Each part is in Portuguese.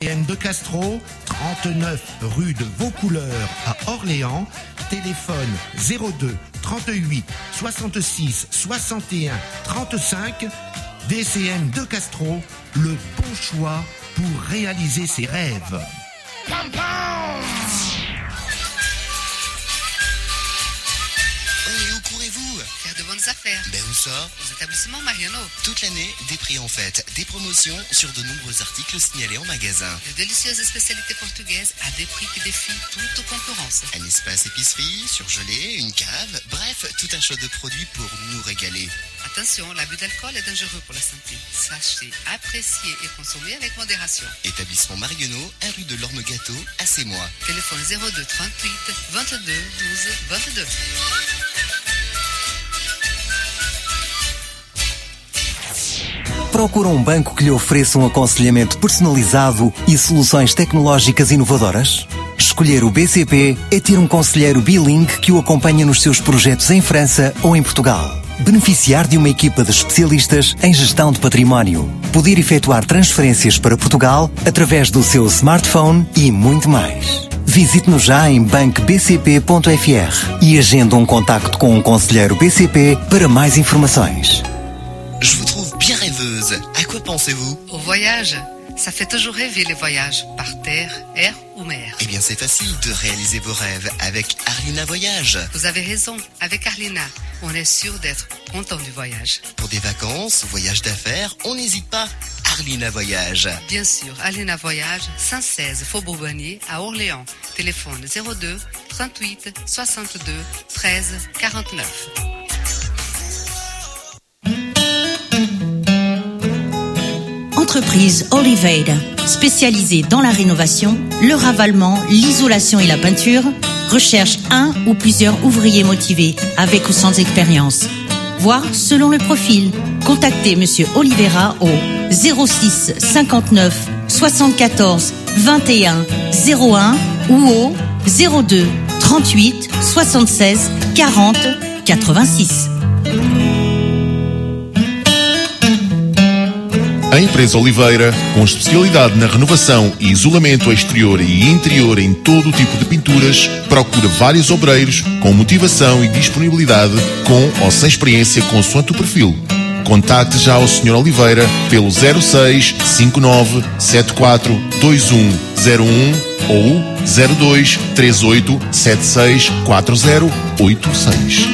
DCM de Castro, 39 rue de Vaucouleurs à Orléans, téléphone 02 38 66 61 35, DCM de Castro, le bon choix pour réaliser ses rêves. Pam, pam. Où courez-vous? Faire de bonnes affaires. Ben où ça? Aux établissements Mariano. Toute l'année, des prix en fête, des promotions sur de nombreux articles signalés en magasin. De délicieuses spécialités portugaises à des prix qui défient toute concurrence. Un espace épicerie, surgelé, une cave, bref, tout un choix de produits pour nous régaler. Attention, l'abus d'alcool est dangereux pour la santé. Sachez apprécier et consommer avec modération. Établissement Marionneau, 1 rue de l'Orme-Gâteau, à Sémois. Téléphone 02 38 22 12 22. Procura banco que lhe ofereça aconselhamento personalizado e soluções tecnológicas inovadoras? Escolher o BCP é ter conselheiro bilingue que o acompanha nos seus projetos em França ou em Portugal. Beneficiar de uma equipa de especialistas em gestão de património. Poder efetuar transferências para Portugal através do seu smartphone e muito mais. Visite-nos já em bancobcp.fr e agende contacto com conselheiro BCP para mais informações. Je vous trouve bien rêveuse. À quoi pensez-vous? Au voyage. Ça fait toujours rêver les voyages, par terre, air ou mer. Eh bien, c'est facile de réaliser vos rêves avec Arlina Voyage. Vous avez raison, avec Arlina, on est sûr d'être content du voyage. Pour des vacances, voyages d'affaires, on n'hésite pas. Arlina Voyage. Bien sûr, Arlina Voyage, 116 Faubourg Bonnier à Orléans. Téléphone 02 38 62 13 49. Entreprise Oliveira, spécialisée dans la rénovation, le ravalement, l'isolation et la peinture, recherche un ou plusieurs ouvriers motivés avec ou sans expérience. Voire selon le profil. Contactez Monsieur Oliveira au 06 59 74 21 01 ou au 02 38 76 40 86. A empresa Oliveira, com especialidade na renovação e isolamento exterior e interior em todo o tipo de pinturas, procura vários obreiros com motivação e disponibilidade, com ou sem experiência consoante o perfil. Contacte já o Sr. Oliveira pelo 06 59 74 2101 ou 02 38 76 4086.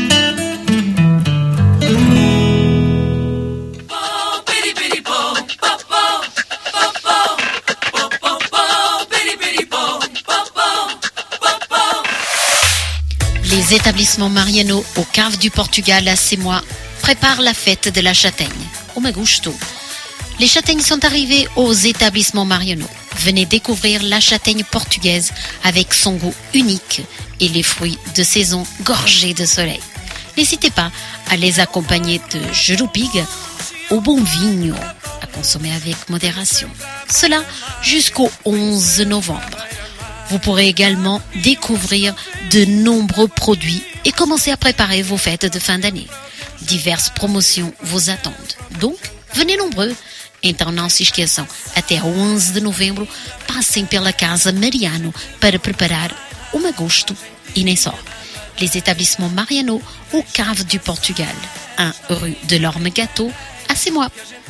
Les établissements Mariano au Cave du Portugal à Sémois préparent la fête de la châtaigne, au Magusto. Les châtaignes sont arrivées aux établissements Mariano. Venez découvrir la châtaigne portugaise avec son goût unique et les fruits de saison gorgés de soleil. N'hésitez pas à les accompagner de jurupig au bon vigno, à consommer avec modération. Cela jusqu'au 11 novembre. Vous pourrez également découvrir de nombreux produits et commencer à préparer vos fêtes de fin d'année. Diverses promotions vous attendent. Donc, venez nombreux. Então não se esqueçam, até 11 de novembro, passem pela Casa Mariano para preparar o Magusto e nem só. Les établissements Mariano au Cave du Portugal, 1 rue de l'Orme-Gâteau, à Sémois.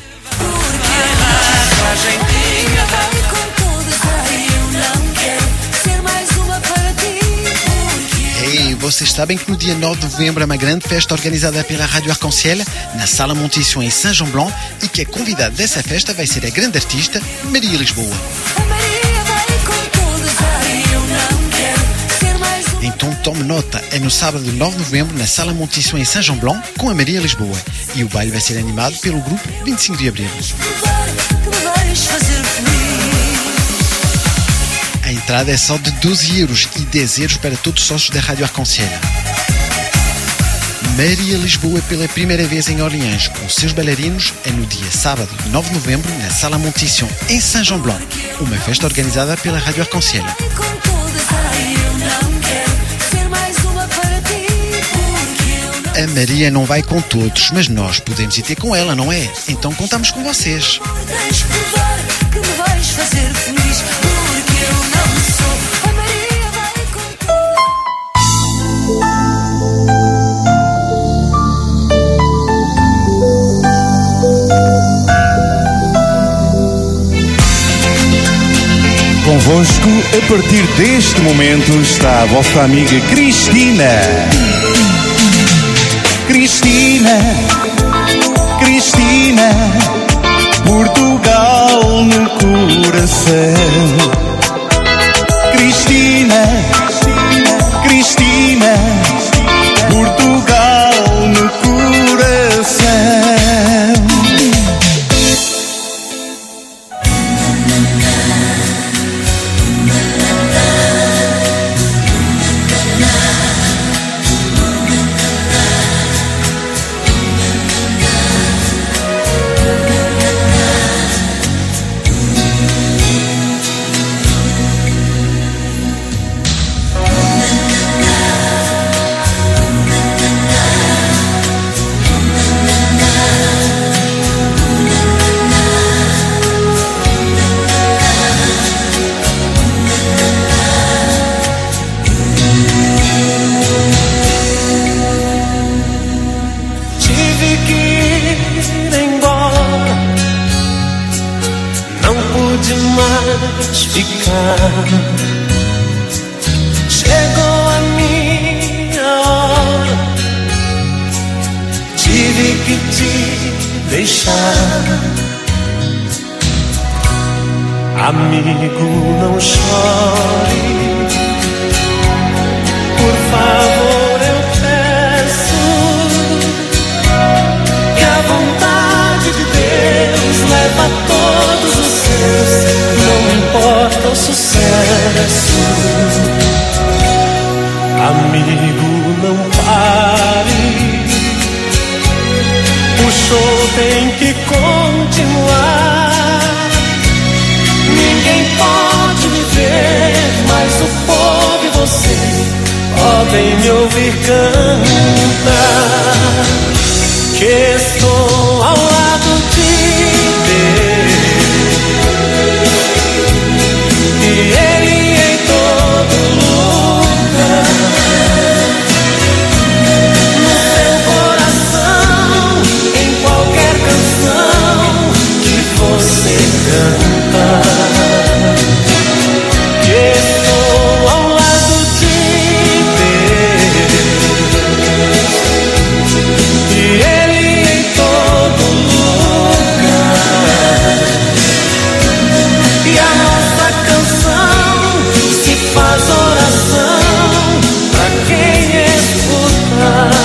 Ei, vocês sabem que no dia 9 de novembro é uma grande festa organizada pela Rádio Arc-en-Ciel na Sala Montição em Saint-Jean-Blanc e que a convidada dessa festa vai ser a grande artista Maria Lisboa. Então tome nota, é no sábado 9 de novembro na Sala Montição em Saint-Jean-Blanc com a Maria Lisboa e o baile vai ser animado pelo grupo 25 de Abril. A entrada é só de 12 euros e 10 euros para todos os sócios da Rádio Arc-en-Ciel. Maria Lisboa pela primeira vez em Orleans com seus bailarinos é no dia sábado 9 de novembro na Sala Montição em Saint-Jean-Blanc, uma festa organizada pela Rádio Arc-en-Ciel. A Maria não vai com todos, mas nós podemos ir ter com ela, não é? Então contamos com vocês. Tens que provar que me vais fazer feliz. Convosco, a partir deste momento, está a vossa amiga Cristina. Cristina, Cristina, Portugal no coração. Cristina, Cristina, Portugal no coração. Chegou a minha hora, tive que te deixar. Amigo, não chore, por favor eu peço, que a vontade de Deus leva todos os seus. Não importa o sucesso, amigo, não pare. O show tem que continuar. Ninguém pode me ver, mas o povo e você podem me ouvir cantar. Que estou ao lado de e Ele em todo lugar, no seu coração, em qualquer canção que você canta. Que estou ao lado de Deus e Ele em todo lugar, e a nossa canção se faz oração pra quem escutar.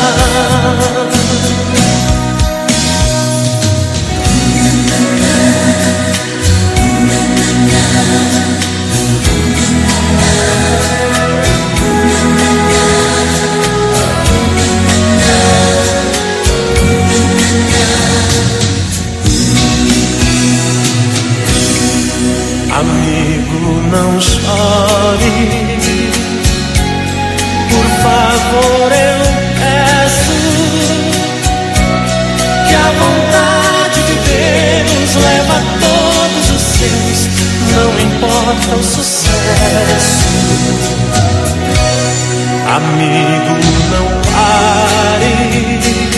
Amigo, não chore, por favor eu peço, que a vontade de Deus leva todos os seus, não importa o sucesso. Amigo, não pare,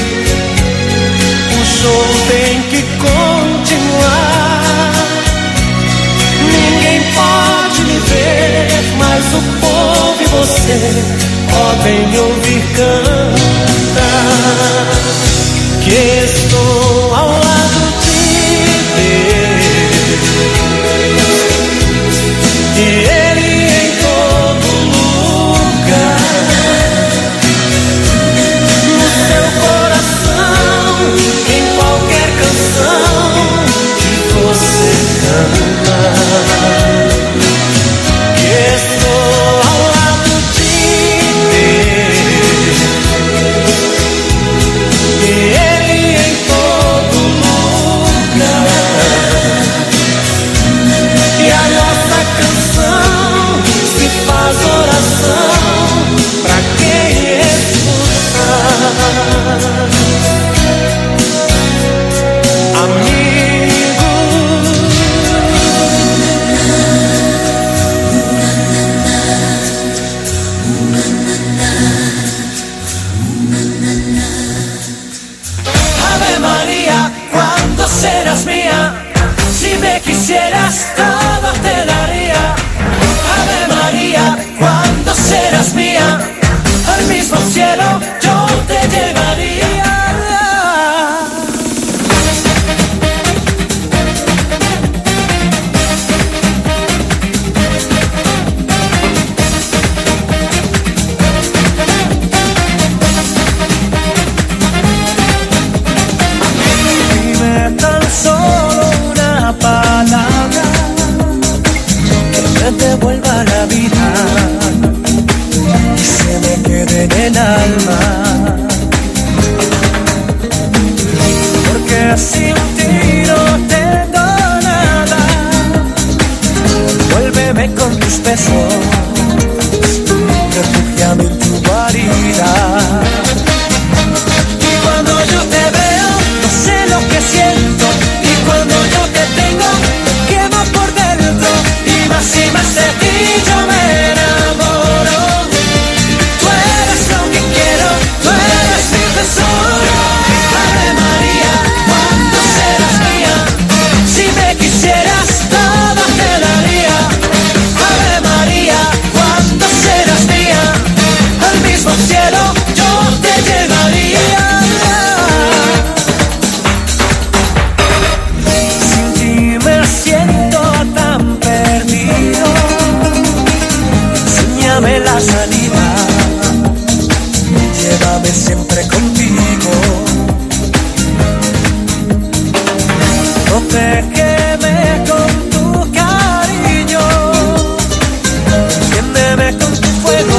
o show tem que continuar. Ninguém pode me ver, mas o povo e você podem me ouvir cantar. Que estou ao lado de Deus e Ele em todo lugar, no seu coração, em qualquer canção que você canta. Que estou ao lado de Deus me devuelva la vida y se me quede en el alma. Porque sin ti no tengo nada. Vuélveme con tus besos, refúgiame en tu guarida. Y cuando yo te veo, no sé lo que siento. Y cuando yo te tengo, me quemo por dentro. Y más de ti yo me enamoro. Tú eres lo que quiero, tú eres mi tesoro. Ave María, cuando serás mía. Si me quisieras, todo te daría. Ave María, cuando serás mía. Al mismo cielo yo te llevaría. Sin ti me siento tan perdido. Enséñame la salida, llévame siempre contigo. Protégeme con tu cariño, enciéndeme con tu fuego.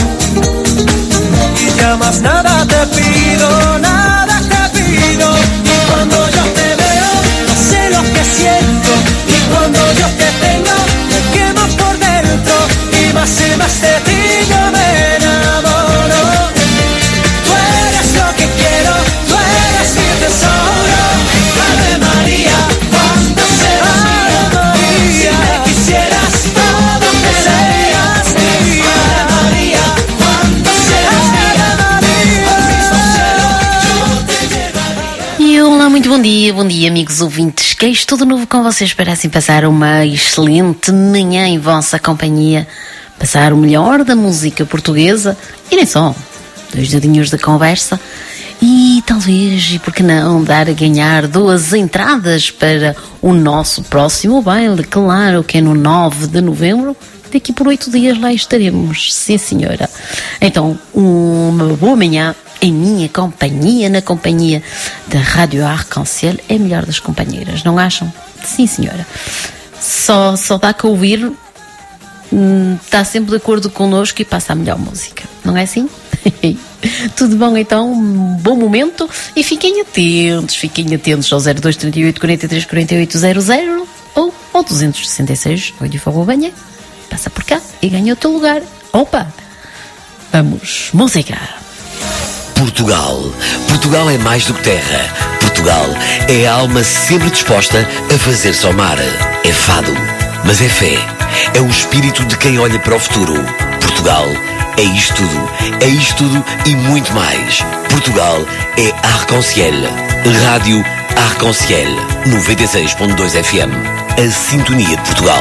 Y ya más nada te pido, nada te pido. Y cuando yo te veo, no sé lo que siento. Y cuando yo te tengo, me quemo por dentro. Y más de ti yo me enamoro. Tú eres lo que quiero, tú eres mi tesoro. Ave María, cuando serás mía. Si me quisieras, todo te darías. Ave María, cuando serás mía. Al mismo cielo yo te llevaría. E olá, muito bom dia amigos ouvintes, que é isto tudo novo com vocês para assim passar uma excelente manhã em vossa companhia, passar o melhor da música portuguesa e nem só, 2 dedinhos de conversa e talvez, e por que não, dar a ganhar 2 entradas para o nosso próximo baile, claro que é no 9 de novembro, daqui por 8 dias lá estaremos, sim senhora. Então, uma boa manhã em minha companhia, na companhia da Rádio Arc-en-Ciel, é a melhor das companheiras, não acham? Sim senhora. Só dá que ouvir, está sempre de acordo connosco e passa a melhor música, não é assim? Tudo bom então, um bom momento e fiquem atentos ao 0238 43 48 00 ou ao 266 onde for o banho, passa por cá e ganha o teu lugar. Opa, vamos, música. Portugal é mais do que terra. Portugal é a alma sempre disposta a fazer somar. É fado, mas é fé. É o espírito de quem olha para o futuro. Portugal é isto tudo e muito mais. Portugal é Arc-en-Ciel. Rádio Arc-en-Ciel 96.2 FM. A sintonia de Portugal.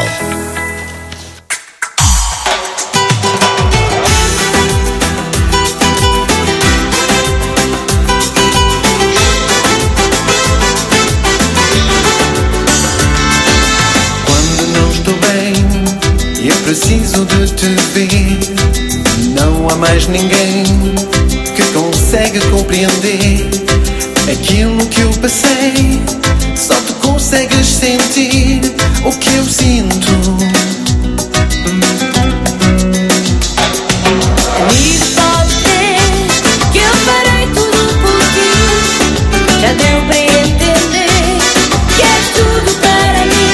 Preciso de te ver. Não há mais ninguém que consegue compreender aquilo que eu passei. Só tu consegues sentir o que eu sinto. E pode ter que eu farei tudo por ti. Já deu para entender que és tudo para mim.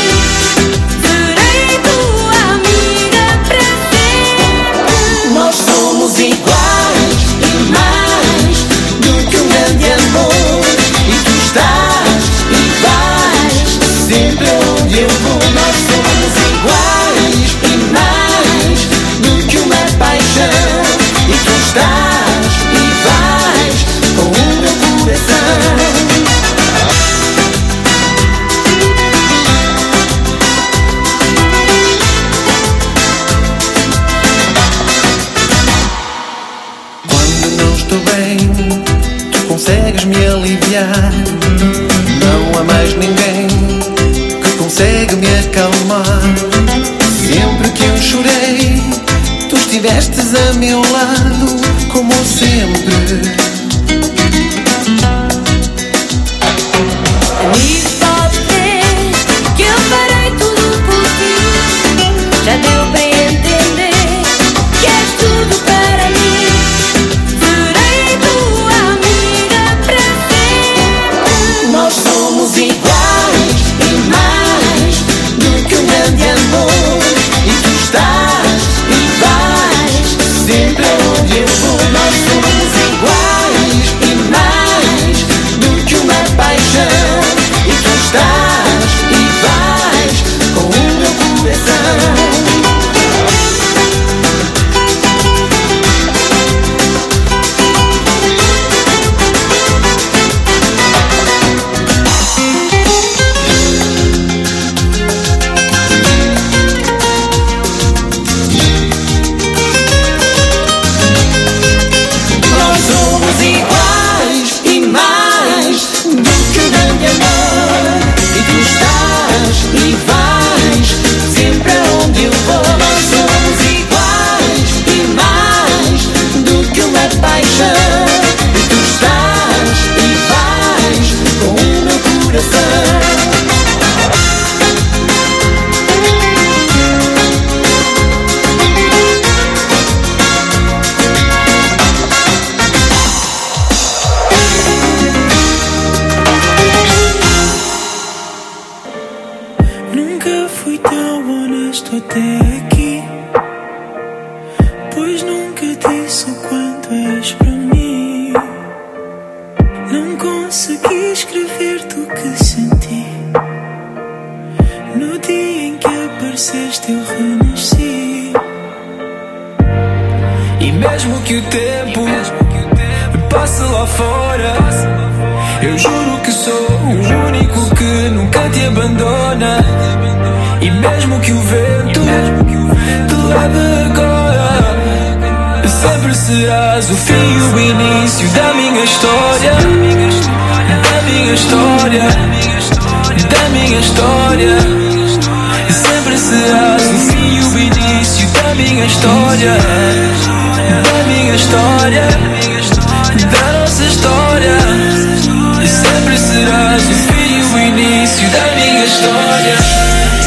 Somos iguais e mais do que um grande amor. E tu estás e vais sempre onde eu vou. Nós somos iguais e mais do que uma paixão. E tu estás e vais com o meu coração. Consegues me aliviar. Não há mais ninguém que consegue me acalmar. Sempre que eu chorei, tu estivestes a meu lado, como sempre. E pode ter que eu farei tudo por ti. Já deu para entender que és tudo para mim. Serei tua amiga para sempre. Nós somos iguais e mais do que um grande amor. E tu estás e vais sempre onde eu vou. Nós somos iguais e mais do que uma paixão. E tu estás e vais com o meu coração. Nós somos iguais e mais do que o grande amor. E tu estás e vais sempre aonde eu vou. Nós somos iguais e mais do que uma paixão. E tu estás e vais com o meu coração. Nunca fui tão honesto até aqui, pois nunca disse o quanto és para mim. Não consegui escrever-te o que senti. No dia em que apareceste eu renasci. E mesmo que o tempo passe lá fora, eu juro que sou o único que nunca te abandona. E mesmo que o vento te leve agora, sempre serás o fim e o início da minha história. Da minha história, da minha história. Sempre serás o fim e o início da minha história. Da minha história, da nossa história. Sempre serás o fim e o início da minha história.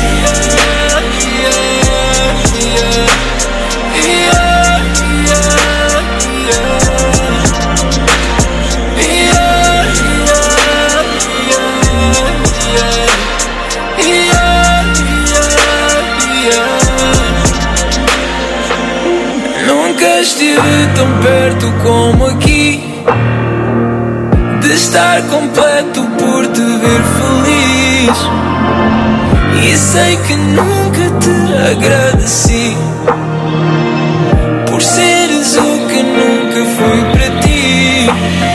Nunca estive tão perto como aqui, de estar completo por te ver feliz. E sei que nunca te agradeci por seres o que nunca fui para ti.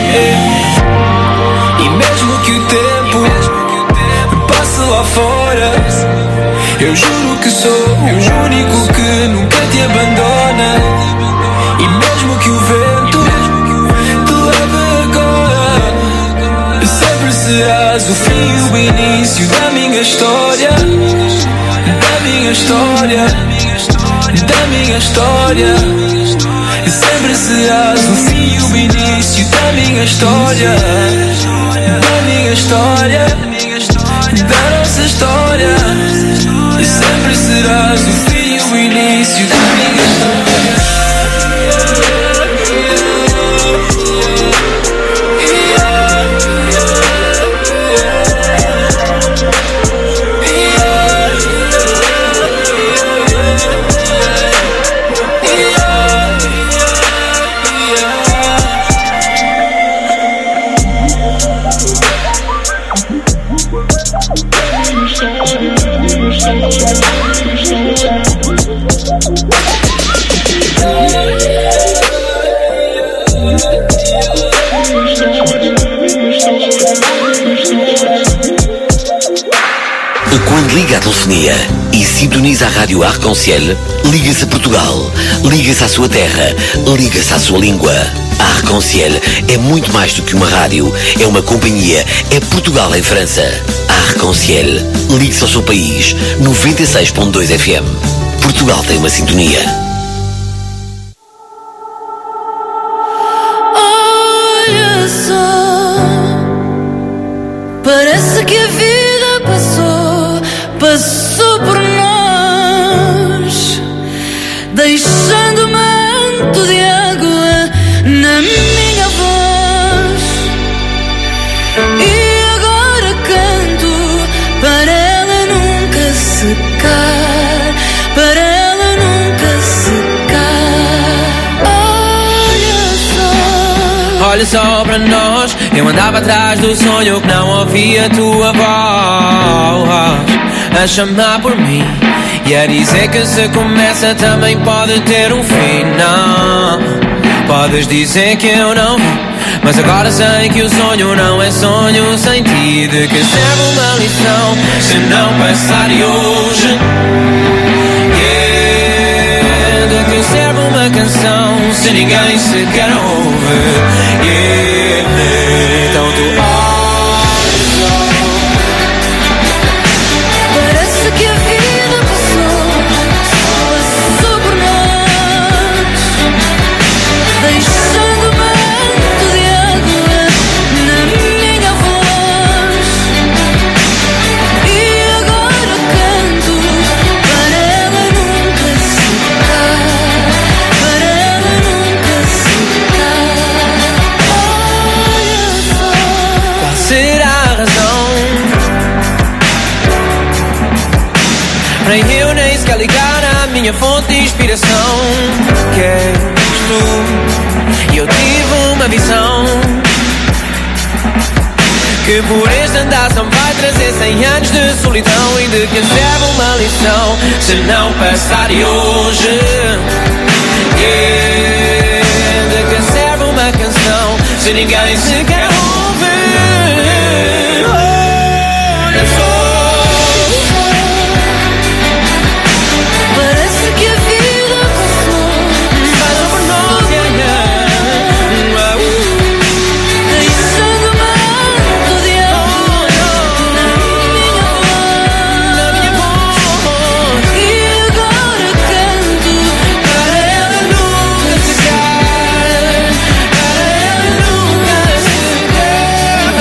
E mesmo que o tempo passe lá fora, eu juro que sou o único que nunca te abandona. E mesmo que o vento te leve agora, sempre serás o fim e o início da minha história. Da minha história, da minha história. Sempre serás o fim e o início da minha história. Da minha história, da nossa história. Sempre serás o fim e o início da minha história. Quando liga a telefonia e sintoniza a rádio Arc-en-Ciel, liga-se a Portugal, liga-se à sua terra, liga-se à sua língua. A Arc-en-Ciel é muito mais do que uma rádio, é uma companhia, é Portugal em França. A Arc-en-Ciel, ligue-se ao seu país, 96.2 FM. Portugal tem uma sintonia. Olha só, parece que a vida passou por nós. olha só para nós. Eu andava atrás do sonho que não ouvia a tua voz a chamar por mim e a dizer que se começa também pode ter um fim. Não, podes dizer que eu não vi, mas agora sei que o sonho não é sonho sem ti. De que serve uma lição se não passar e hoje? Yeah. De que serve uma canção se ninguém sequer ouve? Yeah. Então tu parece que a vida passou por nós, deixando manto de água na minha voz. E agora canto para ela nunca secar, para ela nunca secar. Olha só, qual será a razão para eu nem sequer ligar à minha fonte de inspiração, que és tu? E eu tive uma visão que por este andar só me vai trazer 100 anos de solidão. E de que serve uma lição se não passar e hoje? Yeah. De que serve uma canção se ninguém sequer ouve? Olha só, parece que a vida passou por nós, deixando manto de água na minha voz. E agora canto para ela nunca secar, para ela nunca secar.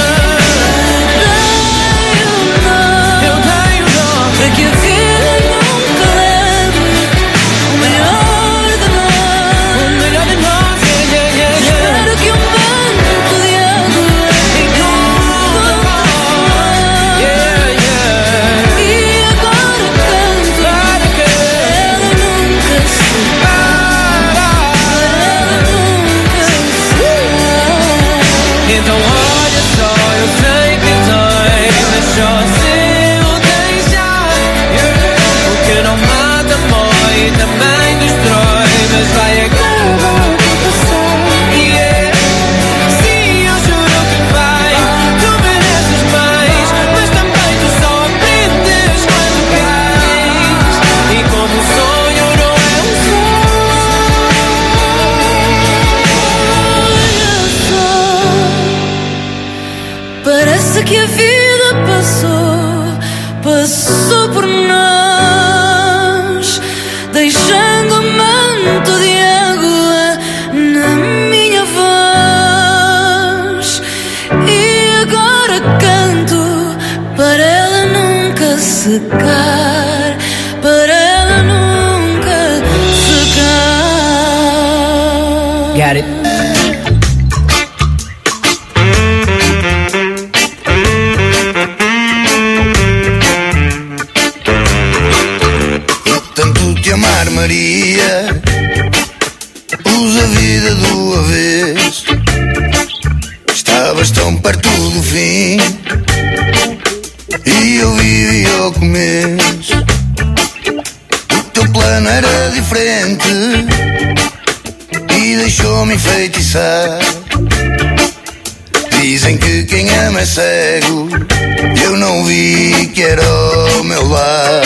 Eu tenho dó para que a vida nunca leve o melhor de nós. Espero que um manto de água encontre nós. E agora canto para que ela nunca secar, para ela nunca secar. então olha só, eu sei que dói, mas só se eu deixar. O que não mata mói e também destrói, mas vai acabar por passar. Yeah. Sim, eu juro que vai, tu mereces mais, mas também tu só aprendes quando cais. E como um sonho não é um sonho. Parece que a vida passou por nós, deixando um manto de água na minha voz. E agora canto para ela nunca secar, para ela nunca secar. Got it. Tanto te amar, Maria, usa a vida do avesso. Estavas tão perto do fim e eu vivi ao começo. O teu plano era diferente e deixou-me enfeitiçar. Dizem que quem ama é cego, eu não vi que era o meu lar.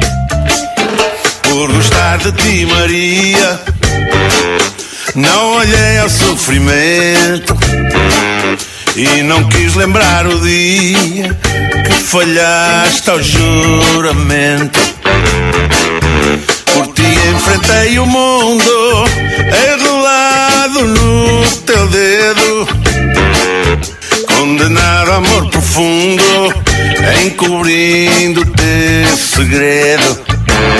Por gostar de ti, Maria, não olhei ao sofrimento e não quis lembrar o dia que falhaste ao juramento. Por ti enfrentei o mundo enrolado no teu dedo, condenado a amor profundo, encobrindo teu segredo.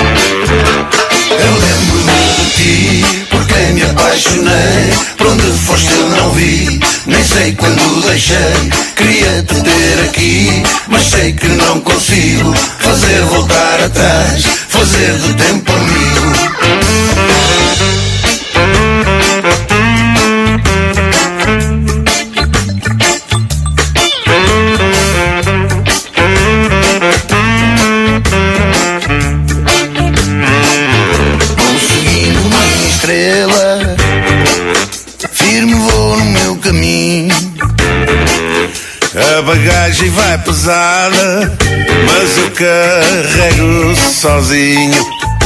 Eu lembro-me de ti, por quem me apaixonei. Por onde foste eu não vi, nem sei quando deixei. Queria te ter aqui, mas sei que não consigo fazer voltar atrás, fazer do tempo amigo. e vai pesada, mas eu carrego sozinho.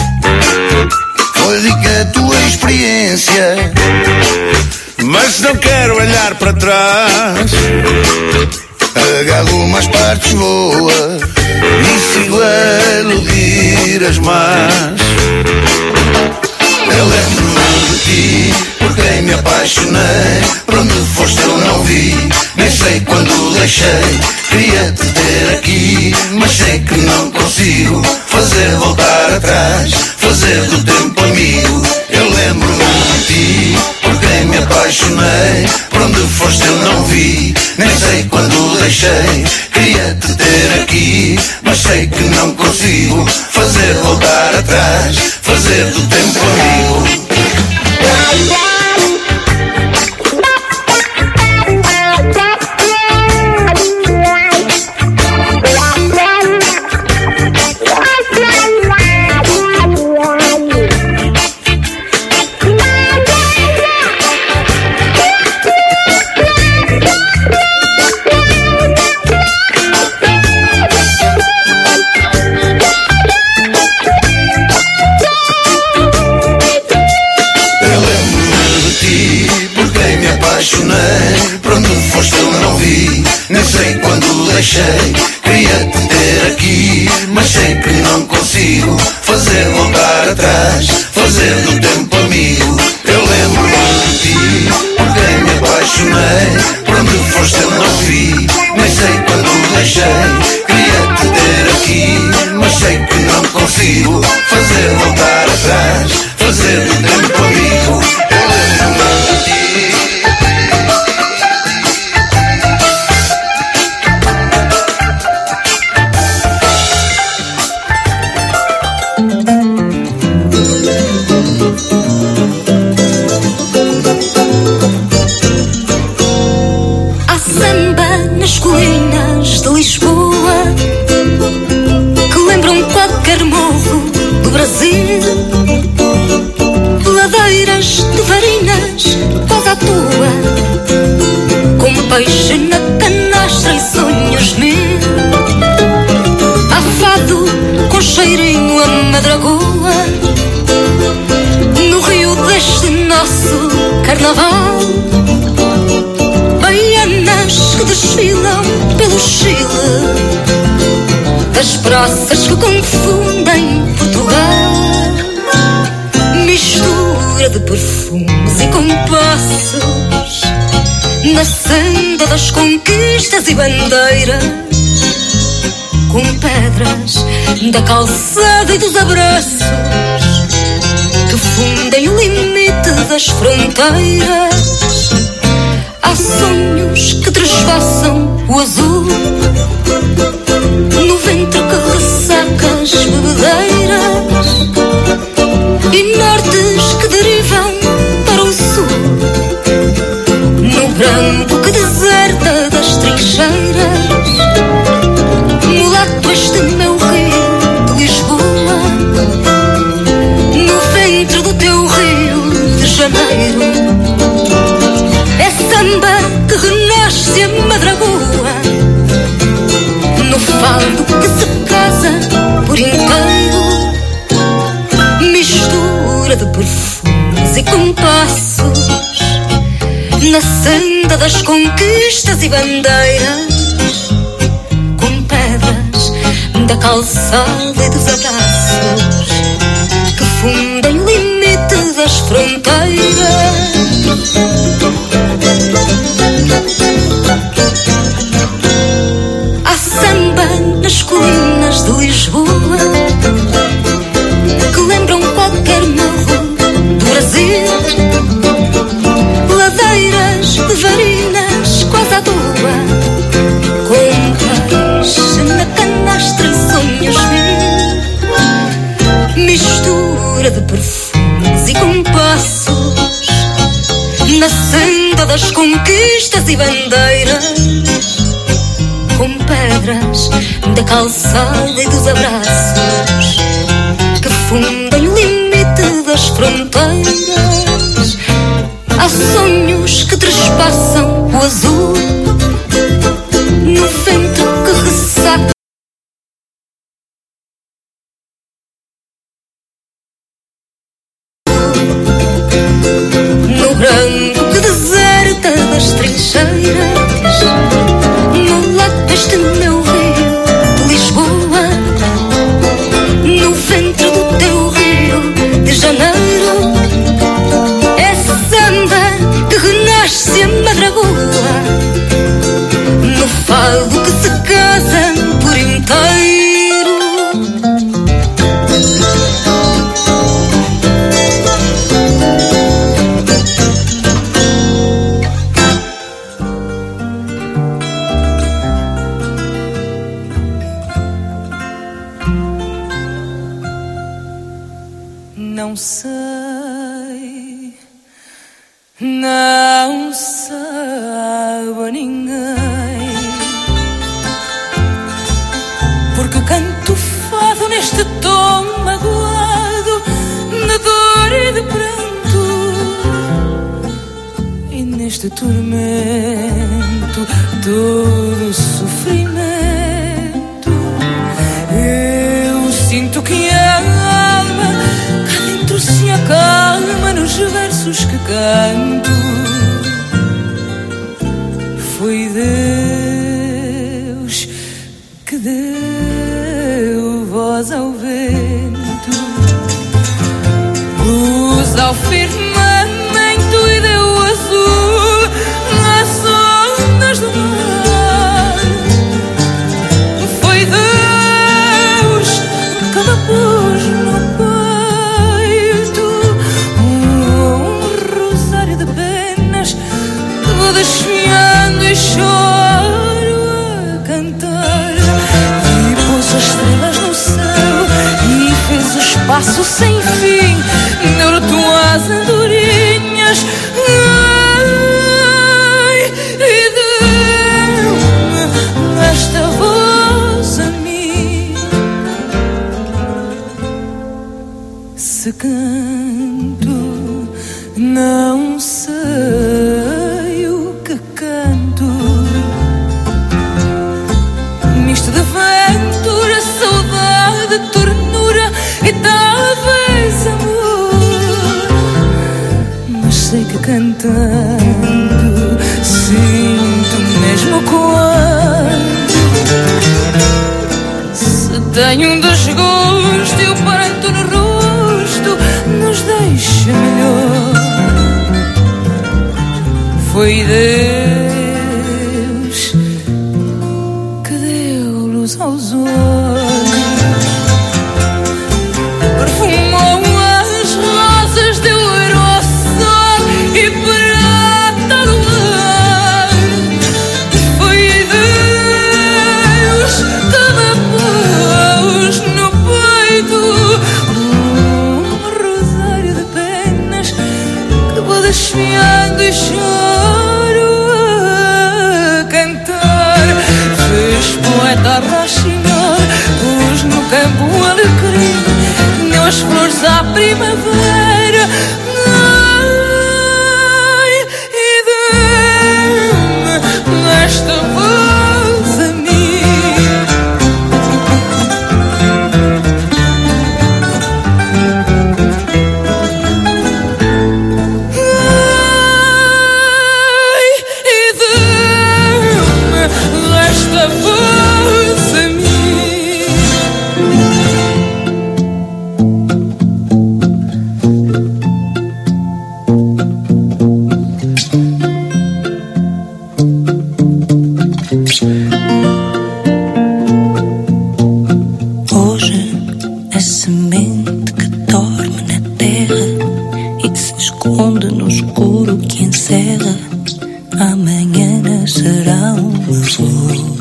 Foi rica a tua experiência, mas não quero olhar para trás. Agarro umas partes boas e sigo a iludir as más. Eu lembro-me de ti, por quem me apaixonei. Por onde foste eu não vi, nem sei quando deixei. Queria te ter aqui, mas sei que não consigo fazer voltar atrás, fazer do tempo amigo. Eu lembro-me de ti, por quem me apaixonei. Por onde foste eu não vi, nem sei quando deixei. Queria te ter aqui, mas sei que não consigo fazer voltar atrás, fazer do tempo amigo. Por onde foste eu não vi, nem sei quando deixei. Queria te ter aqui, mas sei que não consigo fazer voltar atrás, fazer do tempo amigo. Eu lembro-me de ti, por quem me apaixonei. Por onde foste eu não vi, nem sei quando deixei. Queria te ter aqui, mas sei que não consigo fazer voltar atrás, fazer do tempo amigo. Eu lembro-me de ti. Nas colinas de Lisboa, que lembram qualquer morro do Brasil. Ladeiras de varinas, quase à toa, com peixe na canastra e sonhos mil. Há fado com cheirinho a madragoa, no rio deste nosso carnaval. Baianas que desfilam pelo Chile, das praças que confundem Portugal. Mistura de perfumes e compassos, na senda das conquistas e bandeiras, com pedras da calçada e dos abraços, que fundem o limite das fronteiras. Há sonhos que trespassam o azul, no ventre que ressaca as bebedeiras, e nortes que derivam para o sul, no branco que deserta das trincheiras. Mulato este meu rio de Lisboa, no ventre do teu Rio de Janeiro. Samba que renasce a madragoa, no faldo que se casa por inteiro. Mistura de perfumes e compassos, na senda das conquistas e bandeiras, com pedras da calçada e dos abraços, que fundem o limite das fronteiras. Há samba nas colinas de Lisboa, que lembram qualquer morro do Brasil. Ladeiras de varinas quase à toa, com peixe na canastra e sonhos mil. Mistura de perfumes e compassos, na senda das conquistas e bandeiras, com pedras da calçada e dos abraços, que fundem o limite das fronteiras. Há sonhos que trespassam o azul, no ventre não sei, não sabe ninguém, porque canto fado neste tom magoado de dor e de pranto, e neste tormento todo sofrimento. Eu sinto que a alma cá dentro se acalma nos versos que canto. Foi Deus que deu voz ao vento, luz ao firmamento e deu azul às ondas do mar. Foi Deus que me pôs no peito um rosário de penas que vou desfiando e choro a cantar. E pôs as estrelas no céu e fez o espaço sem fim, deu-te as andorinhas, ai, e deu-me esta voz a mim. Se canto, não sei o que canto, misto de ventura, saudade, ternura e talvez amor. Mas sei que cantando sinto mesmo quando se tenho um desgosto e o pranto no rosto nos deixa melhor. Foi Deus que deu luz aos olhos, perfumou as rosas, deu ouro ao sol e prata do mar. Foi Deus que me pôs no peito um rosário de penas que vou desfiando e choro a cantar. Fez poeta rachinar, pôs no campo o alecrim, deu as flores à primavera, ai, e deu-me esta voz a mim. Ai, e deu-me esta voz a mim. Hoje a semente que dorme na terra e se esconde no escuro que encerra, amanhã nascerá uma flor.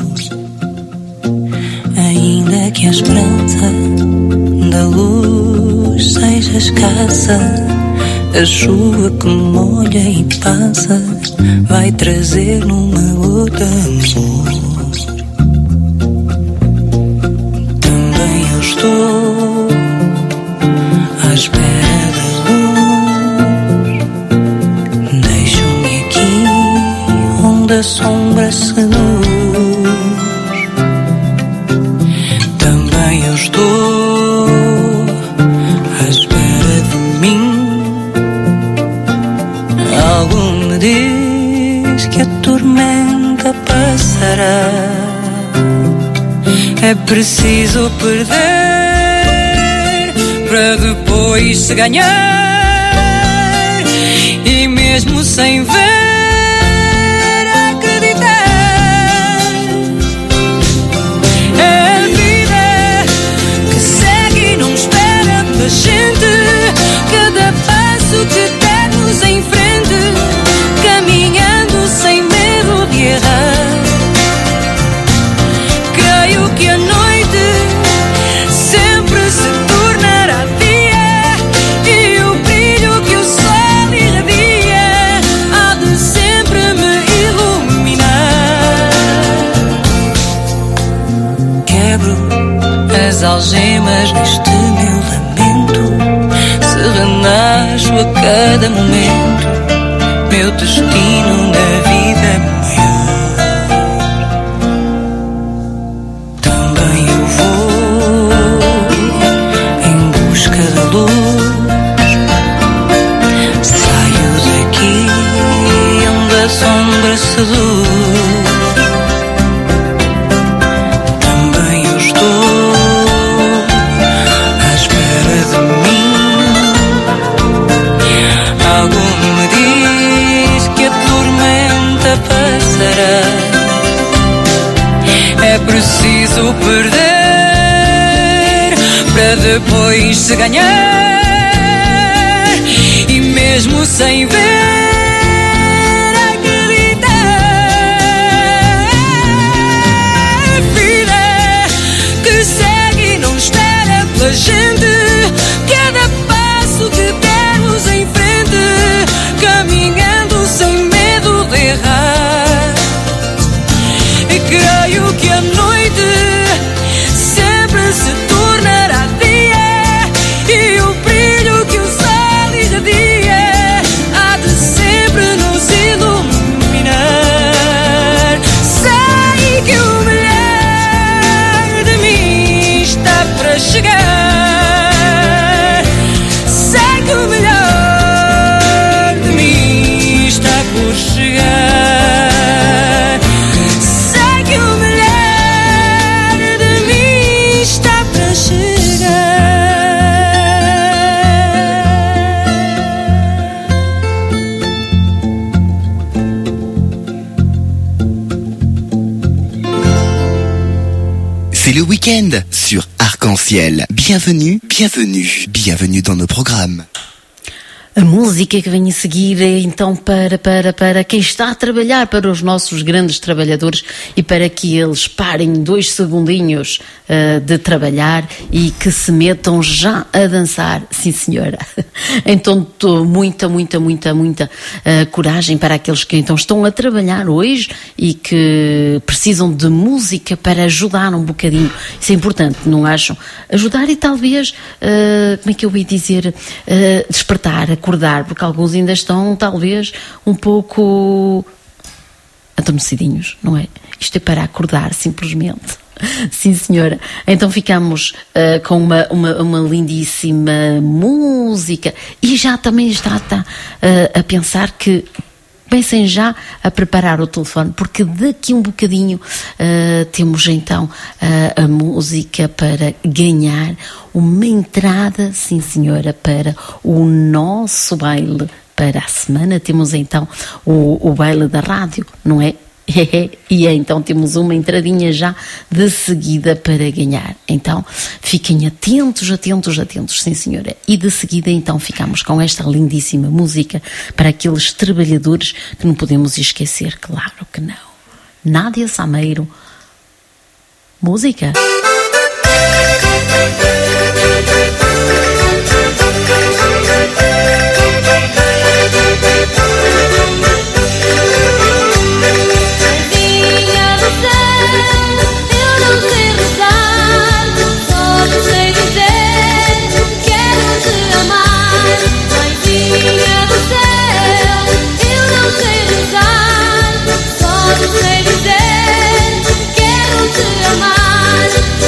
Ainda que a esperança da luz seja escassa, a chuva que molha e passa vai trazer numa gota amor. Também eu estou à espera da luz. Deixo-me aqui onde a sombra seduz. Também eu estou à espera de mim. Algo me diz que a tormenta passará. É preciso perder para depois se ganhar, e mesmo sem ver acreditar. É a vida que segue e não espera da gente. Cada passo que dermos em frente, caminhando sem medo de errar. Creio que a noite sempre se tornará dia as algemas deste meu lamento, se renasço a cada momento, meu destino na vida é maior. Também eu vou em busca da luz, saio daqui onde a sombra seduz. É preciso perder para depois se ganhar, e mesmo sem ver acreditar. Vida que segue e não espera pela gente, cada passo que dermos em frente, caminhando sem medo de errar. E creio que a noite sempre se tornará dia, e o brilho que o sol irradia há de sempre nos iluminar. Sei que o melhor de mim está para chegar. Sei que o melhor de mim está por chegar. C'est le week-end sur Arc-en-Ciel. Bienvenue, bienvenue, bienvenue dans nos programmes. A música que vem a seguir é então para quem está a trabalhar, para os nossos grandes trabalhadores, e para que eles parem 2 segundinhos de trabalhar e que se metam já a dançar, sim senhora. Então muita coragem para aqueles que então estão a trabalhar hoje e que precisam de música para ajudar um bocadinho. Isso é importante, não acham? Ajudar e talvez, como é que eu ia dizer, despertar, acordar, porque alguns ainda estão talvez um pouco adormecidinhos, não é? Isto é para acordar simplesmente. Sim senhora, então ficamos com uma lindíssima música, e já também está a pensar que pensem já a preparar o telefone, porque daqui um bocadinho temos então a música para ganhar uma entrada, sim senhora, para o nosso baile para a semana. Temos então o baile da rádio, não é? E então temos uma entradinha já de seguida para ganhar. Então fiquem atentos, sim senhora. E de seguida então ficamos com esta lindíssima música para aqueles trabalhadores que não podemos esquecer, claro que não. Nádia Sameiro, música. Sei dizer, quero te amar.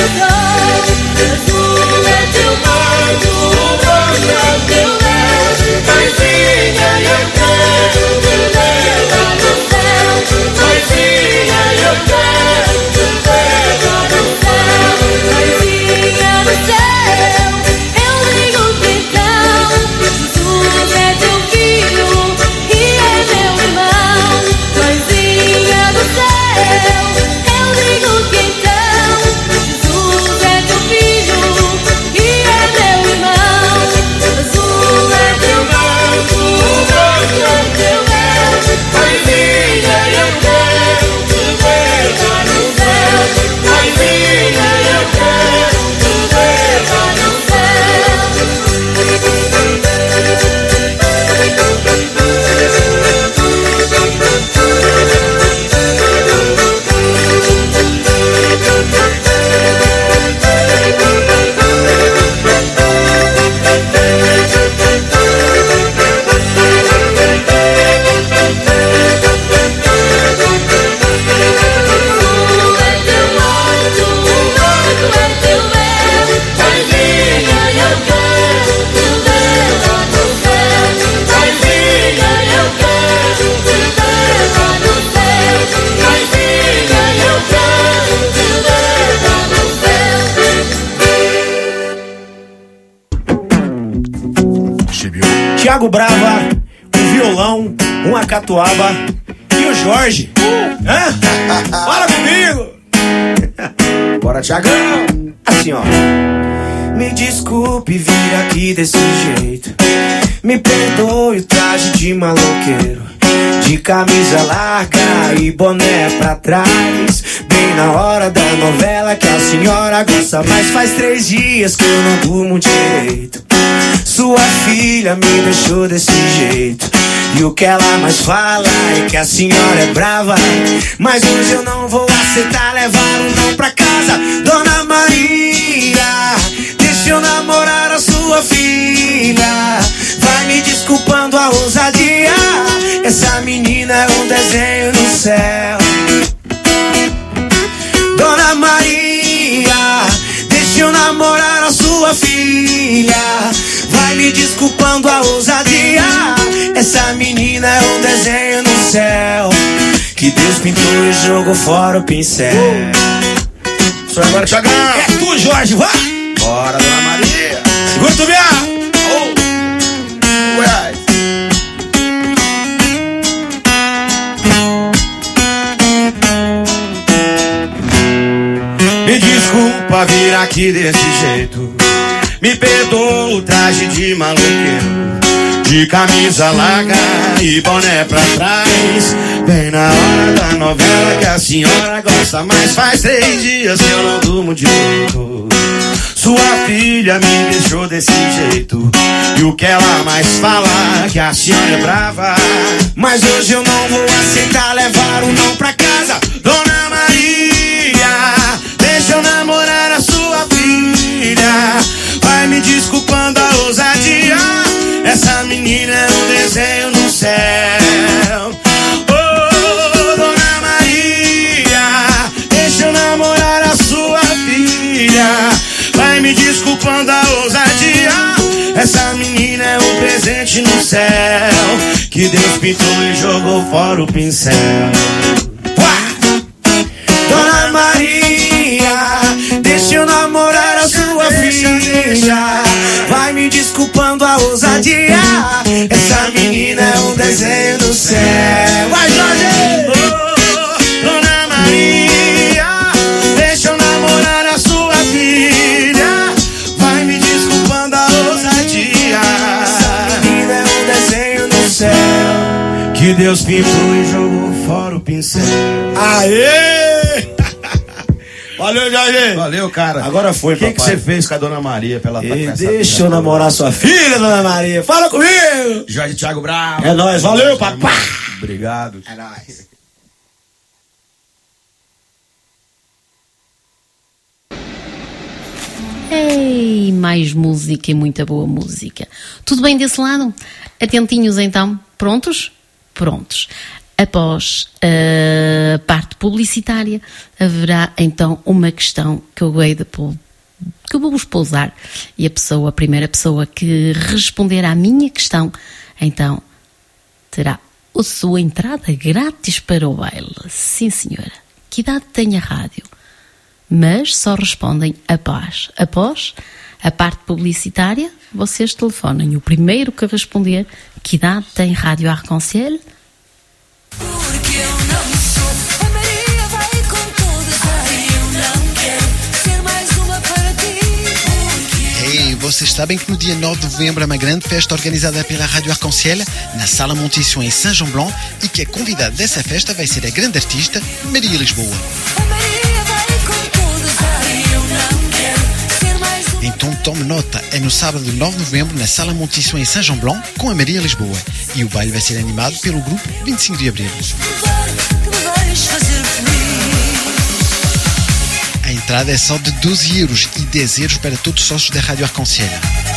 Thiago Brava, um violão, uma catuaba e o Jorge. Hã? Fala comigo! Bora, Thiagão! Assim, ó. Me desculpe vir aqui desse jeito. Me perdoe o traje de maloqueiro, de camisa larga e boné pra trás, bem na hora da novela que a senhora gosta. Mas faz 3 dias que eu não durmo direito. Sua filha me deixou desse jeito, e o que ela mais fala é que a senhora é brava. Mas hoje eu não vou aceitar levar um não pra casa. Dona Maria, deixa eu namorar a sua filha. Vai me desculpando a ousadia, essa menina é um desenho no céu. Dona Maria, deixa eu namorar a sua filha. Vai me desculpando a ousadia, essa menina é um desenho no céu, que Deus pintou e jogou fora o pincel. Só agora, Thiagão. É tu, Jorge, vai! Bora, Dona Maria. Segura o tubiá! Me desculpa vir aqui desse jeito. Me perdoa o traje de maloqueiro, de camisa larga e boné pra trás, bem na hora da novela que a senhora gosta. Mas faz 3 dias que eu não durmo direito. Sua filha me deixou desse jeito, e o que ela mais fala é que a senhora é brava. Mas hoje eu não vou aceitar levar um não pra casa. Dona Maria, deixa eu namorar a sua filha. Vai me desculpando a ousadia, essa menina é um desenho no céu. Oh, Dona Maria, deixa eu namorar a sua filha. Vai me desculpando a ousadia, essa menina é um presente no céu, que Deus pintou e jogou fora o pincel. Dona Maria, deixa eu namorar a sua filha. Vai me desculpando a ousadia, essa menina é um desenho do céu. Vai, Jorge! Oh, Dona Maria, deixa eu namorar a sua filha. Vai me desculpando a ousadia, essa menina é um desenho do céu, que Deus pintou e jogou fora o pincel. Aê! Valeu, Jorge. Valeu, cara. Agora foi, papai. O que você fez com a Dona Maria pra ela estar com essa deixa eu namorar sua filha, Dona Maria. Fala comigo. Jorge Thiago Bravo. É nóis. Valeu, papai. Obrigado. É nóis. Ei, mais música e muita boa música. Tudo bem desse lado? Atentinhos então? Prontos? Prontos. Após a parte publicitária, haverá então uma questão que eu vou vos pousar, e a primeira pessoa que responder à minha questão, então terá a sua entrada grátis para o baile. Sim, senhora. Que idade tem a rádio? Mas só respondem após a parte publicitária. Vocês telefonem. O primeiro que responder que idade tem Rádio Arc-en-Ciel. Porque eu não sou a Maria, vai com todas. Ai, eu não quero ser mais uma para ti. Ei, vocês sabem que no dia 9 de novembro é uma grande festa organizada pela Rádio Arc-en-Ciel na Sala Montição em Saint-Jean-Blanc, e que a convidada dessa festa vai ser a grande artista Maria Lisboa. Então tome nota, é no sábado 9 de novembro na Sala Montição em Saint-Jean-Blanc com a Maria Lisboa, e o baile vai ser animado pelo grupo 25 de Abril. A entrada é só de 12 euros e 10 euros para todos os sócios da Rádio Arc-en-Ciel.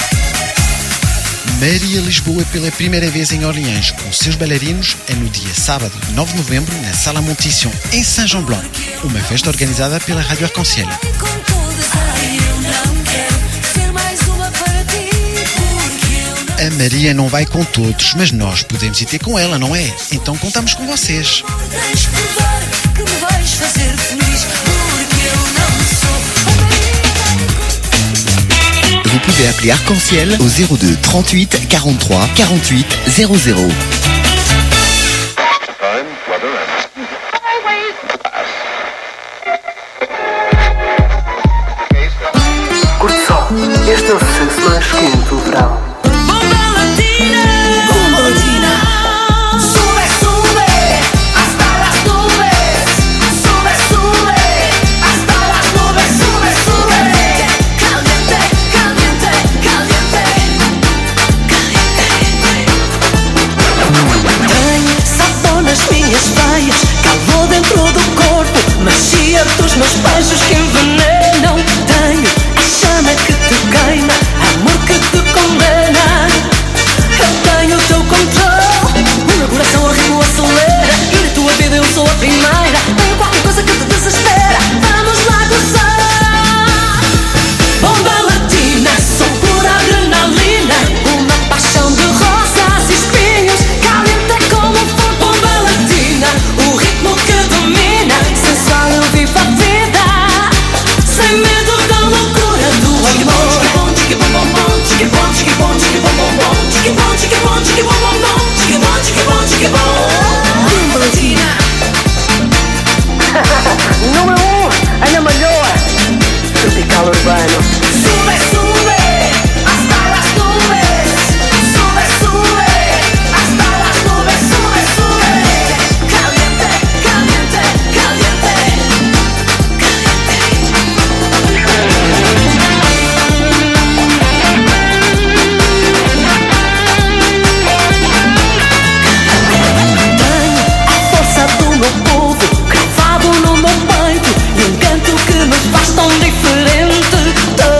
Maria Lisboa pela primeira vez em Orleans com seus bailarinos é no dia sábado 9 de novembro na Sala Montição em Saint-Jean-Blanc, uma festa organizada pela Rádio Arc-en-Ciel. A Maria não vai com todos, mas nós podemos ir ter com ela, não é? Então contamos com vocês. Vous pouvez appeler Arc-en-Ciel au 02 38 43 48 00. Curte só, este é o sucesso mais quente do verão. Calor dentro do corpo, macia dos meus beijos que envenenam. Tenho a chama que te queima, amor que te condena. Eu tenho o teu controle, o meu coração ao ritmo acelera. E na tua vida eu sou a primeira, tenho qualquer coisa que te desespera. Vamos lá gozar. Bomba latina, sou pura adrenalina, uma paixão de rosas e espinhos. Caliente como fogo. Bomba latina, o ritmo que domina, sensual eu vivo a vida, sem medo da loucura do amor. Chique bom, bom, bom, chique bom, chique bom, chique bom, bom, bom, chique bom, chique bom, chique bom, bom, bom, chique bom, chique bom, chique bom. Bomba latina. Número 1, Ana Malhoa, tropical urbano. Sube, sube, hasta las nubes. Sube, sube, hasta las nubes. Sube, sube. Caliente, caliente, caliente, Tenho a força do meu povo cravado no meu peito, e um canto que me faz tão diferente.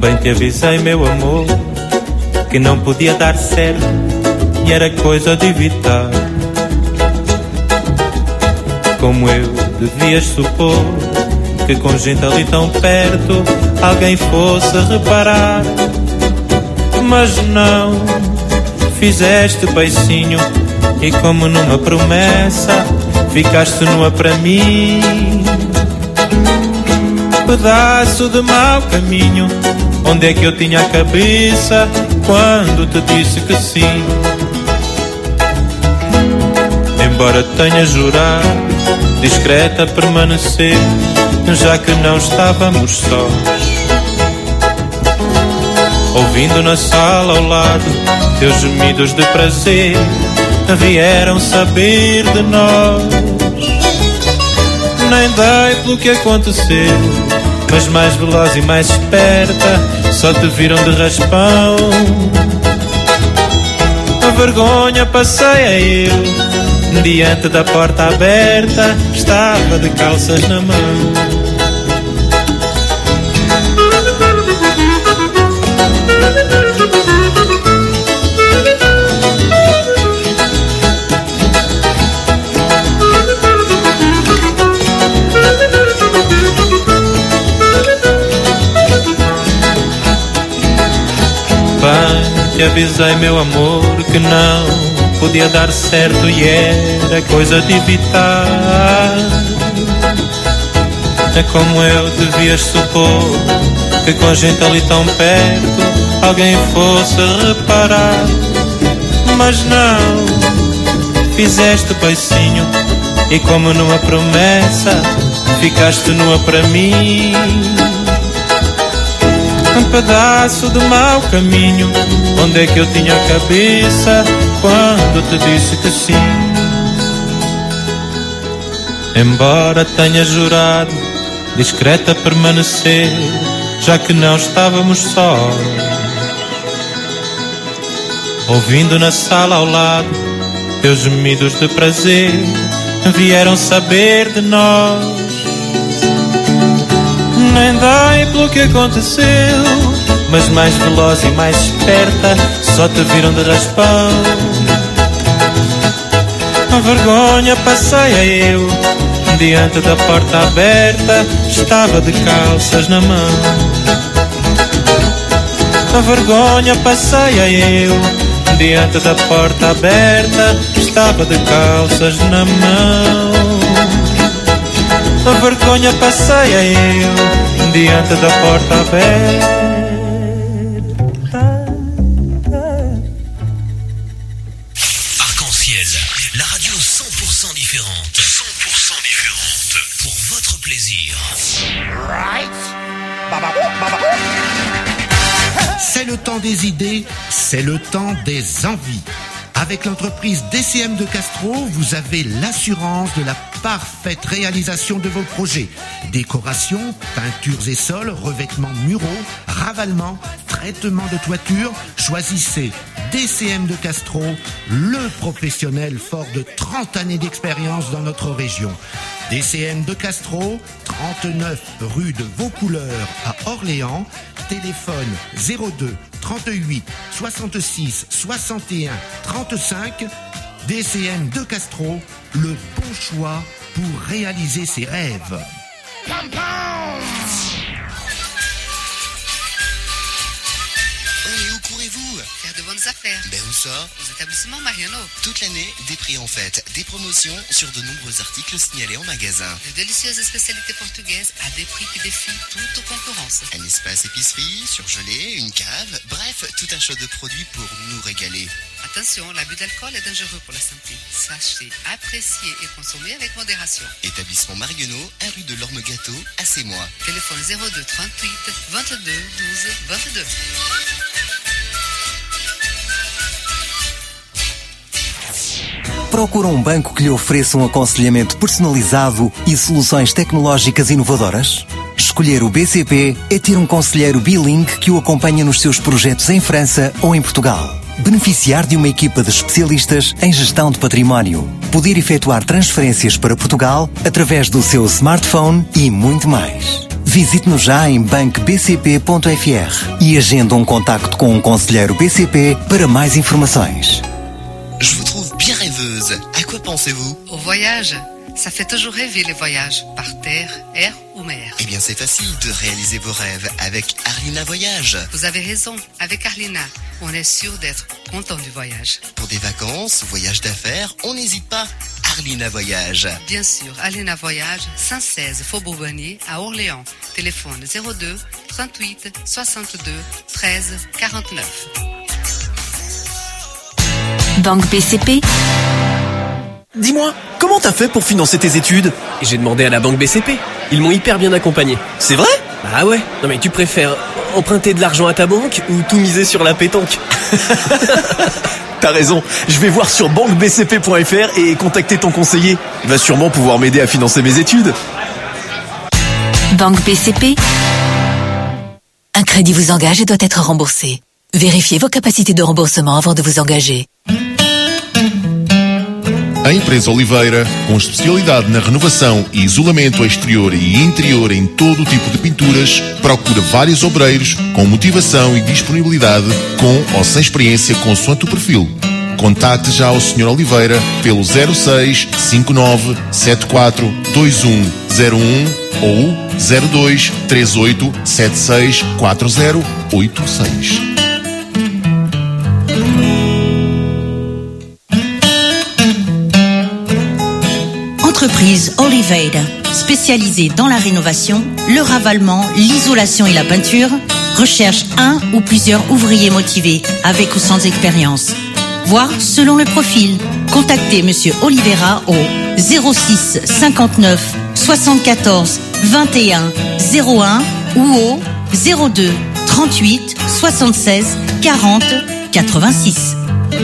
Também te avisei, meu amor, que não podia dar certo e era coisa de evitar. Como eu devias supor que com gente ali tão perto alguém fosse reparar. Mas não, fizeste beicinho e como numa promessa ficaste nua para mim. Pedaço de mau caminho, onde é que eu tinha a cabeça quando te disse que sim? Embora tenha jurado discreta permanecer, já que não estávamos sós. Ouvindo na sala ao lado teus gemidos de prazer, vieram saber de nós. Nem dei pelo que aconteceu, mas mais veloz e mais esperta, só te viram de raspão. A vergonha passei eu, diante da porta aberta, estava de calças na mão. Bem, te avisei, meu amor, que não podia dar certo e era coisa de evitar. É como eu devias supor que com a gente ali tão perto alguém fosse reparar. Mas não, fizeste beicinho e como numa promessa ficaste nua para mim. Um pedaço de mau caminho, onde é que eu tinha a cabeça quando te disse que sim? Embora tenha jurado discreta permanecer, já que não estávamos sós. Ouvindo na sala ao lado teus gemidos de prazer, vieram saber de nós. Nem dei pelo que aconteceu, mas mais veloz e mais esperta, só te viram de raspão. A vergonha passei eu, diante da porta aberta, estava de calças na mão. A vergonha passei eu, diante da porta aberta, estava de calças na mão. A vergonha passei eu, diante da porta aberta. Arc-en-ciel, la radio 100% différente. 100% différente. Pour votre plaisir. Right. C'est le temps des idées, c'est le temps des envies. Avec l'entreprise DCM de Castro, vous avez l'assurance de la parfaite réalisation de vos projets. Décoration, peintures et sols, revêtements muraux, ravalement, traitement de toiture. Choisissez DCM de Castro, le professionnel fort de 30 années d'expérience dans notre région. DCM de Castro, 39 rue de Vaucouleurs à Orléans. Téléphone 02 38 66 61 35. DCM de Castro, le bon choix pour réaliser ses rêves. Et où courez-vous? Faire de bonnes affaires. Ben où ça? Aux établissements Mariano. Toute l'année, des prix en fête, des promotions sur de nombreux articles signalés en magasin. De délicieuses spécialités portugaises à des prix qui défient toute concurrence. Un espace épicerie, surgelé, une cave, bref, tout un choix de produits pour nous régaler. Attention, l'abus d'alcool est dangereux pour la santé. Sachez apprécier et consommer avec modération. Établissement Marionneau, 1 rue de l'Orme-Gâteau, à Sémois. Téléphone 02 38 22 12 22. Procura um banco que lhe ofereça um aconselhamento personalizado e soluções tecnológicas inovadoras? Escolher o BCP é ter um conselheiro bilingue que o acompanha nos seus projetos em França ou em Portugal. Beneficiar de uma equipa de especialistas em gestão de património. Poder efetuar transferências para Portugal através do seu smartphone e muito mais. Visite-nos já em bancobcp.fr e agende um contacto com um conselheiro BCP para mais informações. Je vous trouve bien rêveuse. À quoi pensez-vous? Au voyage. Ça fait toujours rêver les voyages, par terre, air ou mer. Eh bien, c'est facile de réaliser vos rêves avec Arlina Voyage. Vous avez raison, avec Arlina, on est sûr d'être content du voyage. Pour des vacances, voyages d'affaires, on n'hésite pas. Arlina Voyage. Bien sûr, Arlina Voyage, 116 Faubourg Bonnier à Orléans. Téléphone 02 38 62 13 49. Banque BCP. Dis-moi, comment t'as fait pour financer tes études? J'ai demandé à la banque BCP. Ils m'ont hyper bien accompagné. C'est vrai? Bah ouais. Non mais tu préfères emprunter de l'argent à ta banque ou tout miser sur la pétanque? T'as raison. Je vais voir sur banquebcp.fr et contacter ton conseiller. Il va sûrement pouvoir m'aider à financer mes études. Banque BCP. Un crédit vous engage et doit être remboursé. Vérifiez vos capacités de remboursement avant de vous engager. A empresa Oliveira, com especialidade na renovação e isolamento exterior e interior em todo o tipo de pinturas, procura vários obreiros com motivação e disponibilidade, com ou sem experiência consoante o perfil. Contacte já o Sr. Oliveira pelo 06 59 74 2101 ou 02 38 76 4086. Entreprise Oliveira, spécialisée dans la rénovation, le ravalement, l'isolation et la peinture, recherche un ou plusieurs ouvriers motivés avec ou sans expérience. Voir selon le profil. Contactez Monsieur Oliveira au 06 59 74 21 01 ou au 02 38 76 40 86.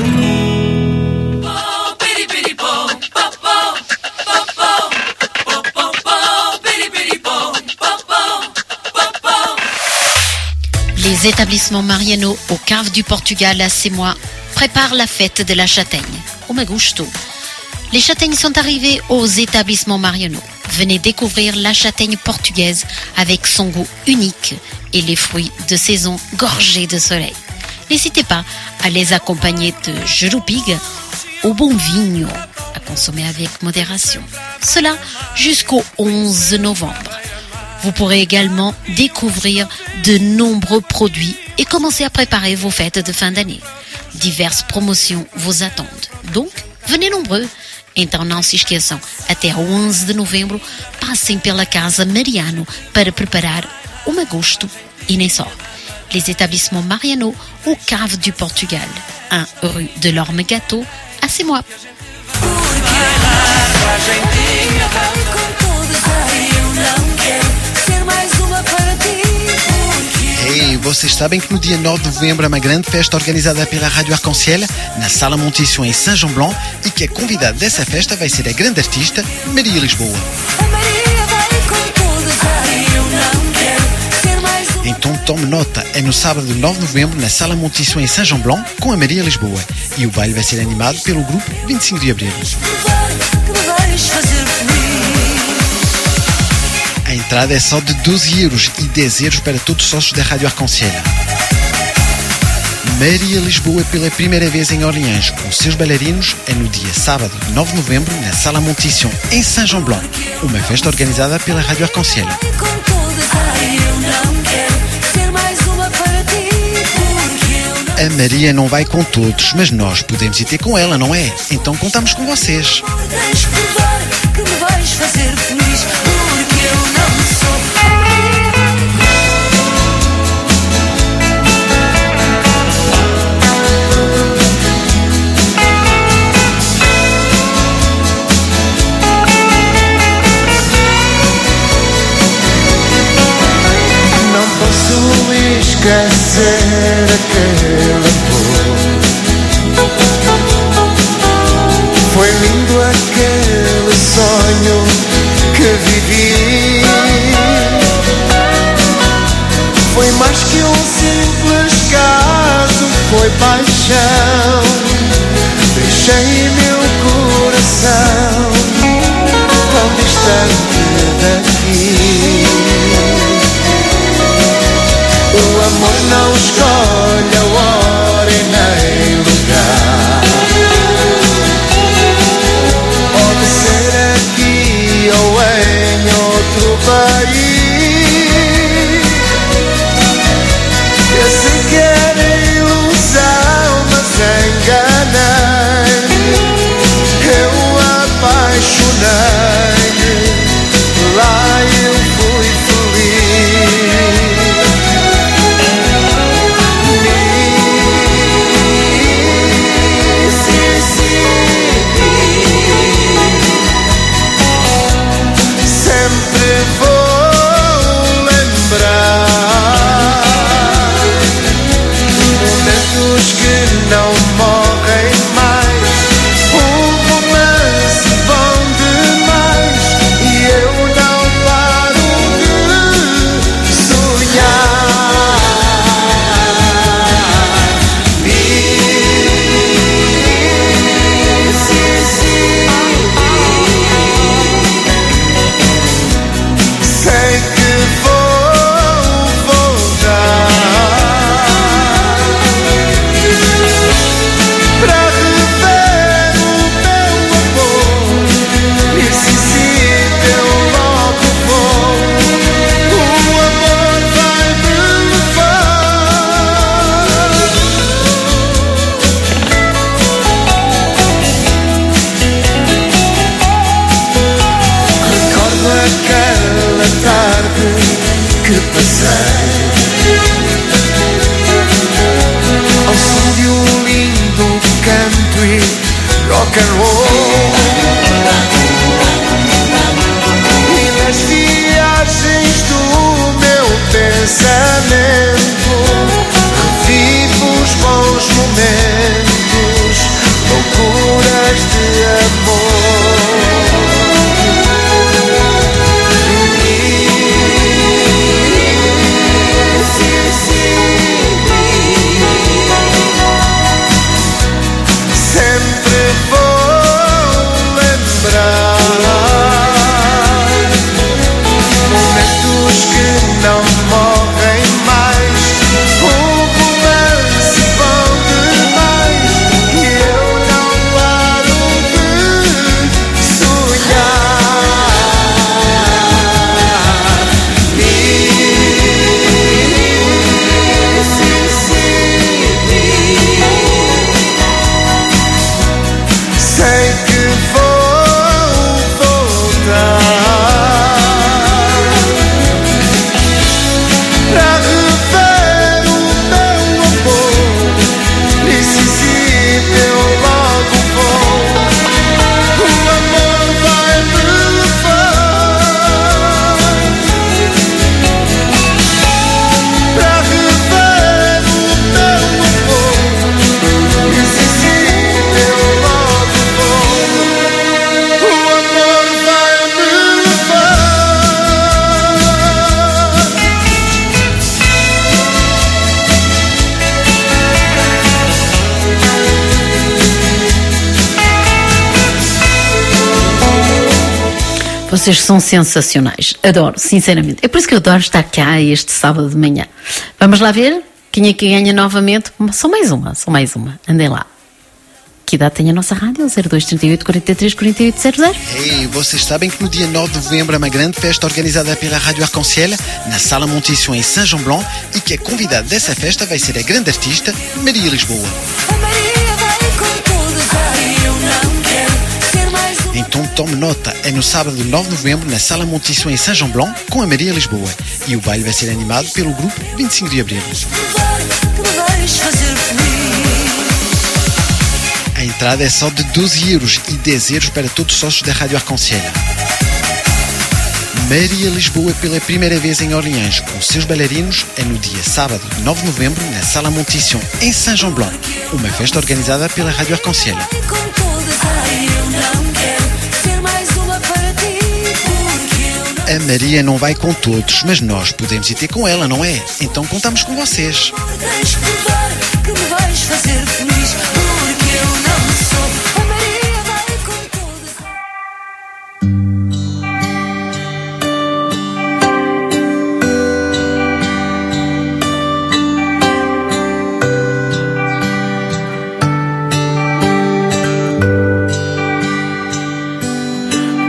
Les établissements Mariano au Cave du Portugal à 6 mois préparent la fête de la châtaigne. Au Magusto. Les châtaignes sont arrivées aux établissements Mariano. Venez découvrir la châtaigne portugaise avec son goût unique et les fruits de saison gorgés de soleil. N'hésitez pas à les accompagner de jurupig au bon vinho, à consommer avec modération. Cela jusqu'au 11 novembre. Vous pourrez également découvrir de nombreux produits et commencer à préparer vos fêtes de fin d'année. Diverses promotions vous attendent. Donc, venez nombreux. Então não se esqueçam, até 11 de novembro, passem pela Casa Mariano para preparar o Magusto e nem só. Les établissements Mariano au Cave du Portugal, 1 rue de l'Orme Gâteau, à 6 mois. Ei, vocês sabem que no dia 9 de novembro é uma grande festa organizada pela Rádio Arc-en-Ciel na Sala Montição em Saint-Jean-Blanc e que a convidada dessa festa vai ser a grande artista Maria Lisboa. Então tome nota, é no sábado 9 de novembro na Sala Montição em Saint-Jean-Blanc com a Maria Lisboa e o baile vai ser animado pelo grupo 25 de Abril. A entrada é só de 12 euros e 10 euros para todos os sócios da Rádio Arc-en-Ciel. Maria Lisboa pela primeira vez em Orleans com seus bailarinos é no dia sábado 9 de novembro na Sala Montição em Saint-Jean-Blanc, uma festa organizada pela Rádio Arc-en-Ciel. A Maria não vai com todos, mas nós podemos ir ter com ela, não é? Então contamos com vocês. Esquecer aquele amor. Foi lindo aquele sonho que vivi. Foi mais que um simples caso, foi paixão. Deixei meu coração tão distante daqui. amor não escolhe a hora e nem lugar. Pode ser aqui ou em outro país. Eu sei que era ilusão, mas enganei-me. Eu apaixonei-me, lá eu fui feliz. Sempre vou lembrar momentos que não morrem mais. Um romance bom demais e eu não paro de sonhar. Sei que vou voltar para rever o meu amor. E se eu logo vou, o amor vai me levar. Recordo aquela tarde que passei ao som de um lindo canto e rock and roll. E nas viagens do meu pensamento revivo os bons momentos, loucuras de amor. Sempre vou lembrar momentos que não morrem mais. Um romance bom demais e eu não paro de sonhar. Sei que vou voltar para rever o meu amor. Decisivo eu logo vou, o amor vai me levar para rever o meu amor. Decisivo eu logo vou, o amor vai me levar. Vocês são sensacionais. Adoro, sinceramente. É por isso que eu adoro estar cá este sábado de manhã. Vamos lá ver quem é que ganha novamente. Só mais uma. Andem lá. Que idade tem a nossa rádio? 0238 43 4800. Ei, vocês sabem que no dia 9 de novembro é uma grande festa organizada pela Rádio Arc-en-Ciel na Sala Montição em Saint-Jean-Blanc e que a convidada dessa festa vai ser a grande artista Maria Lisboa. Então tome nota, é no sábado 9 de novembro na Sala Montição em Saint-Jean-Blanc com a Maria Lisboa e o baile vai ser animado pelo grupo 25 de Abril. A entrada é só de 12 euros e 10 euros para todos os sócios da Rádio Arc-en-Ciel. Maria Lisboa pela primeira vez em Orleans com seus bailarinos é no dia sábado 9 de novembro na Sala Montição em Saint-Jean-Blanc, uma festa organizada pela Rádio Arc-en-Ciel. A Maria não vai com todos, mas nós podemos ir ter com ela, não é? Então contamos com vocês.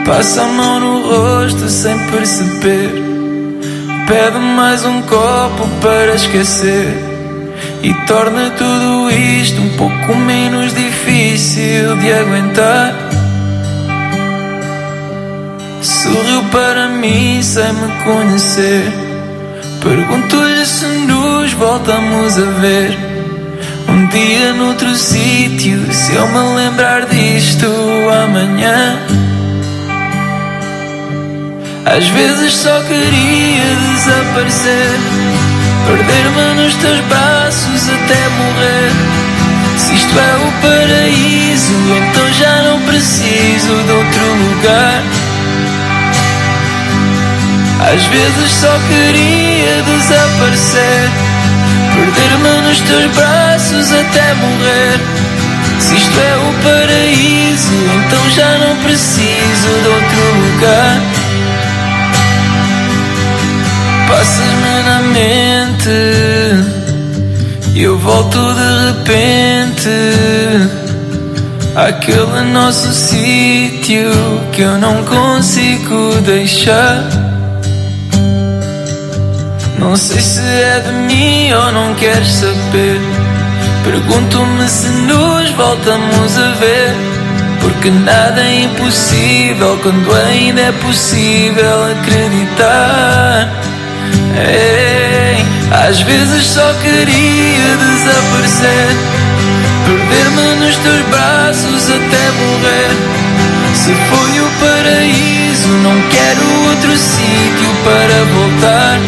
Passa a mão no rosto sem perceber. Pede mais um copo para esquecer. E torna tudo isto um pouco menos difícil de aguentar. Sorriu para mim sem me conhecer. Pergunto-lhe se nos voltamos a ver um dia noutro sítio, se eu me lembrar disto amanhã. Às vezes só queria desaparecer, perder-me nos teus braços até morrer. Se isto é o paraíso, então já não preciso de outro lugar. Às vezes só queria desaparecer, perder-me nos teus braços até morrer. Se isto é o paraíso, então já não preciso de outro lugar. Passas-me na mente e eu volto de repente àquele nosso sítio que eu não consigo deixar. Não sei se é de mim ou não queres saber. Pergunto-me se nos voltamos a ver, porque nada é impossível quando ainda é possível acreditar. Ei, às vezes só queria desaparecer, perder-me nos teus braços até morrer. Se foi o paraíso, não quero outro sítio para voltar.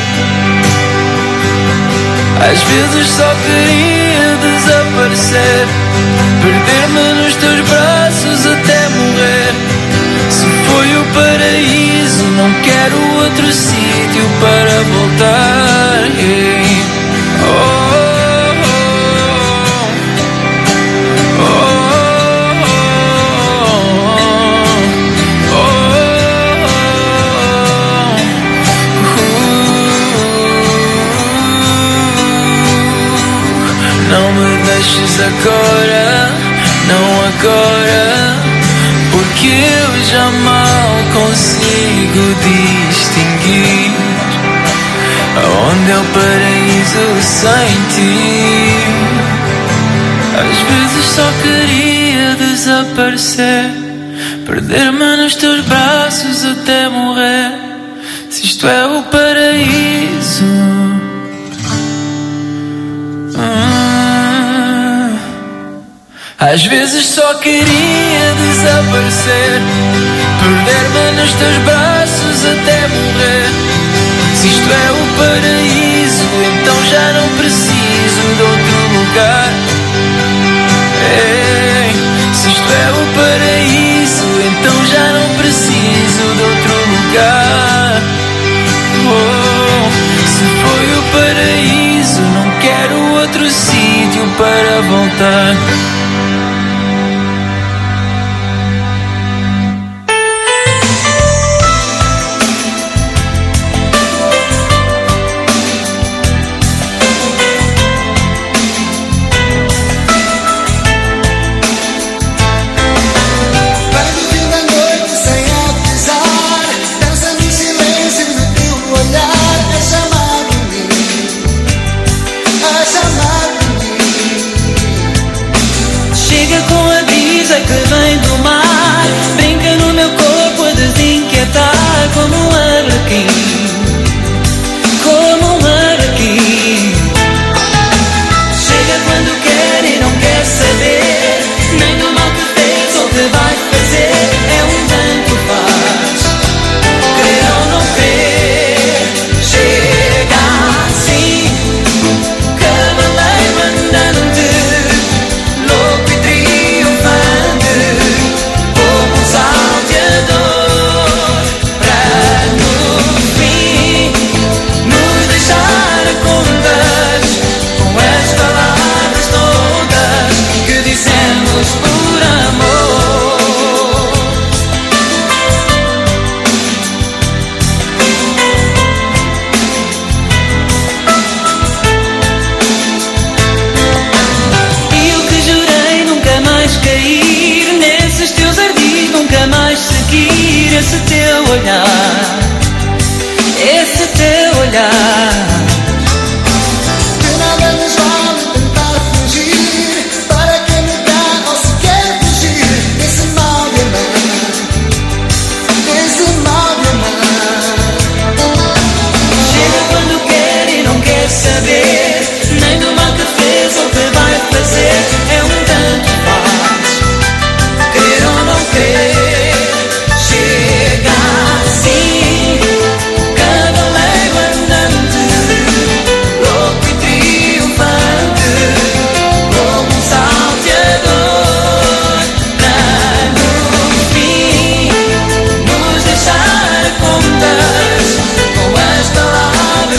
Às vezes só queria desaparecer, perder-me nos teus braços até morrer. Se foi o paraíso, não quero outro sítio para voltar. Hey. Oh. Não me deixes agora, não agora, porque eu já mal consigo distinguir aonde é o paraíso sem ti. Às vezes só queria desaparecer, perder-me nos teus braços até morrer. Se isto é o paraíso, às vezes só queria desaparecer, perder-me nos teus braços até morrer. Se isto é o paraíso, então já não preciso de outro lugar. Ei, se isto é o paraíso, então já não preciso de outro lugar. Oh, se foi o paraíso, não quero outro sítio para voltar.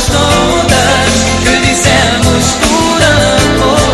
palavras todas que dissemos por amor.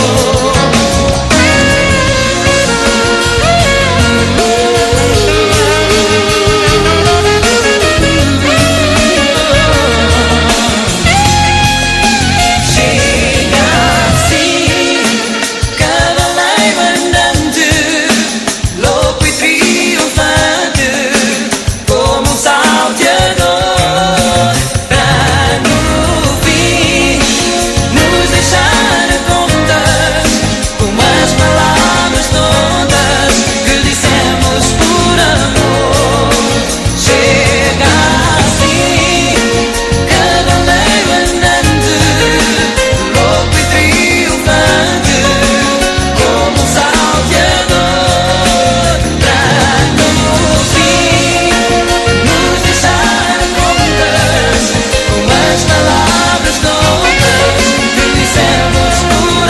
Chega assim, cavaleiro andante, louco e triunfante, como um salteador, pra no fim nos deixar contas com as palavras todas que dissemos por amor. Chega assim, cavaleiro andante, louco e triunfante, como um salteador, pra no fim nos deixar contas com as palavras todas que dissemos por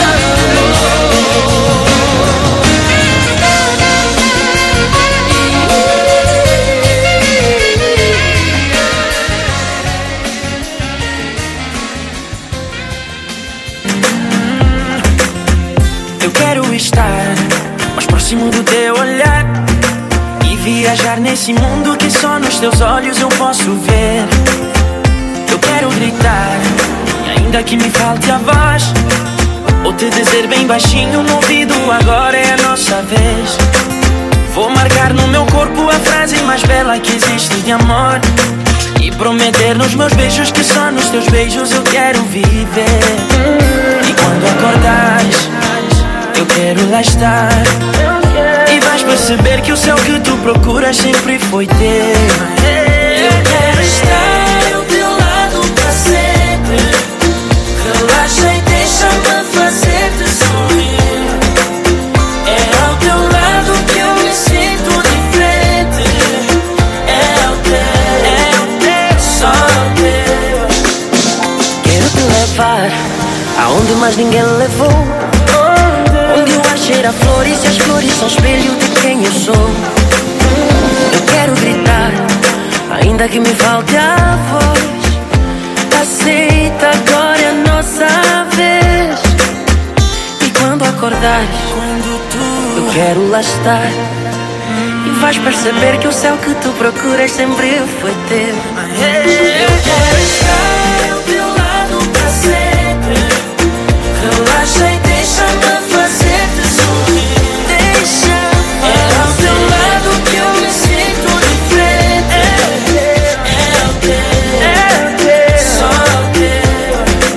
Eu quero estar mais próximo do teu olhar e viajar nesse mundo que só nos teus olhos eu posso ver. Eu quero gritar, e ainda que me falte a voz, ou te dizer bem baixinho no ouvido, agora é a nossa vez. Vou marcar no meu corpo a frase mais bela que existe de amor e prometer nos meus beijos que só nos teus beijos eu quero viver. E quando acordares, eu quero lá estar, e vais perceber que o céu que tu procuras sempre foi teu. Eu quero estar ao teu lado pra sempre. Relaxa e deixa-me fazer-te sorrir. É ao teu lado que eu me sinto diferente. É ao teu, só ao teu. Quero te levar aonde mais ninguém levou, onde o ar cheira a flores e as flores são espelho de quem eu sou. Eu quero gritar, ainda que me falte a voz. Aceita, agora é a nossa vez. E quando acordares, eu quero lá estar, e vais perceber que o céu que tu procuras sempre foi teu. Eu quero estar ao teu lado pra sempre. Relaxa e deixa-me fazer-te sorrir. É ao teu lado que eu me sinto diferente. É ao teu, só ao teu.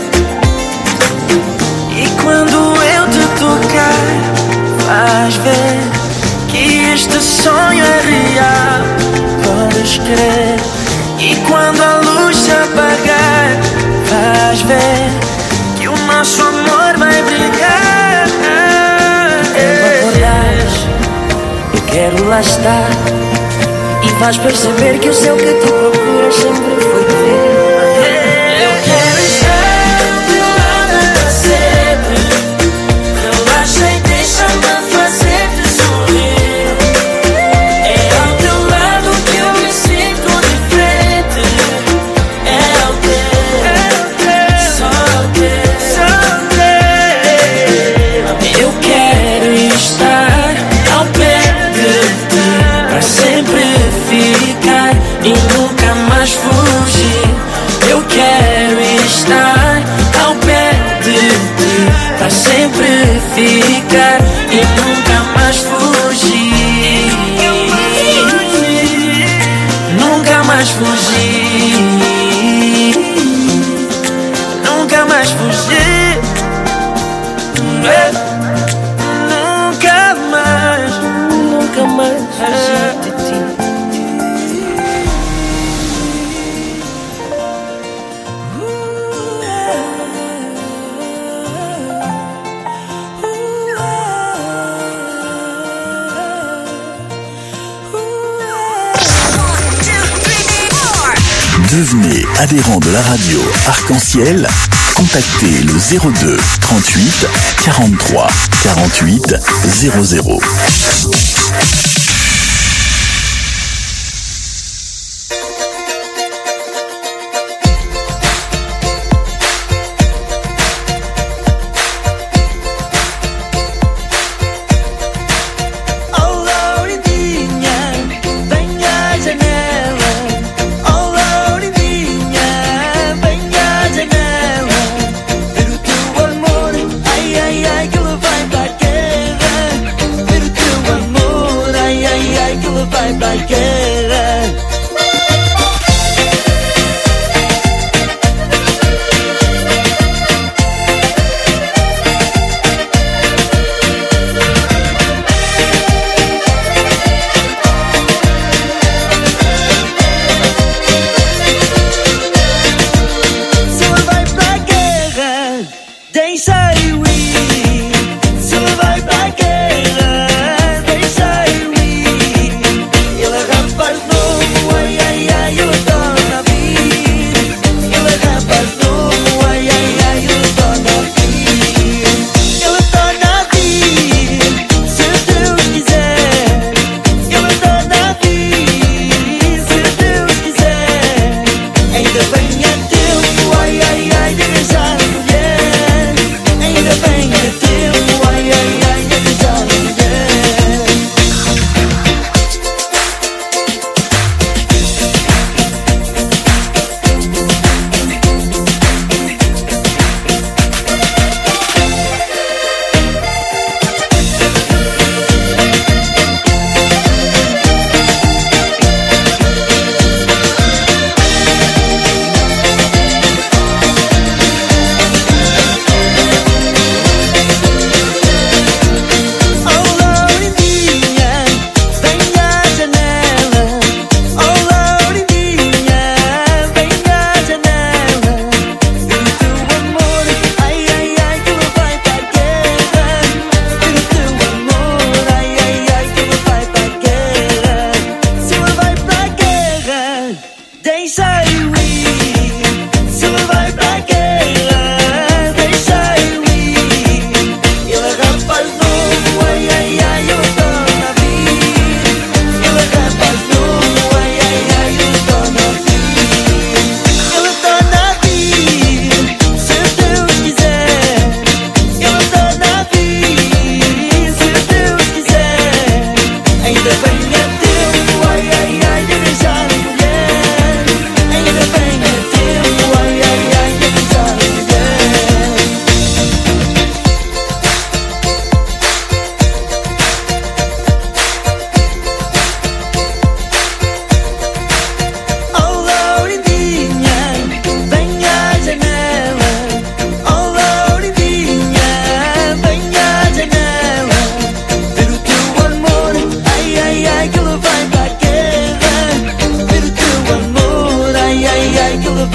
E quando eu te tocar, vais ver que este sonho é real. Podes crer. E quando a luz se apagar, vais ver que o nosso amor vai brilhar. Quando acordares, eu quero lá estar, e vais perceber que o céu que tu procuras sempre foi teu. Eu quero estar ao teu lado pra sempre. Relaxa e deixa-me fazer-te sorrir. É ao teu lado que eu me sinto diferente. É ao teu, só ao teu. Eu quero estar ao pé de ti, pra sempre ficar e nunca mais fugir. Eu quero estar ao pé de ti, pra sempre ficar e nunca mais fugir. Nunca mais fugir. Nunca mais fugir. Nunca mais fugir de ti. Devenez adhérent de la radio Arc-en-Ciel. Contactez le 02 38 43 48 00.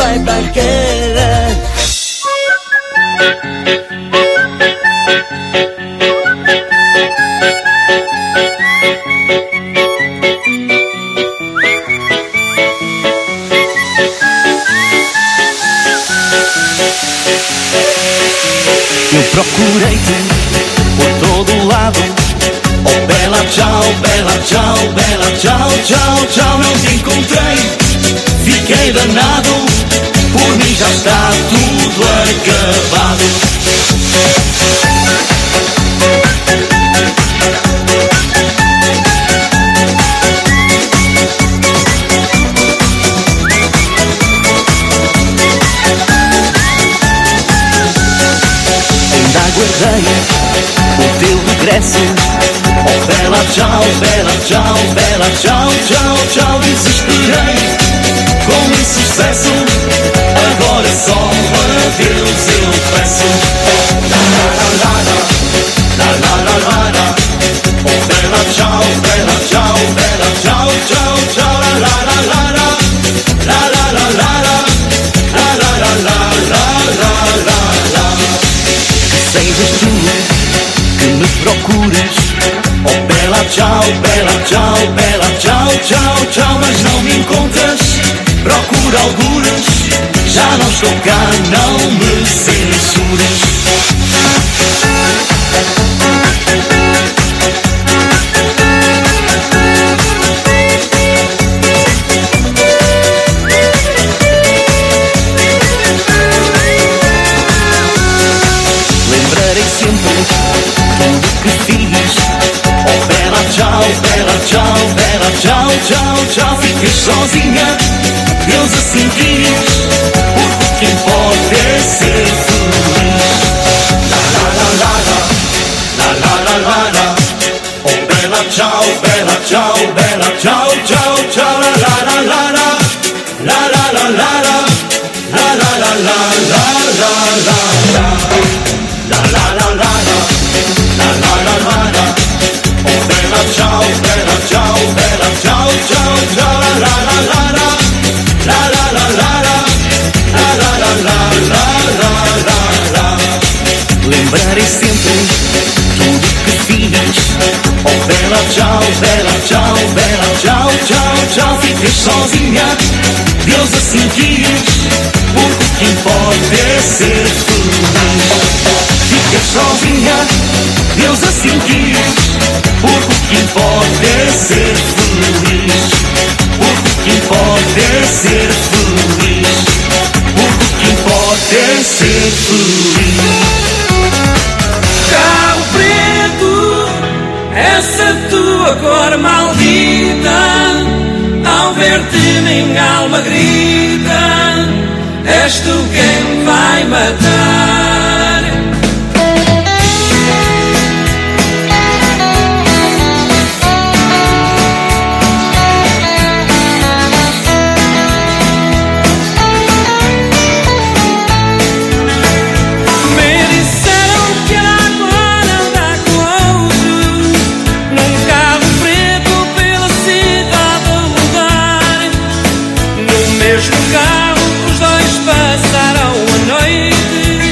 vai paquera. Eu procurei-te por todo lado. Oh bela tchau, bela tchau, bela tchau, tchau, tchau. Não te encontrei, fiquei danado. Por mim já está tudo acabado. Ainda aguardei o teu regresso. Oh bela tchau, bela tchau, bela tchau, tchau, tchau. Desesperei com insucesso. Agora só adeus eu peço. La la la la la, la la la la. Oh bela tchau, bela tchau, bela tchau, tchau, tchau. La la la la la, la la la la la, la la la la, la la la. Que sejas tu que me procuras. Oh bela tchau, bela tchau, bela tchau, tchau, tchau. Mas não me encontras, procura algures. Já não estou cá, não me censuras. Lembrarei sempre tudo que fiz. Oh bela tchau, bela tchau, bela tchau, tchau, tchau. Ficas sozinha, Deus assim quis. Porque o que importa é ser feliz. La la la la la, la la la la la. Oh bela tchau, bela tchau, bela tchau, tchau, tchau. La la la la la, la la la la la, la la la la la la la. La la la la la, la la la la la. Oh bella ciao, bella ciao, bella ciao, ciao, ciao. La la la la la, la la la la la, la la la la la la la. Lembrarei sempre tudo que fiz. Oh bella ciao, bella ciao, bella ciao, ciao, ciao. Ficas sozinha, Deus assim quis. Porque o que importa é ser feliz. Ficas sozinha, Deus assim quis. Porque o que importa é ser feliz. Porque o que importa é ser feliz. Porque o que importa é ser feliz. Cabo preto, essa tua cor maldita. Ao ver-te minha alma grita. És tu quem me vai matar. No carro os dois passaram a noite.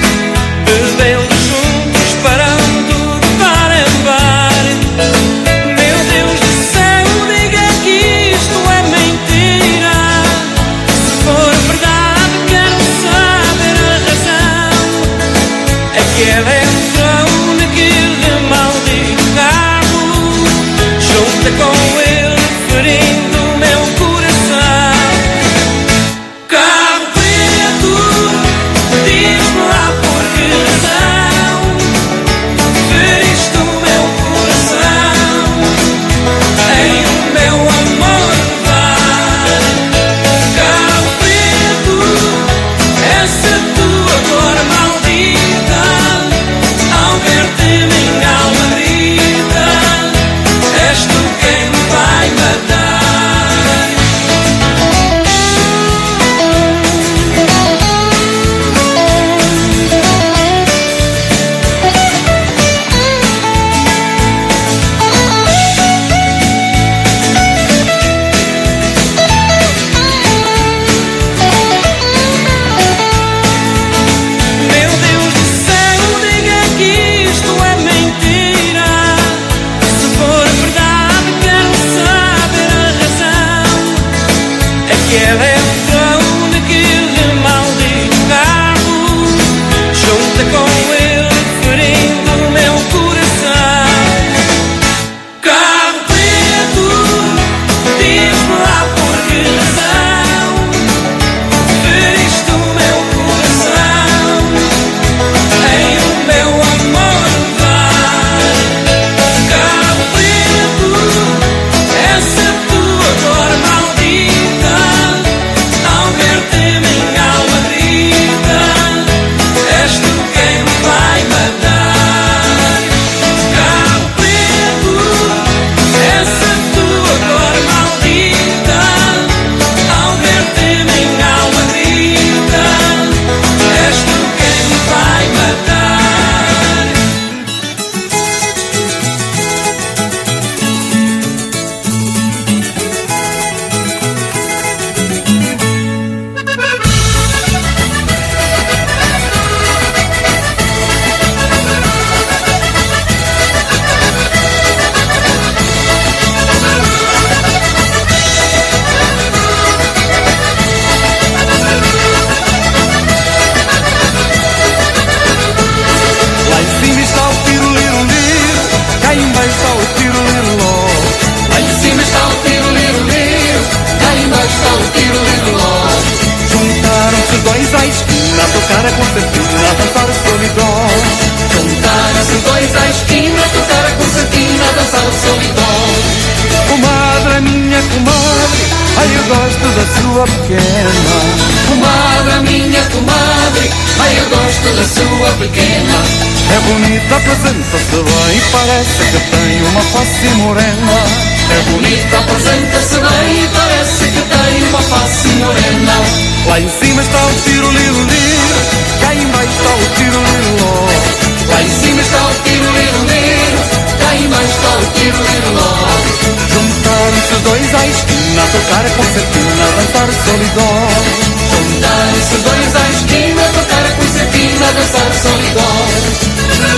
tocar a concertina, a dançar o solidão. Juntaram-se dois à esquina, tocar a concertina, a dançar o solidão. Comadre, minha comadre, ai eu gosto da sua pequena. Comadre, minha comadre, ai eu gosto da sua pequena. É bonita, apresenta-se bem, parece que tem uma face morena. É bonita, apresenta-se bem, parece que tem uma face morena. Lá em cima está o tiro-liro-liro, cá em baixo está o tiro-liro-ló. Lá em cima está o tiro-liro-liro, cá em baixo está o tiro-liro-ló. Juntaram-se dois à esquina, a tocar a concertina, a dançar o solidão. Juntaram-se dois à esquina, a tocar a concertina, a dançar o solidão.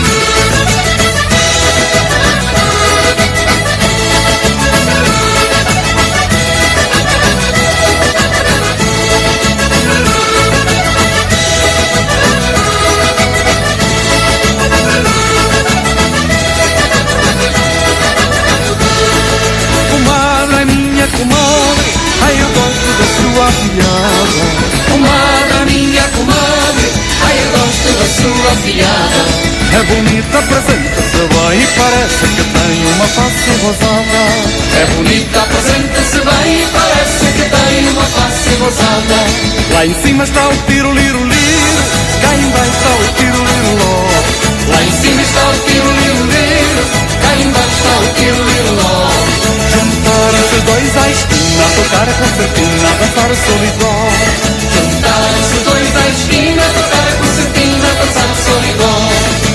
Comadre, ai eu gosto da sua piada. Comadre, minha comadre, ai eu gosto da sua filhada. É bonita, apresenta-se bem e parece que tem uma face rosada. É bonita, apresenta-se bem e parece que tem uma face rosada. Lá em cima está o tiro-liro-liro, cá em baixo está o tiro-liro-ló. Lá em cima está o tiro-liro-liro, cá em baixo está o tiro-liro-ló. Juntaram-se dois à esquina, a tocar a concertina, a dançar o solidão. Juntaram-se dois à esquina, a tocar a concertina, a dançar o solidão.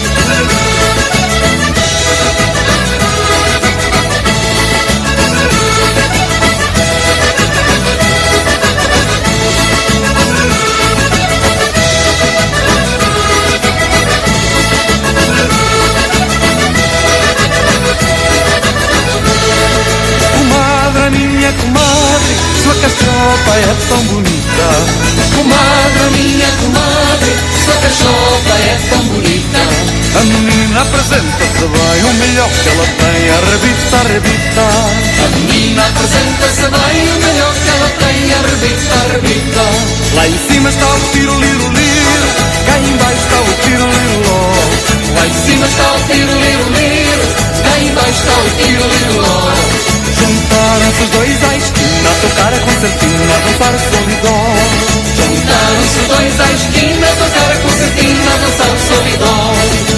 Comadre, sua cachopa é tão bonita. Comadre, minha comadre, sua cachopa é tão bonita. A menina apresenta-se bem, o melhor que ela tem, arrebita, arrebita. A menina apresenta-se bem, o melhor que ela tem, arrebita, arrebita. Lá em cima está o tiro-liro-liro, cá em baixo está o tiro-liro-ló. Lá em cima está o tiro-liro-liro, cá em baixo está o tiro-liro-ló. Juntaram-se os dois à esquina, a tocar a concertina, a dançar o solidão. Juntaram-se dois à esquina, a tocar a concertina, a dançar o solidão.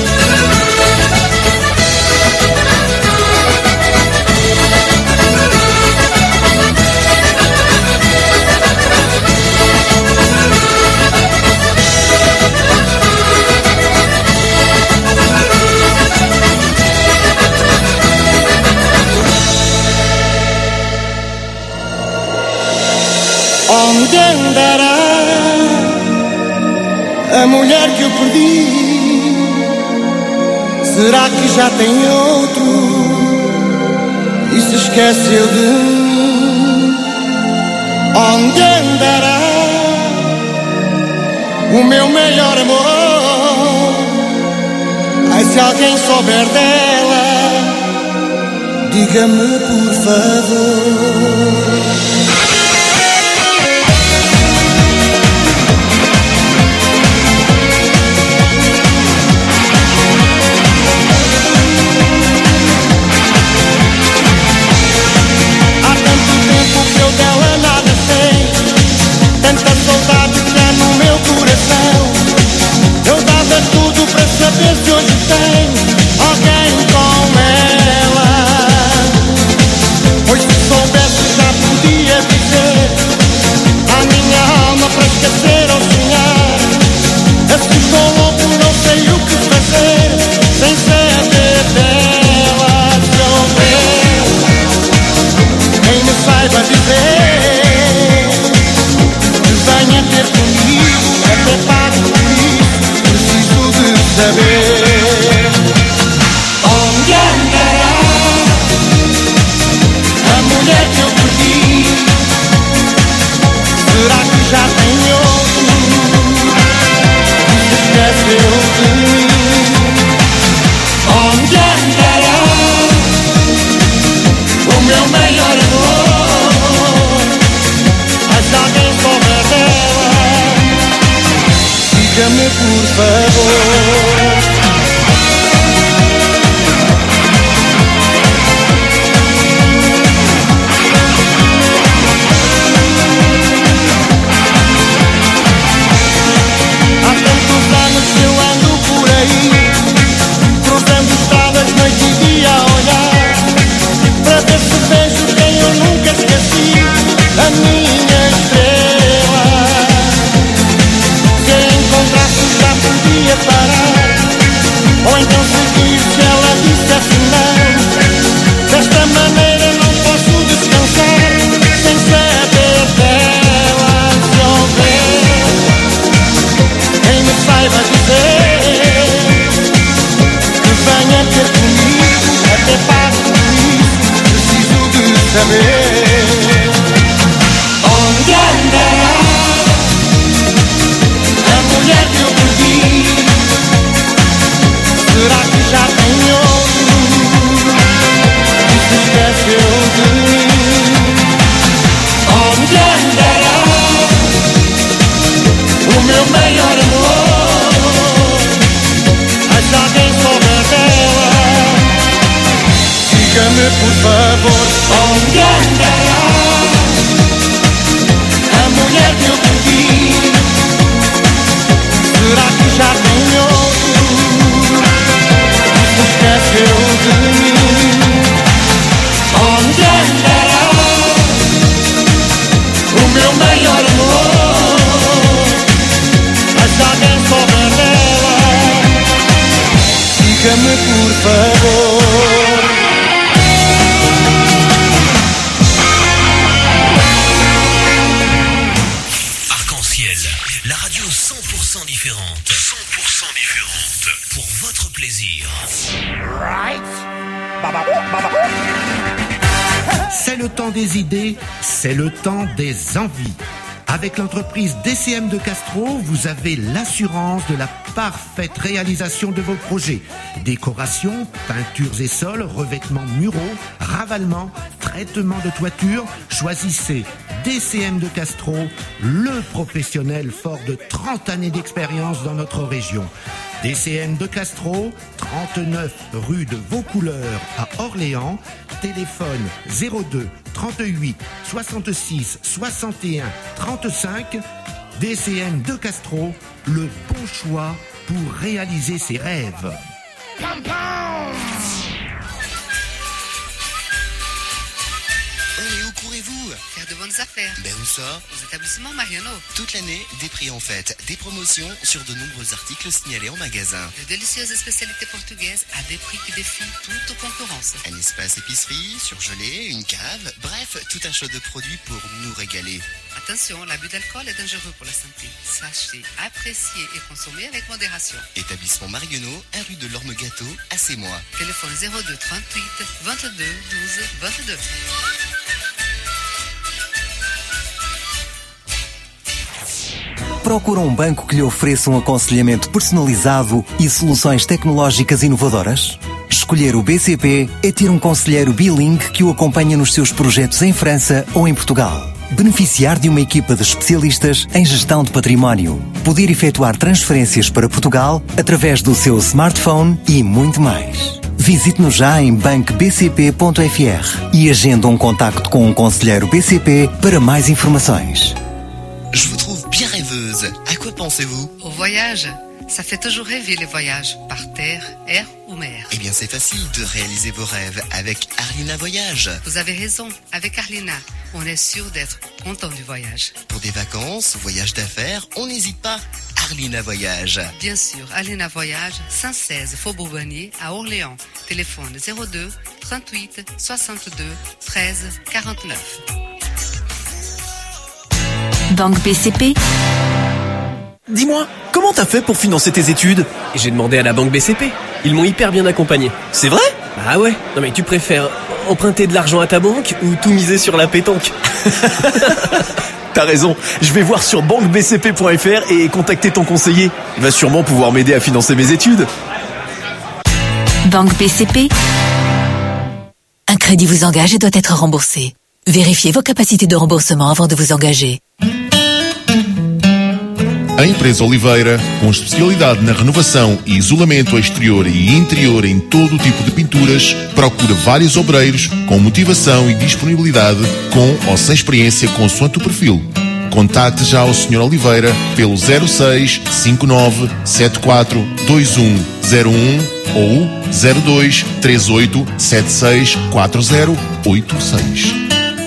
Onde andará a mulher que eu perdi? Será que já tem outro e se esqueceu de mim? Onde andará o meu melhor amor? Ai, se alguém souber dela, diga-me por favor. Saber se hoje tem alguém com ela. Pois se soubesse já podia dizer a minha alma para esquecer ou sonhar. Assim estou louco, não sei o que fazer sem saber dela. Se houver quem me saiba dizer que venha ter comigo, até pago por isso, preciso de saber onde andará a mulher que eu perdi. Será que já tem outro e se esqueceu de mim? Onde andará o meu melhor amor? Mas alguém souber dela, Diga-me por favor. A minha estrela, se a encontrasse já podia parar, ou então seguir se ela dissesse não. Desta maneira não posso descansar, sem saber dela. Se houver quem me saiba dizer que venha ter comigo, até passo por isso, preciso de saber. Onde andará a mulher que eu perdi? Será que já tem outro que se esqueceu de mim? Onde andará o meu maior amor? Mas alguém souber dela, diga-me por favor. Onde andará a mulher que eu perdi? Será que já tem outro que se esqueceu de mim? Onde andará o meu maior amor? Mas alguém souber dela, diga-me por favor. La radio 100% différente. 100% différente. Pour votre plaisir. C'est le temps des idées, c'est le temps des envies. Avec l'entreprise DCM de Castro, vous avez l'assurance de la parfaite réalisation de vos projets. Décoration, peintures et sols, revêtements muraux, ravalement, traitement de toiture. Choisissez DCM de Castro, le professionnel fort de 30 années d'expérience dans notre région. DCM de Castro, 39 rue de Vaucouleurs à Orléans, téléphone 02 38 66 61 35. DCM de Castro, le bon choix pour réaliser ses rêves. Et où courez-vous? Faire de bonnes affaires. Ben où ça? Aux établissements Mariano. Toute l'année, des prix en fête, des promotions sur de nombreux articles signalés en magasin. De délicieuses spécialités portugaises à des prix qui défient toute concurrence. Un espace épicerie, surgelé, une cave, bref, tout un choix de produits pour nous régaler. Attention, l'abus d'alcool est dangereux pour la santé. Sachez apprécier et consommer avec modération. Établissement Marionneau, 1 rue de l'Orme-Gâteau, à Sémois. Téléphone 02 38 22 12 22. Procura um banco que lhe ofereça um aconselhamento personalizado e soluções tecnológicas inovadoras? Escolher o BCP é ter um conselheiro bilingue que o acompanha nos seus projetos em França ou em Portugal. Beneficiar de uma equipa de especialistas em gestão de património. Poder efetuar transferências para Portugal através do seu smartphone e muito mais. Visite-nos já em bancobcp.fr e agenda um contacto com um conselheiro BCP para mais informações. Je vous trouve bien rêveuse. À quoi pensez-vous? Au voyage. Ça fait toujours rêver les voyages, par terre, air ou mer. Eh bien, c'est facile de réaliser vos rêves avec Arlina Voyage. Vous avez raison, avec Arlina, on est sûr d'être content du voyage. Pour des vacances, voyages d'affaires, on n'hésite pas. Arlina Voyage. Bien sûr, Arlina Voyage, 116 Faubourg Bonnier à Orléans. Téléphone 02 38 62 13 49. Banque BCP. Dis-moi, comment t'as fait pour financer tes études? J'ai demandé à la banque BCP. Ils m'ont hyper bien accompagné. C'est vrai? Bah ouais. Non mais tu préfères emprunter de l'argent à ta banque ou tout miser sur la pétanque? T'as raison, je vais voir sur banquebcp.fr et contacter ton conseiller. Il va sûrement pouvoir m'aider à financer mes études. Banque BCP. Un crédit vous engage et doit être remboursé. Vérifiez vos capacités de remboursement avant de vous engager. A empresa Oliveira, com especialidade na renovação e isolamento exterior e interior em todo o tipo de pinturas, procura vários obreiros com motivação e disponibilidade, com ou sem experiência consoante o perfil. Contacte já o Sr. Oliveira pelo 06 59 74 2101 ou 02 38 76 4086.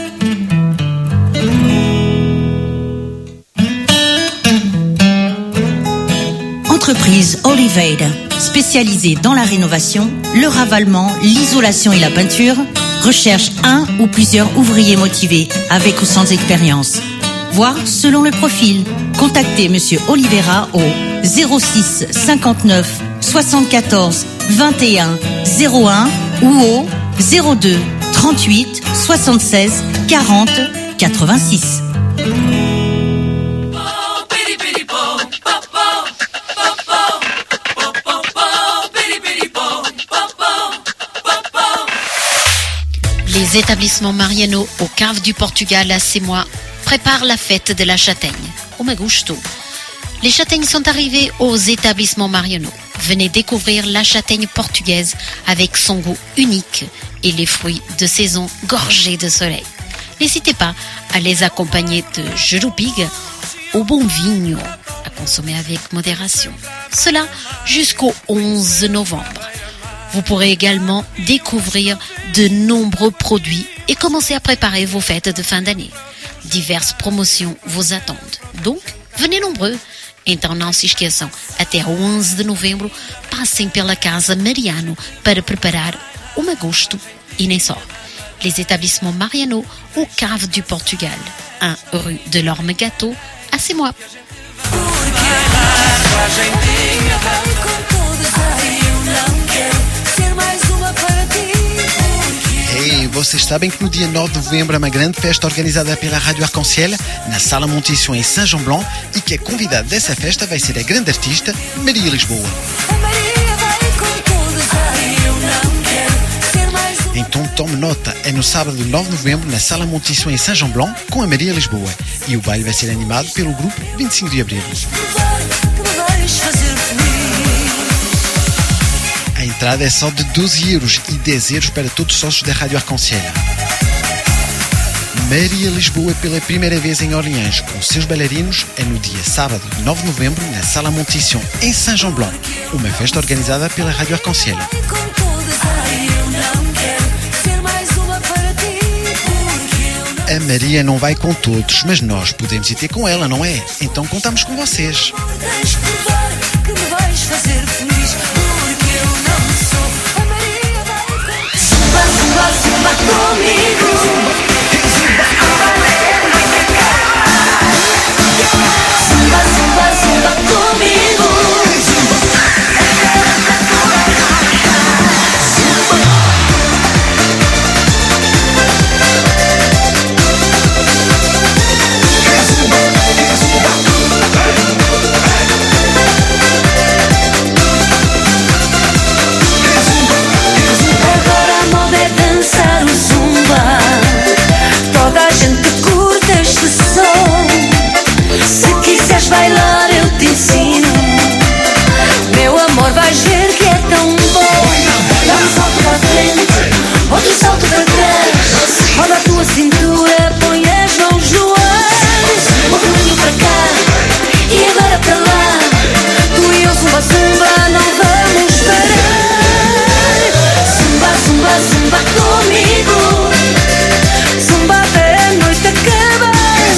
Entreprise Oliveira, spécialisée dans la rénovation, le ravalement, l'isolation et la peinture, recherche un ou plusieurs ouvriers motivés avec ou sans expérience. Voir selon le profil. Contactez Monsieur Oliveira au 06 59 74 21 01 ou au 02 38 76 40 86. Les établissements Mariano au Cave du Portugal à 6 mois préparent la fête de la châtaigne. Au Magusto. Les châtaignes sont arrivées aux établissements Mariano. Venez découvrir la châtaigne portugaise avec son goût unique et les fruits de saison gorgés de soleil. N'hésitez pas à les accompagner de jerupig au bon vinho, à consommer avec modération. Cela jusqu'au 11 novembre. Vous pourrez également découvrir de nombreux produits et commencer à préparer vos fêtes de fin d'année. Diverses promotions vous attendent. Donc, venez nombreux. Então não se esqueçam, até 11 de novembro, passem pela Casa Mariano para preparar o Magusto e nem só. Les établissements Mariano au Cave du Portugal, 1 rue de l'Orme Gâteau, à 6 mois. Ei, vocês sabem que no dia 9 de novembro é uma grande festa organizada pela Rádio Arc-en-Ciel na Sala Montição em Saint-Jean-Blanc e que a convidada dessa festa vai ser a grande artista Maria Lisboa. Então tome nota, é no sábado 9 de novembro na Sala Montição em Saint-Jean-Blanc com a Maria Lisboa e o baile vai ser animado pelo grupo 25 de Abril. A entrada é só de 12 euros e 10 euros para todos os sócios da Rádio Arc-en-Ciel. Maria Lisboa pela primeira vez em Orleans com seus bailarinos é no dia sábado 9 de novembro na Sala Montição em Saint-Jean-Blanc, uma festa organizada pela Rádio Arc-en-Ciel. A Maria não vai com todos, mas nós podemos ir ter com ela, não é? Então contamos com vocês. Zumba comigo. Zumba, zumba, zumba comigo. Agora a moda é dançar o zumba. Toda a gente curte este som. Se quiseres bailar eu te ensino. Meu amor, vais ver que é tão bom. Dá um salto para frente, outro salto para trás. Roda a tua cintura, põe as mãos no ar. Movimento para cá e agora para lá. Tu e eu zumba, zumba, não vamos parar. Zumba, zumba, zumba comigo. Zumba até a noite acabar.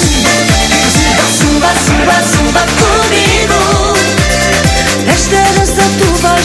Zumba, zumba, zumba comigo. Esta dança tu vais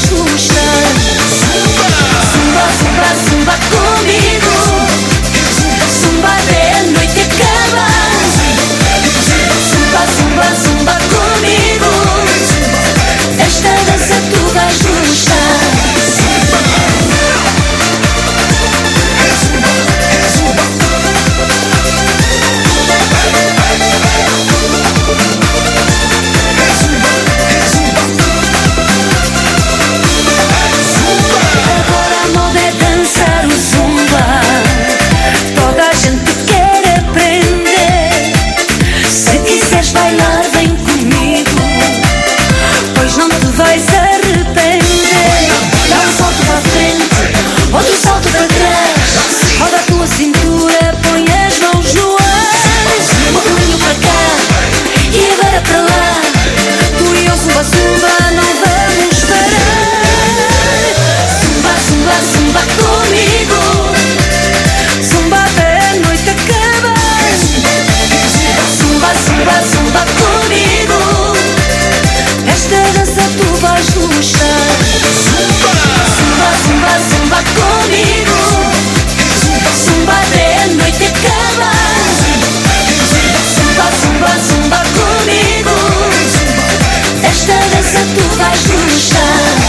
vais gostar.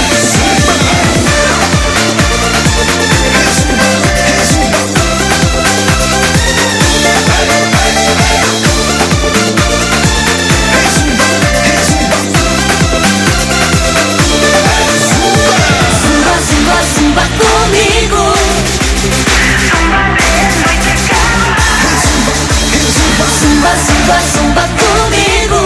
Zumba comigo. Zumba, zumba, zumba comigo.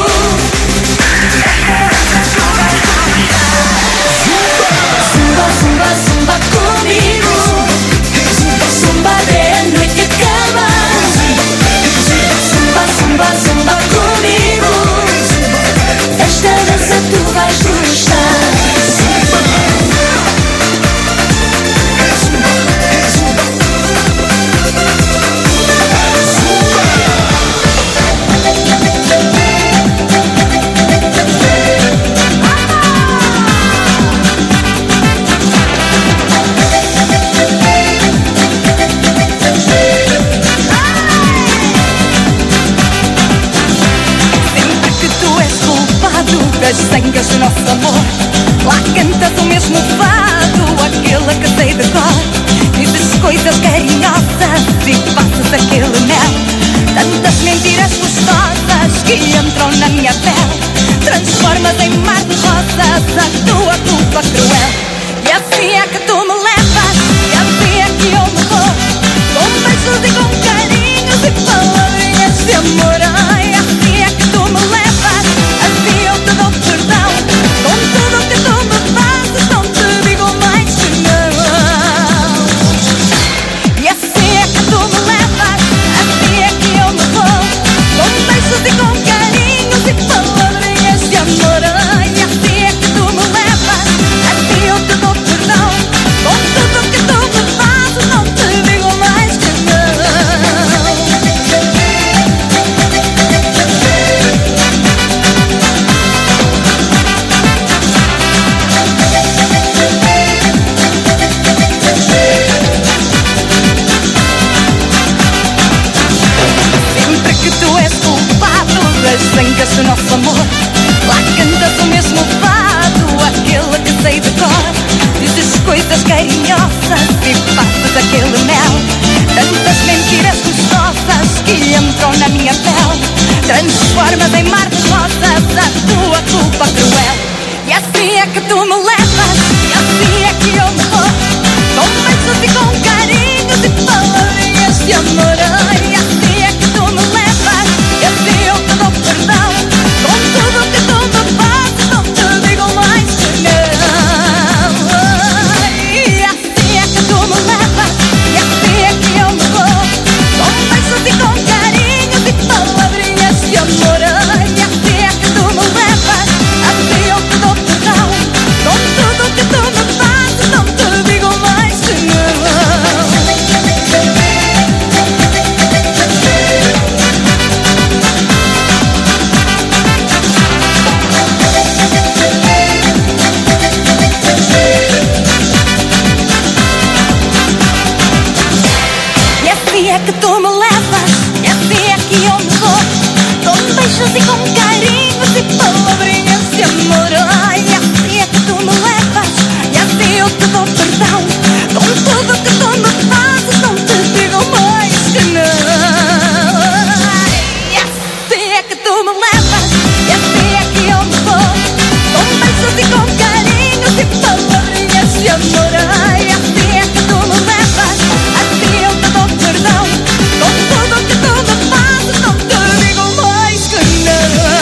Zumba, zumba, zumba comigo. Zumba de noite e cama. Zumba, zumba, zumba comigo. Esta dança tu vais gostar. Das zangas do nosso amor, lá cantas o mesmo fado, aquele que sei de cor. Dizes coisas carinhosas e passas aquele mel. Tantas mentiras gostosas que entram na minha pele. Transformas em mar de rosas a tua culpa cruel. E assim é que tu me levas, e assim é que eu me vou, com beijos e com carinhos e palavrinhas de amor. Ai, assim é que tu me levas, assim eu te dou perdão. Com tudo que tu me fazes, não te digo mais que não. E assim é que tu me levas, assim é que eu me vou, com beijos e com carinhos e palavrinhas de amor. Ai, assim é que tu me levas, assim eu te dou perdão. Com tudo que tu me fazes, não te digo mais que não. Sempre que tu és culpado das zangas do nosso amor, lá cantas o mesmo fado, aquele que sei de cor. Dizes coisas carinhosas e passas aquele mel. Tantas mentiras gostosas que entram na minha pele. Transformas em mar de rosas a tua culpa cruel. E assim é que tu me levas, e assim é que eu me vou, com beijos e com carinhos e palavrinhas de amor. Ai, assim é que tu me levas, e assim eu te dou perdão. Com tudo que tu me fazes, não te digo mais que não. Ai, assim é que tu me levas, e assim é que eu me vou, com beijos e com carinhos e palavrinhas de amor. Ai, assim é que tu me levas, assim eu te dou perdão. Com tudo que tu me fazes, não te digo mais que não. E assim é que tu me levas, e assim é que eu me vou, com beijos e com carinhos e palavrinhas de amor. Ai, e assim é que tu me levas, e assim eu te dou perdão. Com tudo que tu me fazes, não te digo mais que não. Ai, e assim é que tu me levas, e assim é que eu me vou, com beijos e com carinhos e palavrinhas de amor. Ai, e assim é que tu me levas, assim eu te dou perdão. Com tudo que tu me fazes, não te digo mais que não.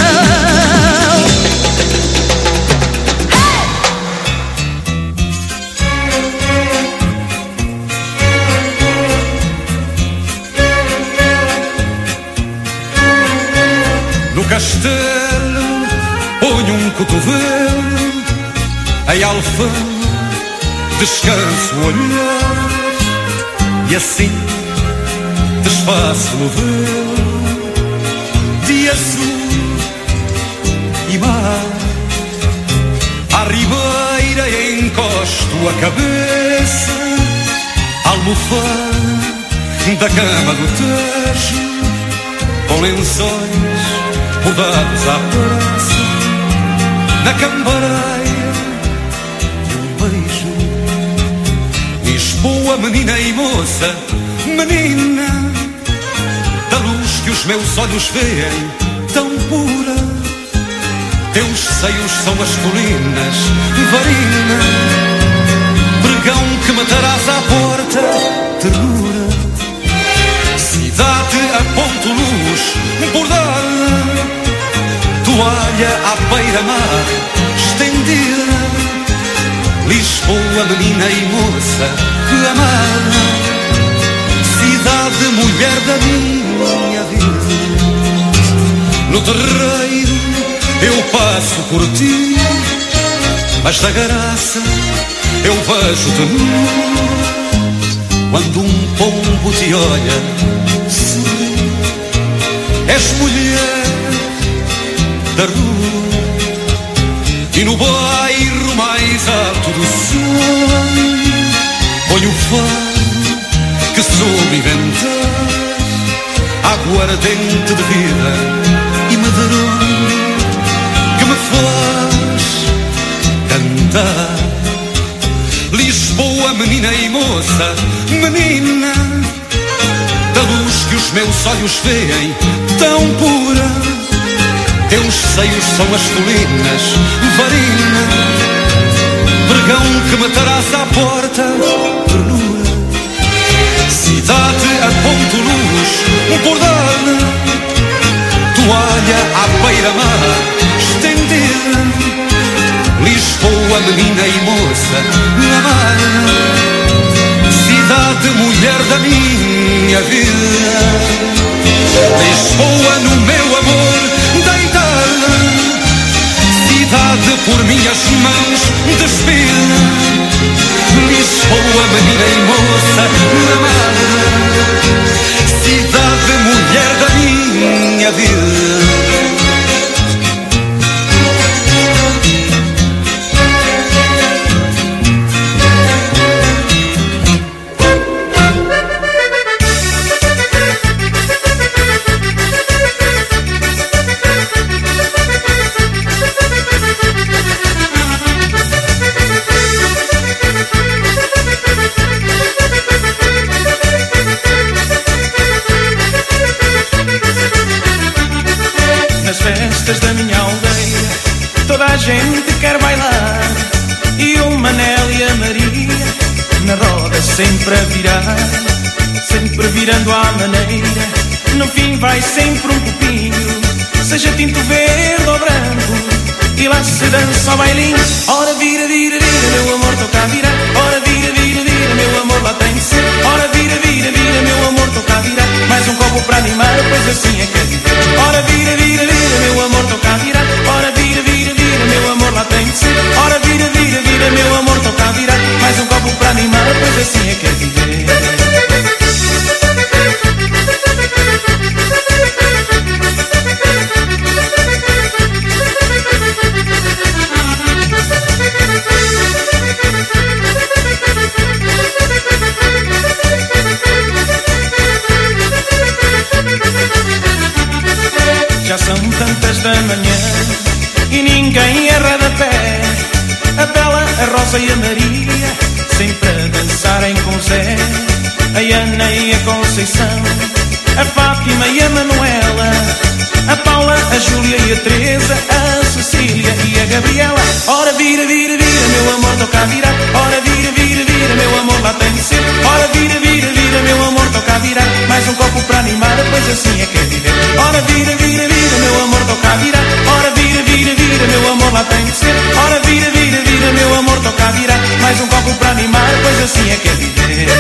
No castelo ponho um cotovelo, em alfama descanso o olhar, e assim desfaço no véu de azul e mar. À ribeira encosto a cabeça, almofada da cama do Tejo, com lençóis bordados à pressa, na cambareira moça, menina, da luz que os meus olhos veem, tão pura. Teus seios são as colinas, varina, pregão que matarás à porta, ternura. Cidade a ponto luz, bordada, toalha à beira-mar, estendida. Lisboa, menina e moça amada, cidade, mulher da minha vida. No terreiro eu passo por ti, mas da graça eu vejo-te nu. Quando um pombo te olha, sorri, és mulher da rua. E no bairro mais alto do sonho ponho o fado que soube inventar, aguardente de vida e medronho que me faz cantar. Lisboa, menina e moça, menina, da luz que os meus olhos veem, tão pura. Teus seios são as colinas, varina, pregão que matarás à porta, ternura. Cidade a ponto luz, bordada, toalha à beira-mar, estendida. Lisboa, menina e moça amada, cidade, mulher da minha vida. Lisboa no meu amor deitada, cidade por minhas mãos despida. Lisboa, menina e moça amada, cidade, mulher da minha vida. Da minha aldeia toda a gente quer bailar, e o Manel e a Maria na roda sempre a virar, sempre virando à maneira. No fim vai sempre um copinho, seja tinto verde ou branco, e lá se dança ao bailinho. Ora vira, vira, vira, meu amor, toca a virar. Ora vira, vira, vira, meu amor, lá tem de ser. Ora vira, vira, vira, meu amor, toca a virar. Mais um copo para animar, pois assim é que é viver. Ora vira, vira, vira, meu amor, toca a virar. Ora vira, vira, vira, meu amor, lá tem de ser. Ora vira, vira, vira, meu amor, toca a virar. Mais um copo para animar, pois assim é que é viver. Já são tantas da manhã e ninguém erra de pé. A Bela, a Rosa e a Maria sempre a dançarem com o Zé. A Ana e a Conceição, a Fátima e a Manuela, a Paula, a Júlia e a Teresa, a Cecília e a Gabriela. Ora vira, vira, vira, meu amor, toca a virar. Ora vira, vira, vira, meu amor, lá tem de ser. Ora vira, vira, vira, meu amor, toca a virar. Mais um copo para animar, pois assim é que é viver. Ora vira, vira, vira, meu amor, toca a virar. Ora vira, vira, vira, meu amor, lá tem de ser. Ora vira, vira, vira, meu amor, toca a virar. Mais um copo para animar, pois assim é que é viver.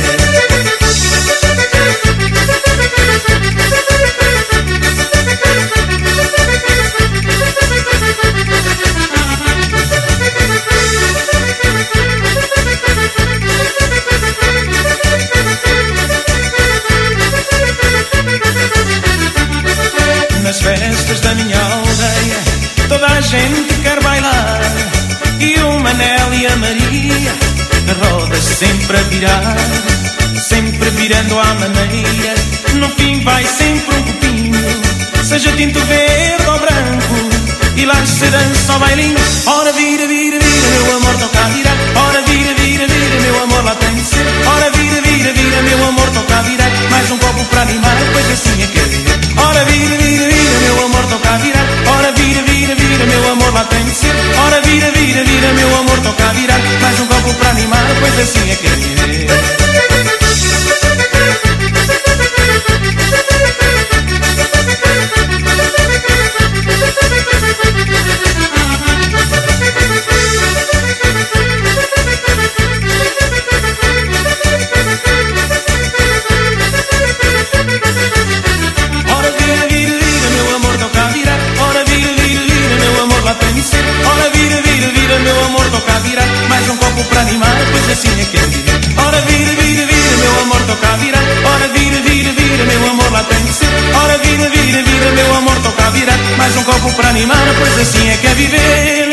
Nas festas da minha aldeia toda a gente quer bailar, e o Manel e a Maria na roda sempre a virar, sempre virando à maneira. No fim vai sempre um copinho, seja tinto verde ou branco, e lá se dança ao bailinho. Ora vira, vira, vira, meu amor, toca a virar. Ora vira, vira, vira, meu amor, lá tem de ser. Ora vira, vira, vira, meu que é viver.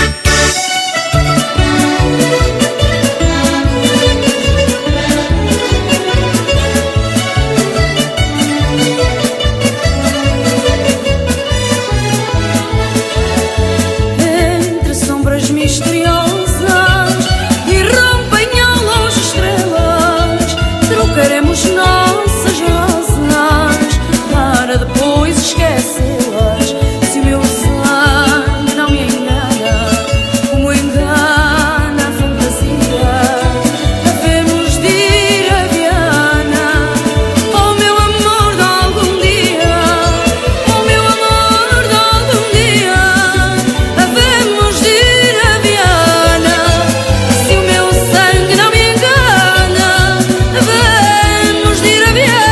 Entre sombras misteriosas e rompem ao longe estrelas, trocaremos nossas rosas para depois esquecê-las. Se o meu sangue não me engana, como engana a fantasia, havemos de ir a Viana. Oh meu amor de algum dia, oh meu amor de algum dia, havemos de ir a Viana. Se o meu sangue não me engana, havemos de ir a Viana.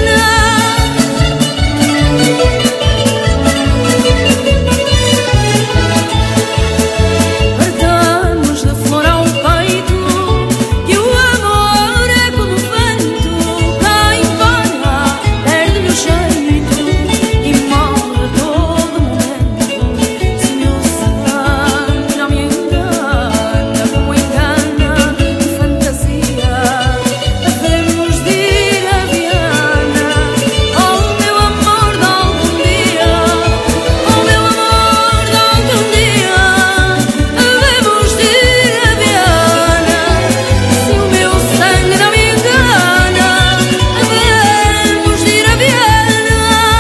Partamos de flor ao peito, que o amor é como vento, cai embora, perde-lhe o jeito e morre a todo momento. Se o meu sangue não me engana, como engana a fantasia, havemos de ir a Viana. Oh meu amor de algum dia, oh meu amor de algum dia, havemos de ir a Viana. Se o meu sangue não me engana, havemos de ir a Viana.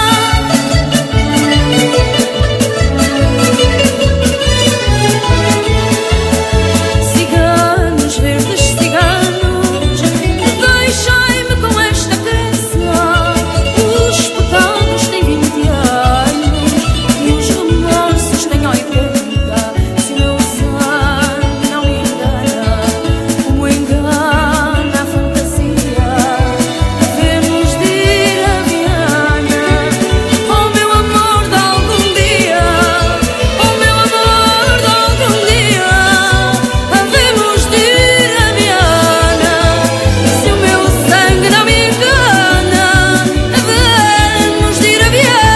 Ciganos, verdes ciganos, deixai-me com esta crença. Os pecados têm 20 anos e os remorsos têm 80. Se o meu sangue não me engana, como engana a fantasia, havemos de ir a Viana. Oh meu amor de algum dia, oh meu amor de algum dia, havemos de ir a Viana. Se o meu sangue não me engana, havemos de ir a Viana.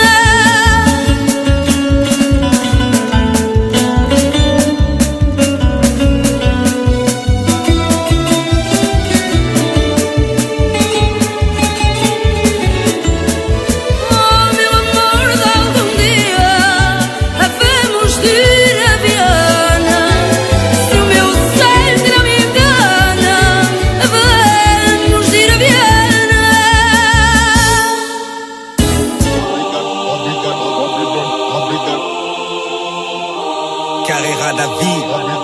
Oh meu amor de algum dia, havemos de ir a Viana. Se o meu sangue não me engana, havemos de ir a Viana. Carrera David,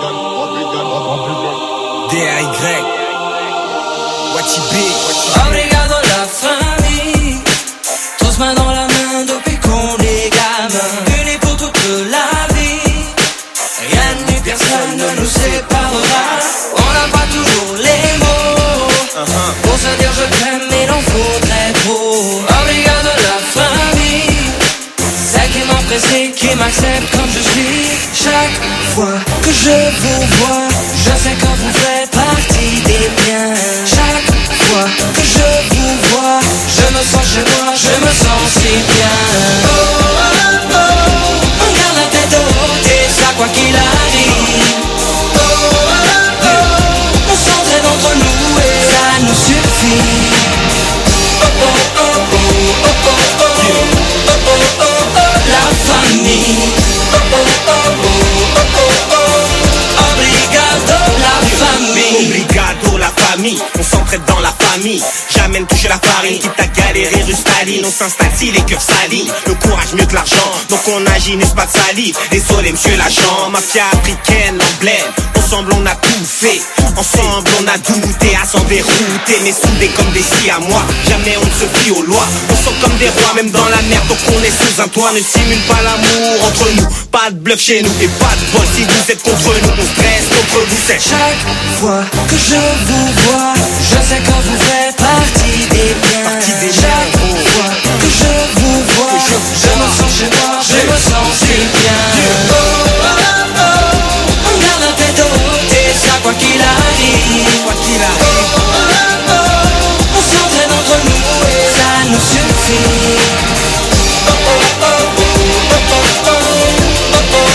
DAY, Watibé. Obrigado à la famille, tous main dans la main depuis qu'on est gamin, unis pour toute la vie. Rien ni personne ne nous séparera. On n'a pas toujours les mots pour se dire je t'aime, mais il en faudrait trop. Obrigado à la famille, celle qui m'apprécie, qui m'accepte comme je suis. Chaque fois que je vous vois, je sais que vous faites partie des miens. Chaque fois que je vous vois, je me sens chez moi, je me sens si bien. Oh, oh, oh, on garde la tête haute et ça quoi qu'il arrive. Oh, oh, oh, on s'entraîne entre nous et ça nous suffit. Oh, oh, oh, oh, oh, oh, oh, oh, oh, oh, oh, la famille. Oh, oh, oh, oh, oh, oh, oh, obrigado la famille. Obrigado la famille, on s'entraide dans la famille. Jamais ne toucher la farine, quitte à galérer rue Staline. On s'installe si les cœurs s'alignent, le courage mieux que l'argent. Donc on agit, n'est-ce pas de salive. Désolé monsieur l'agent, mafia africaine, l'emblème. Ensemble on a tout fait, ensemble on a douté à s'en dérouter. Mais soudés comme des siamois, jamais on ne se fie aux lois. On sent comme des rois, même dans la merde, donc on est sous un toit. Ne simule pas l'amour entre nous, pas de bluff chez nous. Et pas de bol si vous êtes contre nous, on stresse contre vous. C'est chaque fois que je vous vois, je sais que vous faites partie des miens. Chaque fois que je vous vois, je me sens chez moi, je me sens si bien. Oh, oh, oh, on garde la tête haute et ça quoi qu'il arrive. Quoi qu'il arrive. Oh, oh, oh, on s'entraîne entre nous et ça nous suffit. Oh, oh, oh, oh, oh, oh, oh, oh, oh.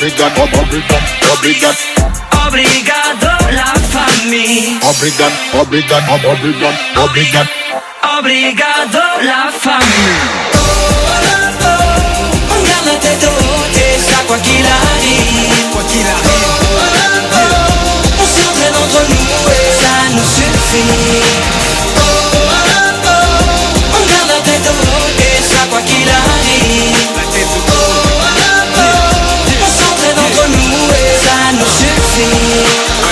Obrigado, obrigado. Obrigado la famille. Obrigado la famille. On garde la tête haute et ça quoi qu'il arrive. On s'entraîne entre nous et ça nous suffit. On garde la tête haute et ça quoi qu'il arrive. On s'entraîne entre nous et ça nous suffit.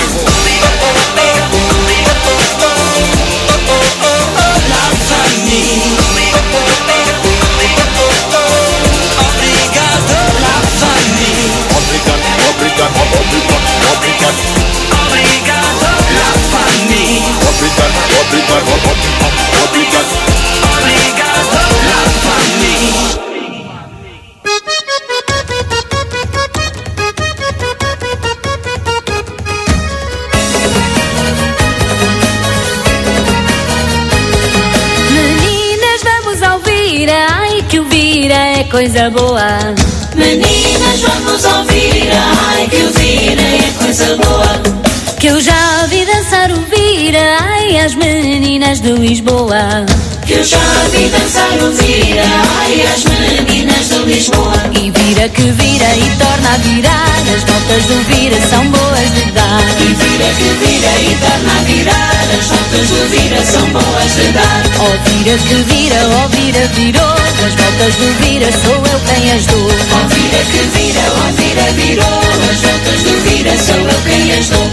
Meninas, vamos ouvir, ai que o vira é coisa boa. Meninas, vamos ouvir, ai que o vira é coisa boa. Que eu já vi dançar o vira, ai as meninas de Lisboa. Que eu já vi dançar o vira, ai as meninas de Lisboa. E vira que vira e torna a virar, as voltas do vira são boas de dar. E vira que vira e torna a virar, as voltas do vira são boas de dar. Ó vira que vira, ó vira virou, as voltas do vira sou eu quem as dou. Ó vira que vira, ó vira virou, as voltas do vira sou eu quem as dou.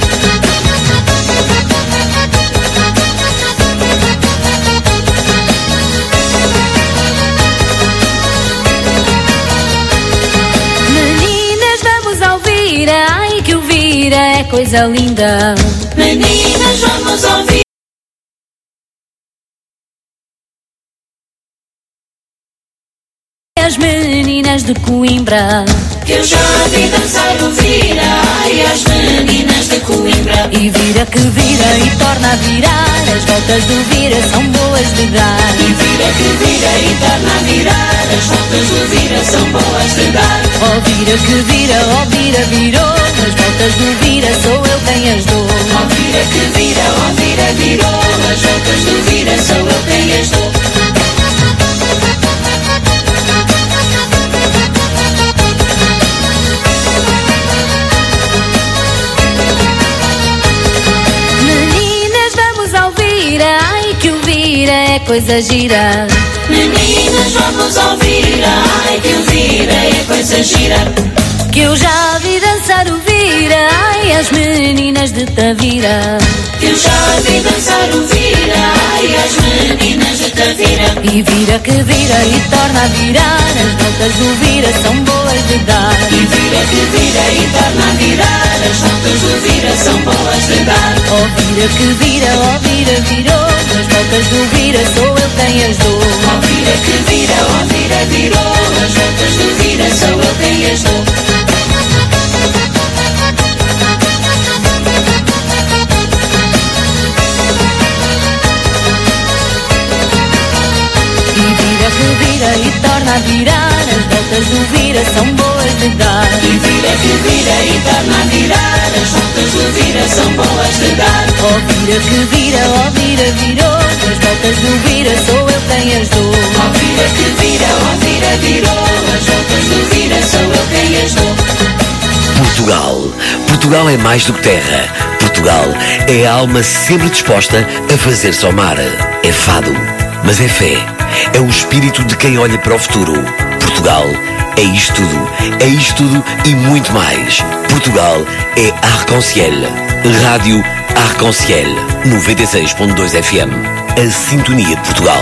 Ai que o vira é coisa linda. Meninas, vamos ouvir. As meninas de Coimbra. Que eu já vi dançar o vira, ai as meninas de Coimbra. E vira que vira e torna a virar, as voltas do vira são boas de dar. E vira que vira e torna a virar, as voltas do vira são boas de dar. Ó vira que vira, ó vira virou, as voltas do vira sou eu quem as dou. Ó vira que vira, ó vira virou, as voltas do vira sou eu quem as dou. Ai que o vira é coisa gira. Meninas, vamos ouvir, ai que o vira é coisa gira. Que eu já vi dançar o vira, ai as meninas de Tavira. Que eu já vi dançar o vira, ai as meninas de Tavira. E vira que vira e torna a virar, as voltas do vira são boas de dar. E vira que vira e torna a virar, as voltas do vira são boas de dar. Ó vira que vira, ó vira virou, as voltas do vira sou eu quem as dou. Ó vira que vira, ó vira virou, as voltas do vira sou eu quem as dou. Que vira e torna a virar, as voltas do vira são boas de dar. E vira que vira e torna a virar, as voltas do vira são boas de dar. Ó vira que vira, ó vira virou, as voltas do vira sou eu quem as dou. Ó vira que vira, ó vira virou, as voltas do vira sou eu quem as dou. Portugal é mais do que terra. Portugal é a alma sempre disposta a fazer-se ao mar. É fado, mas é fé. É o espírito de quem olha para o futuro. Portugal é isto tudo e muito mais. Portugal é Arc-en-Ciel. Rádio Arc-en-Ciel 96.2 FM. A sintonia de Portugal.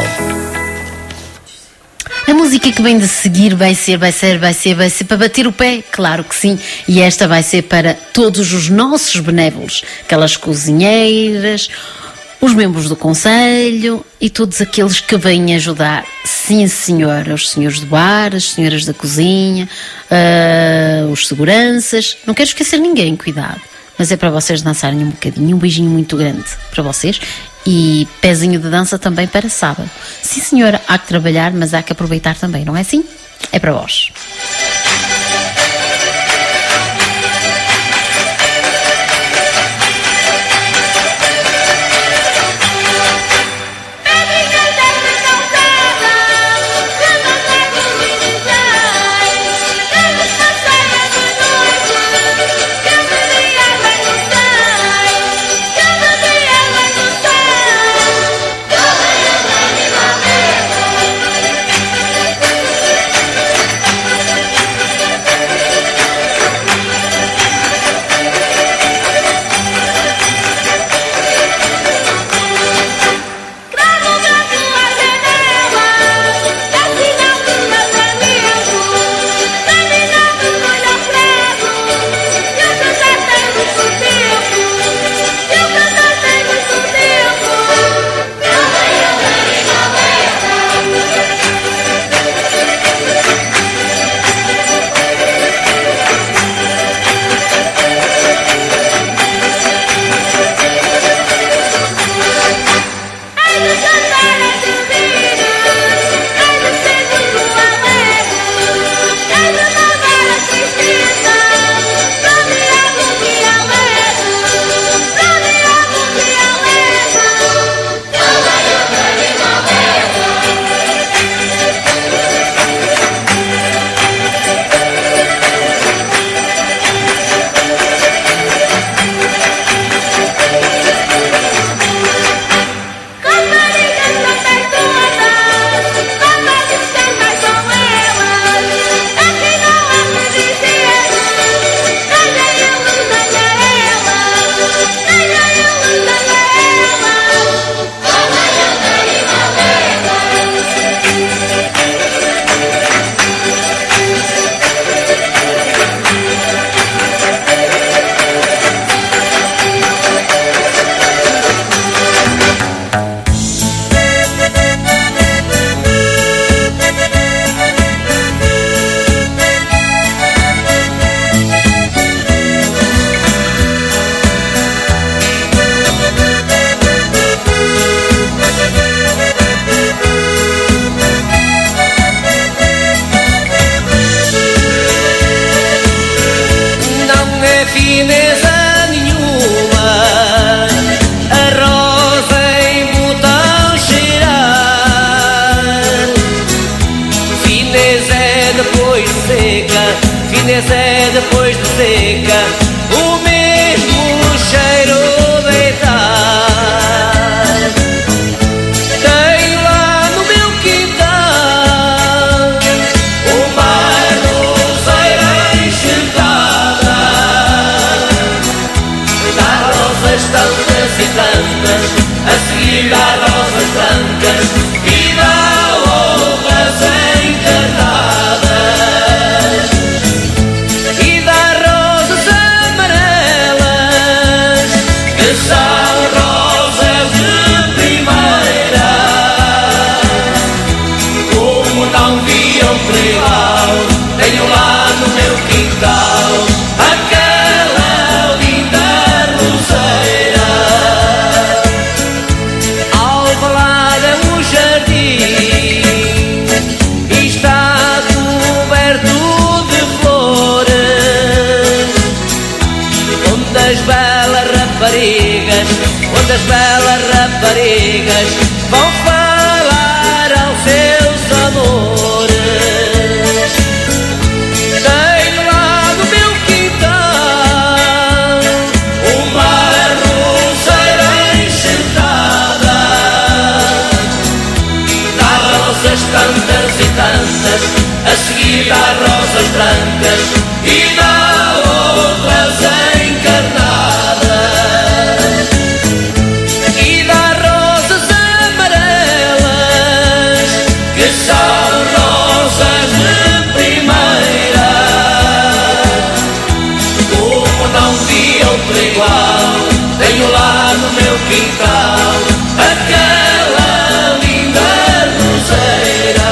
A música que vem de seguir vai ser para bater o pé, claro que sim. E esta vai ser para todos os nossos benévolos, aquelas cozinheiras, os membros do Conselho e todos aqueles que vêm ajudar. Sim, senhora, os senhores do bar, as senhoras da cozinha, os seguranças. Não quero esquecer ninguém, cuidado. Mas é para vocês dançarem um bocadinho. Um beijinho muito grande para vocês. E pezinho de dança também para sábado. Sim, senhora, há que trabalhar, mas há que aproveitar também, não é assim? É para vós. Inês é depois de seca o mesmo cheiro deitar. Tenho lá no meu quintal uma roseira enxertada. Dá rosas tantas e tantas, a seguir dá rosas brancas e dá outras encarnadas. E dá rosas amarelas, que são rosas de primeira. Como não vi outro igual, tenho lá no meu quintal aquela linda roseira. Alvalade é um jardim e está coberto de flores, onde as belas raparigas vão falar aos seus amores. Tenho lá no meu quintal uma roseira enxertada. Dá rosas tantas e tantas, a seguir dá rosas brancas e dá outras encarnadas. E dá rosas amarelas, que são rosas de primeira. Como não vi outro igual, tenho lá no meu quintal aquela linda roseira.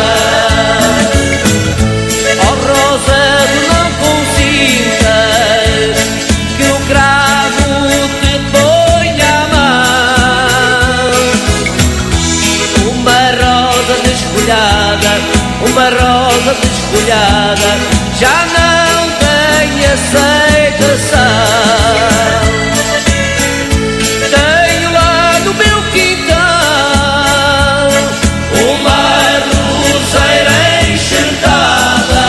Oh rosa, tu não consintas que o cravo te ponha à mão. Uma rosa desfolhada já não tem aceitação. Tenho lá no meu quintal uma roseira enxertada.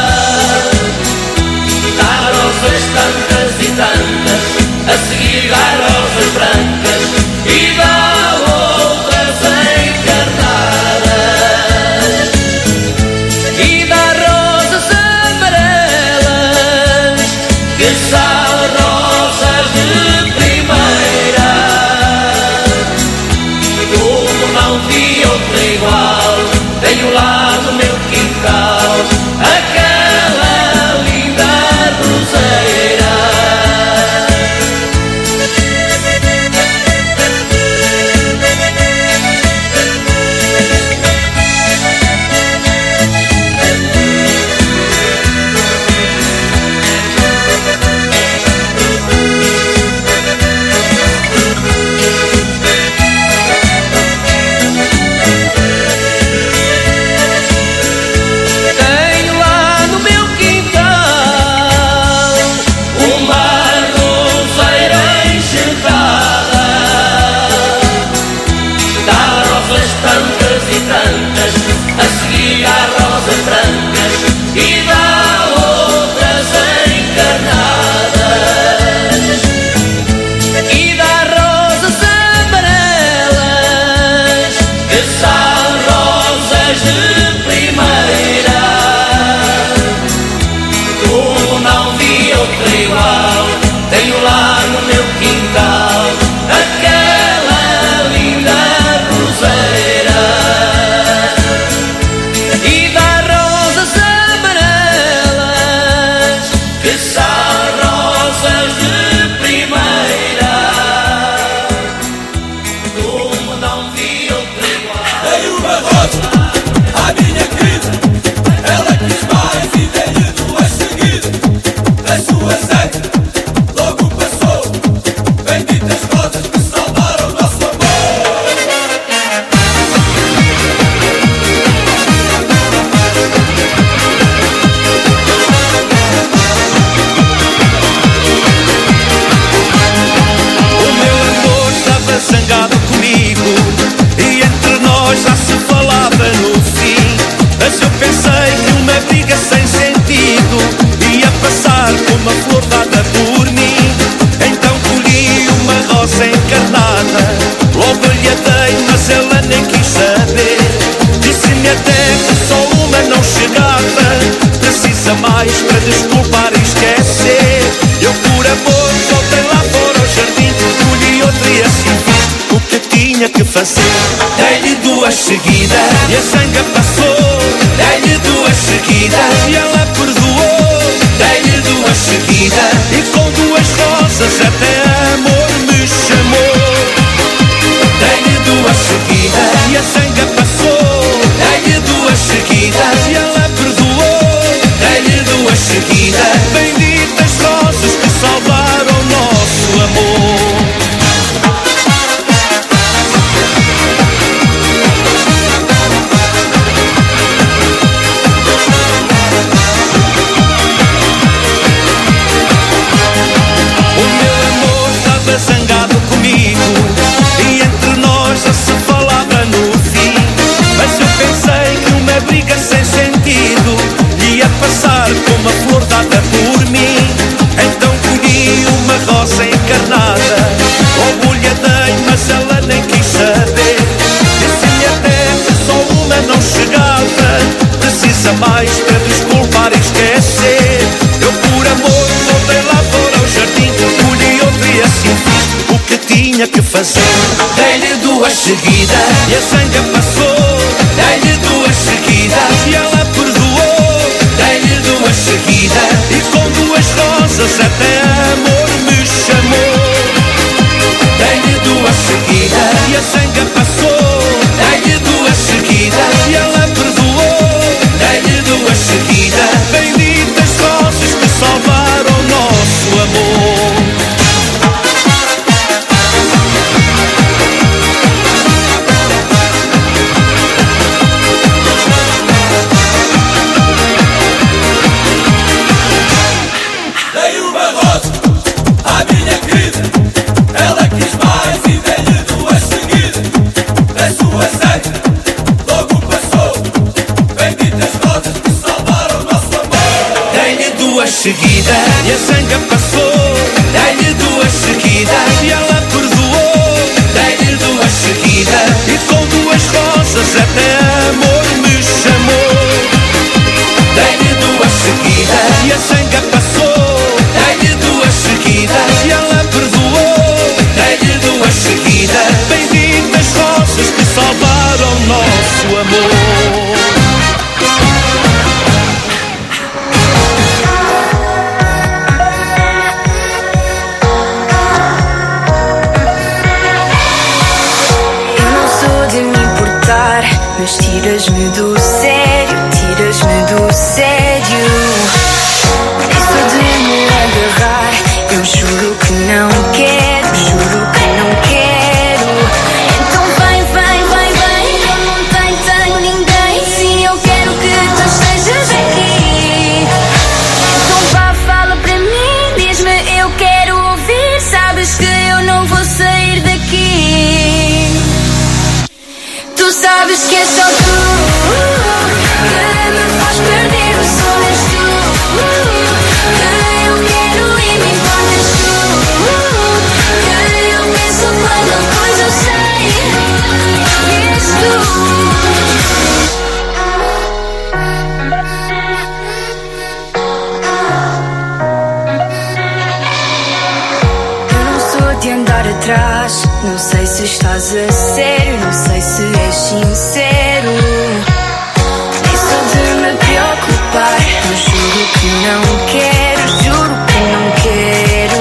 Dá rosas tantas e tantas, a seguir dá rosas brancas e dá outras encarnadas. E dá rosas amarelas, que são rosas de primeira. Como não vi outra igual, tenho lá no meu quintal aquela linda roseira. fazer. Dei-lhe duas seguidas e a zanga passou. Dei-lhe duas seguidas e ela perdoou. Dei-lhe duas seguidas e com duas rosas até amor me chamou. Dei-lhe duas seguidas e a zanga passou. Dei-lhe duas seguidas e ela perdoou. Dei-lhe duas seguidas, benditas rosas que salvaram o nosso amor. O meu amor estava zangado comigo e entre nós já se falava no fim. Mas eu pensei que uma briga sem sentido ia passar como a flor dada por mim. Então colhi uma rosa encarnada, orgulho dei, mas ela nem quis saber. Disse-lhe até que só uma não chegava, precisa mais para desculpar e esquecer. Eu por amor voltei lá fora ao jardim, colhi outra e assim fiz o que tinha que fazer. Dei-lhe duas seguidas e a zanga passou. Dei-lhe duas seguidas e ela perdoou. Dei-lhe duas seguidas e com duas rosas até amor me chamou. Dei-lhe duas seguidas e a zanga passou. Dei-lhe duas seguidas e ela perdoou. Dei-lhe duas seguidas, benditas rosas que salvaram o nosso amor. Dei uma rosa à minha querida, ela quis mais e dei-lhe duas seguidas. Da sua zanga logo passou, benditas rosas que salvaram o nosso amor. Dei-lhe duas seguidas e a zanga passou. Dei-lhe duas seguidas e ela perdoou. Dei-lhe duas seguidas e com duas rosas até amor me chamou. Dei-lhe duas seguidas e a zanga passou. Dei-lhe duas seguidas e ela perdoou. Dei-lhe duas seguidas, benditas rosas que salvaram o nosso amor. Eu não sou de me importar, mas tiras-me do sério, tiras-me do sério. Nem sou de me agarrar, eu juro que não quero, juro que não quero. Então vai, vai, vai, vai, eu não tenho ninguém. Sim, eu quero que tu estejas aqui. Então vá, fala para mim, diz-me, eu quero ouvir. Sabes que eu não vou sair daqui. Tu sabes que é só tu que me faz perder o sono. És tu que eu quero e me importas tu. Que eu penso quando coisa eu sei que és tu. Eu não sou de andar atrás, não sei se estás a sério, não sei se és sincero. Nem sou de me preocupar, eu juro que não quero, juro que não quero.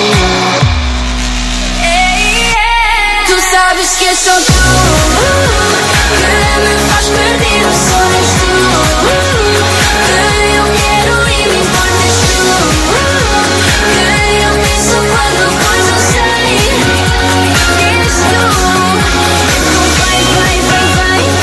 Tu sabes que é só tu que me faz perder o sono. És tu que eu quero e me importas tu. Que eu penso quando coisa eu sei que és tu. Então vai, vai, vai, vai,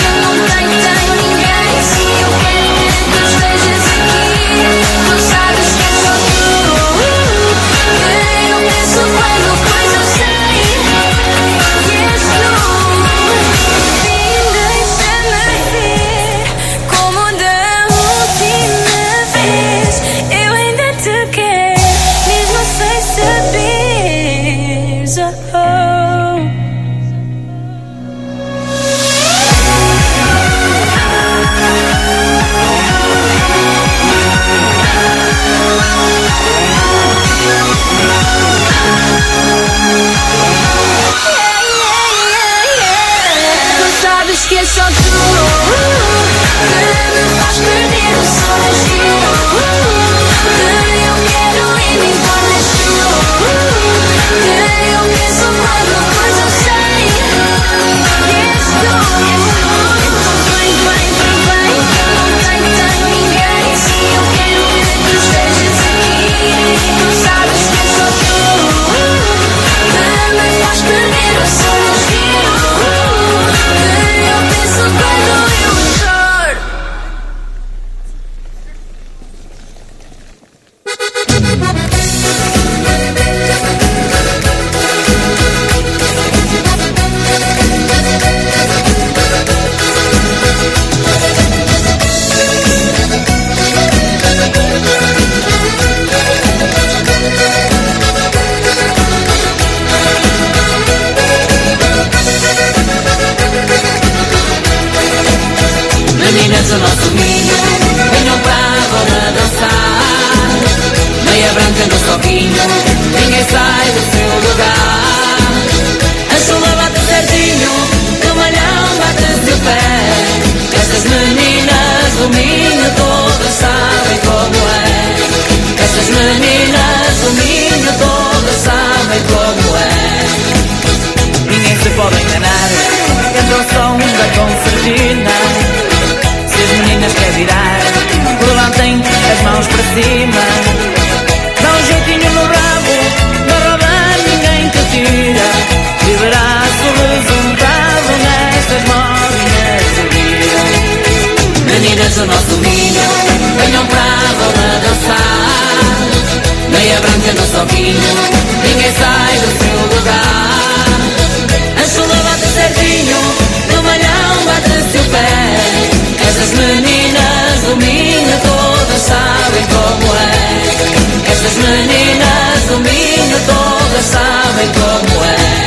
sabem como é. Ninguém se pode enganar, canta o som da concertina. Se as meninas quer virar, levantem as mãos para cima. Dá um jeitinho no rabo, na roda ninguém te tira. E verás o resultado nestas modinhas de vida. Meninas do nosso domínio, venham para a roda dançar. Meia branca no soquinho, ninguém sai do seu lugar. A chula bate certinho, no malhão bate-se o pé. Estas meninas do Minho todas sabem como é. Estas meninas do Minho todas sabem como é.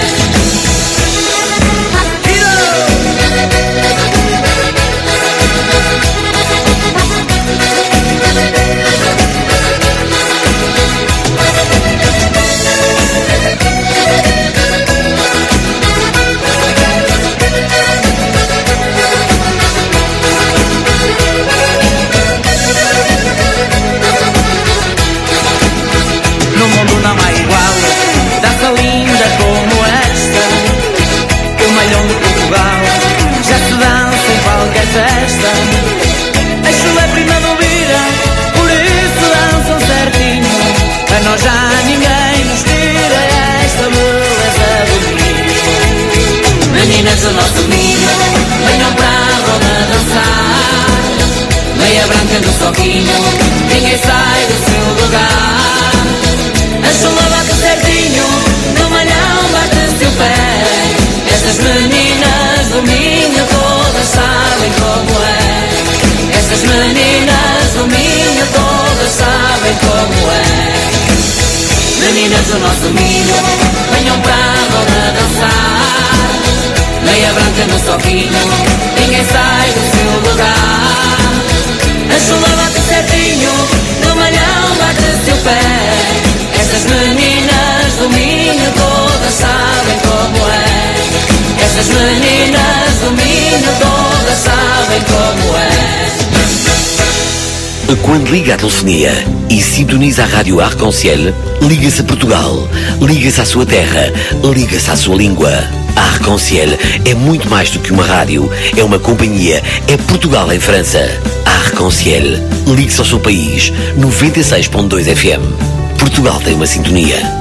No mundo não há igual, dança linda como esta. O malhão de Portugal já se dança em qualquer festa. A chula é prima do Vira, por isso dançam certinho. A nós já ninguém nos tira esta beleza do Minho. Meninas do nosso Minho, venham para a roda dançar. Meia branca no soquinho, ninguém sai do seu lugar. A chula bate certinho, no malhão bate-se o pé. Estas meninas do Minho todas sabem como é. Estas meninas do Minho todas sabem como é. Meninas do nosso Minho, venham para a roda dançar. Meia branca no soquinho, ninguém sai do seu lugar. A chula bate certinho, no malhão bate-se o pé. Estas meninas do Minho todas sabem como é. Estas meninas do Minho todas sabem como é. Quando liga a telefonia e sintoniza a rádio Arc-en-Ciel, liga-se a Portugal, liga-se à sua terra, liga-se à sua língua. A Arc-en-Ciel é muito mais do que uma rádio, é uma companhia, é Portugal em França. A Arc-en-Ciel, ligue-se ao seu país, 96.2 FM. Portugal tem uma sintonia.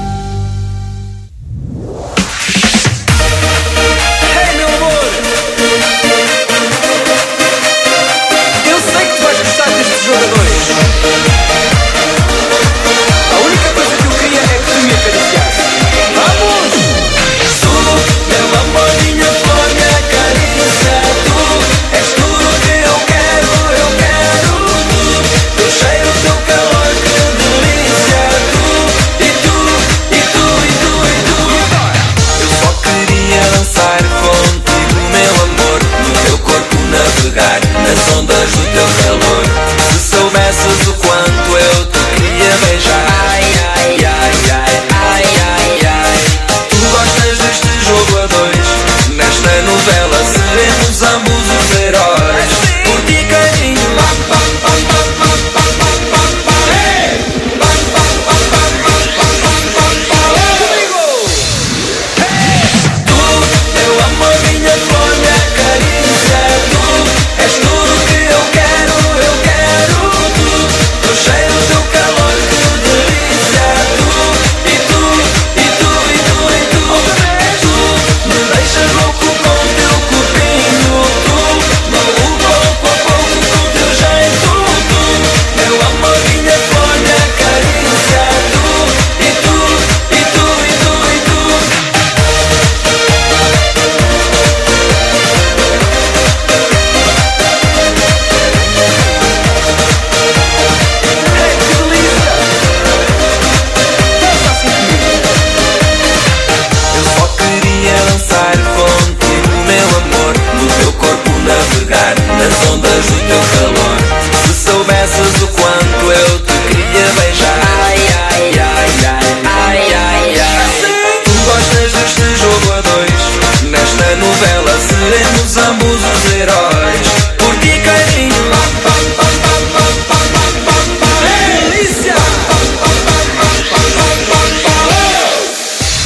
Nas ondas do teu calor, se soubesses o quanto eu te queria beijar. Ai, ai, ai, ai, ai, ai, ai. Tu gostas deste jogo a dois, nesta novela seremos ambos os heróis. Por ti carinho. Nas ondas do teu calor, se soubesses o quanto eu te queria beijar. Ai, ai, ai, ai, ai, ai, ai. Tu gostas deste jogo a dois, nesta novela seremos ambos os heróis. Por ti carinho. Delícia.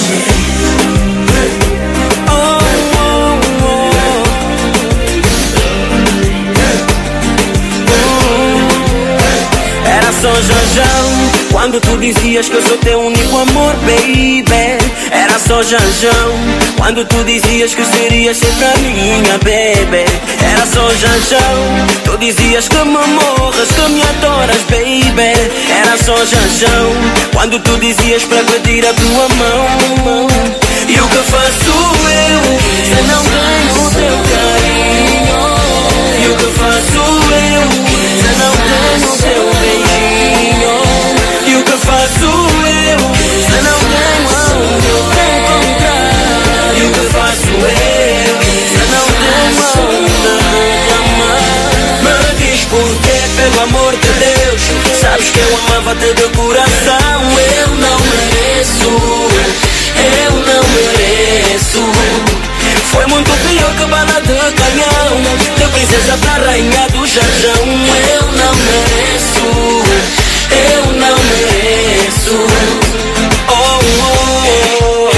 Era só janjão quando tu dizias que eu sou teu único amor, baby. Era só janjão quando tu dizias que serias sempre a minha, baby. Era só janjão, tu dizias que me morras, que me adoras, baby. Era só janjão quando tu dizias para pedir a tua mão. E o que faço eu se não tenho o teu carinho? E o que faço eu se não tenho o teu beijinho? E o que faço eu se não tenho aonde eu te encontrar? E o que faço eu se não tenho aonde reclamar? Me diz porquê, pelo amor de Deus. Sabes que eu amava-te de coração. Eu não mereço, eu não mereço. Foi muito pior que bala de canhão, de princesa pra rainha do jarjão. Eu não mereço, eu não mereço. Oh, oh, oh.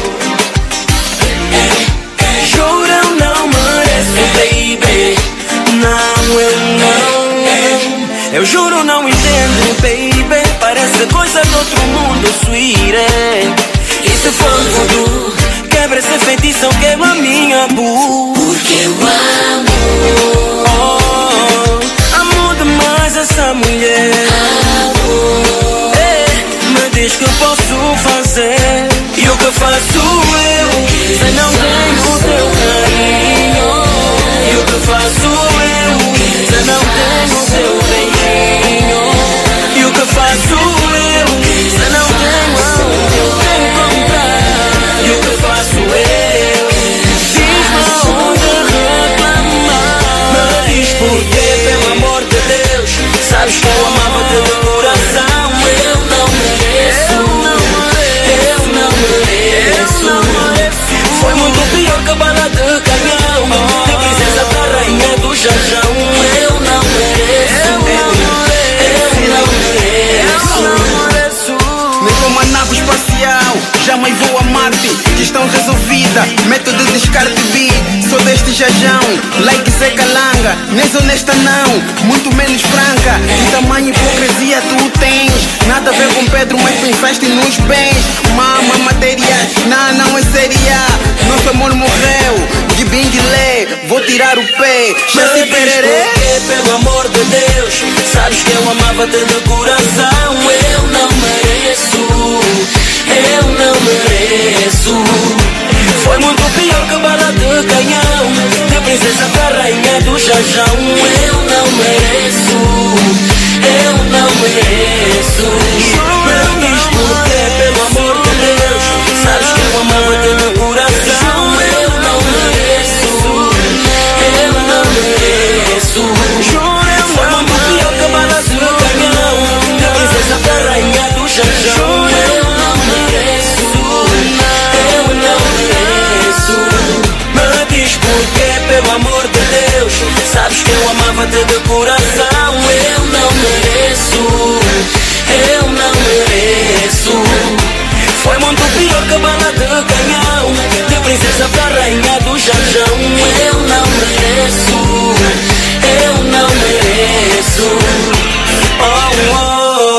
Juro, eu não mereço, baby. Não, eu não. Eu juro, não entendo, baby. Parece coisa do outro mundo, sweetie. E se for voodoo, quebra esse feitiço, eu quebro a minha boo. Porque eu amo, oh, amo demais essa mulher. Me diz que eu posso fazer. E o que faço eu se não tenho o teu carinho? E o que faço eu se não tenho o teu beijinho? E o que faço eu se não tenho aonde eu te encontrar? E o que faço eu? Diz-me aonde reclamar. Me diz porquê, pelo amor de Deus. Sabes que eu amava-te de coração. Eu não mereço, eu não mereço. Foi muito pior que bala de canhão, de princesa pra rainha do jarjão. Eu não mereço, eu não mereço. Nem como a nave espacial, jamais vou a Marte. Questão resolvida, método de descarte bi. Sou deste jajão, like Zé Calanga. Nem honesta não, muito menos franca. Que tamanho hipocrisia tu tens? Nada a ver com Pedro, mas pensaste nos bens. Mama, matéria, não é séria. Nosso amor morreu, de binguilé. Vou tirar o pé, já se pererê. Pelo amor de Deus, sabes que eu amava-te de coração. Eu não mereço, eu não mereço. Foi muito pior que bala de canhão, de princesa pra rainha do jarjão. Eu não mereço, eu não mereço. Me diz porquê, pelo amor de Deus. Sabes que eu amava-te de coração. Eu não mereço, eu não mereço. Foi muito pior que bala de canhão, de princesa pra rainha do jarjão. Eu não mereço, eu não mereço. Me diz porquê, pelo amor de Deus. Sabes que eu amava-te de coração. Eu não mereço, eu não mereço. Foi muito pior que bala de canhão, de princesa pra rainha do jarjão. Eu não mereço, eu não mereço. Oh, oh.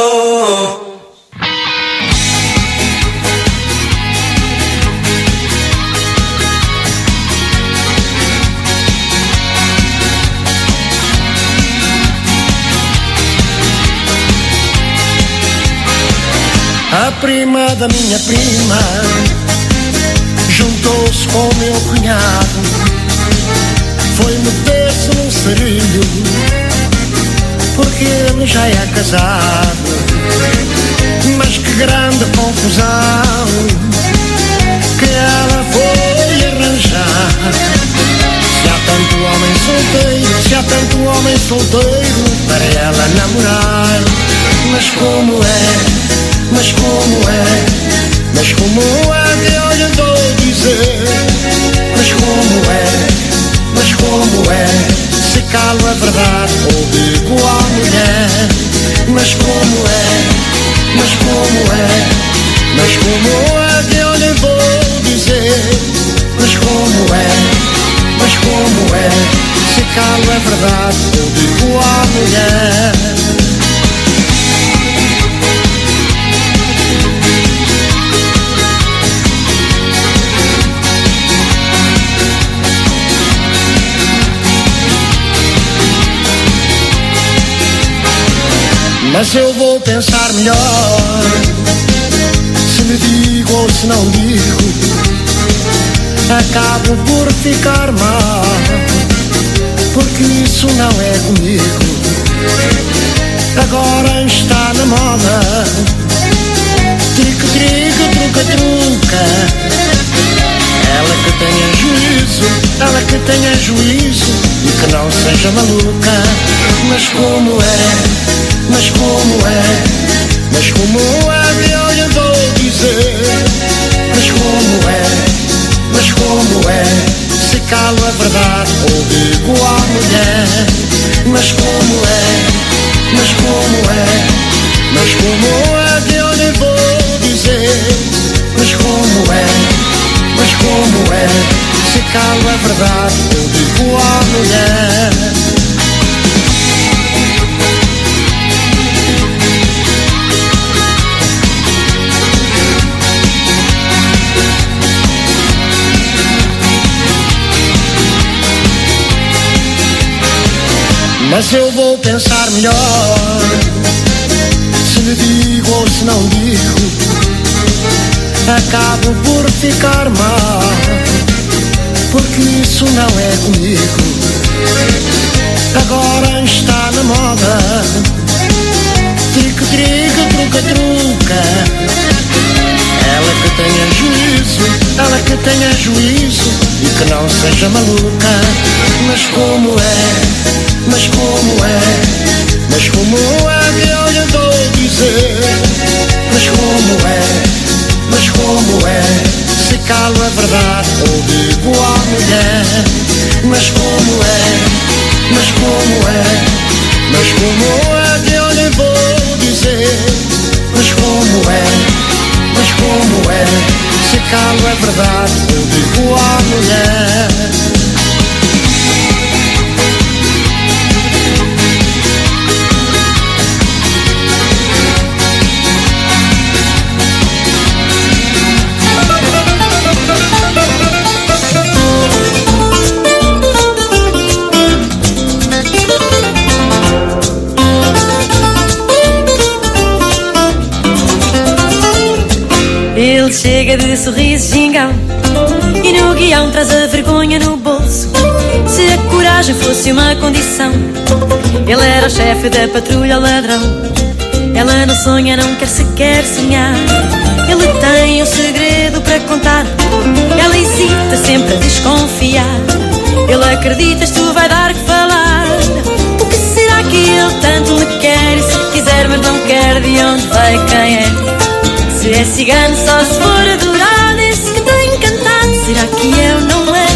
A prima da minha prima juntou-se com o meu cunhado, foi meter-se num sarilho, porque ele já é casado. Mas que grande confusão que ela foi arranjar. Se há tanto homem solteiro, se há tanto homem solteiro para ela namorar. Mas como é? Mas como é? Mas como é que eu lhe vou dizer? Mas como é? Mas como é? Se calo a verdade ou digo à mulher. Mas como é? Mas como é? Mas como é que eu lhe vou Mas eu vou pensar melhor, se lhe digo ou se não digo, acabo por ficar mal, porque isso não é comigo. Agora está na moda, trico-trico, truca-truca. Ela que tenha juízo, ela que tenha juízo, e que não seja maluca. Mas como é, mas como é, mas como é, eu lhe vou dizer. Mas como é, mas como é, se calo a verdade ou digo à mulher. Mas como é, mas como é, mas como é que eu lhe vou dizer. Mas como é, mas como é, se calo a verdade eu digo à mulher. Mas eu vou pensar melhor, se lhe digo ou se não digo, acabo por ficar mal, porque isso não é comigo. Agora está na moda, trico-trico, truca-truca. Ela que tenha juízo, ela que tenha juízo, e que não seja maluca. Mas como é, mas como é, mas como é que eu lhe vou dizer. Mas como é, mas como é, se calo a verdade ou digo à mulher. Mas como é, mas como é, mas como é que eu lhe vou dizer. Mas como é, mas como é, se calo a verdade eu digo à mulher. Ele chega de sorriso gingão e no guião traz a vergonha no bolso. Se a coragem fosse uma condição, ele era o chefe da patrulha ladrão. Ela não sonha, não quer sequer sonhar. Ele tem um segredo para contar, ela hesita sempre a desconfiar. Ele acredita, isto vai dar que falar. O que será que ele tanto me quer? E se quiser mas não quer, de onde vai, quem é? Se é cigano só se for adorado, esse que tem encantado, será que eu não é?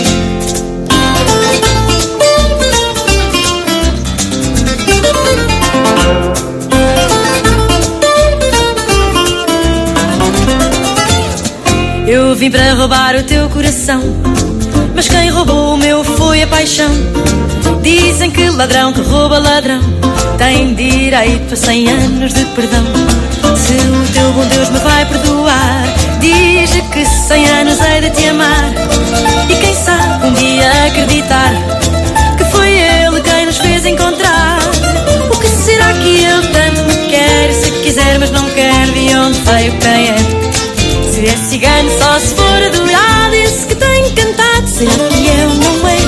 Eu vim para roubar o teu coração, mas quem roubou o meu foi a paixão. Dizem que ladrão que rouba ladrão tem direito a 100 anos de perdão. Se o teu bom Deus me vai perdoar, diz-lhe que 100 anos hei de te amar. E quem sabe um dia acreditar que foi ele quem nos fez encontrar. O que será que ele tanto me quer? Se quiser mas não quer, de onde veio, quem é? Se é cigano só se for adorado, esse que tem encantado, será que eu não é?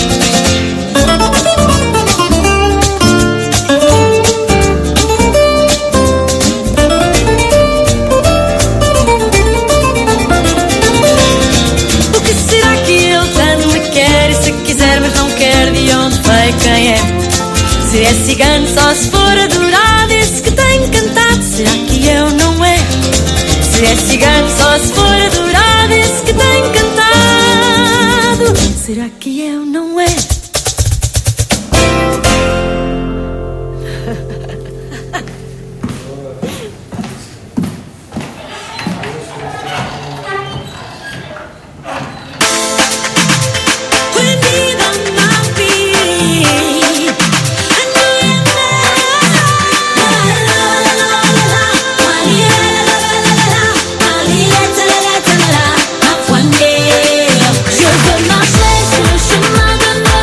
Quem é? Se é cigano só se for adorado, esse que tem encantado, será que eu não é? Se é cigano só se for adorado, esse que tem encantado, será que eu não é? Je veux marcher sur le chemin de nos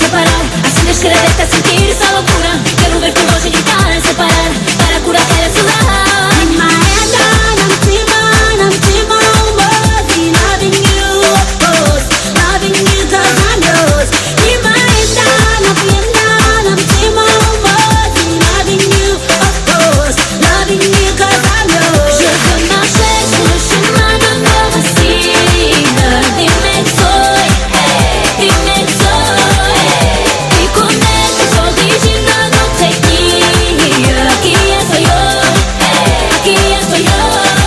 separar. Acende as caretas, sentir essa loucura. Quero ver tu hoje gritar, separar. Para curar, quero sudar. In my head, I'm dreaming of loving you, of course. Loving you 'cause I'm yours. In my head, I'm dreaming of loving you, of course. Loving you 'cause I'm yours. Je veux marcher sur le chemin de notre cible. Dime que soy, dime que soy. Y conecto os original no te guía. Aquí estoy yo, aquí estoy yo.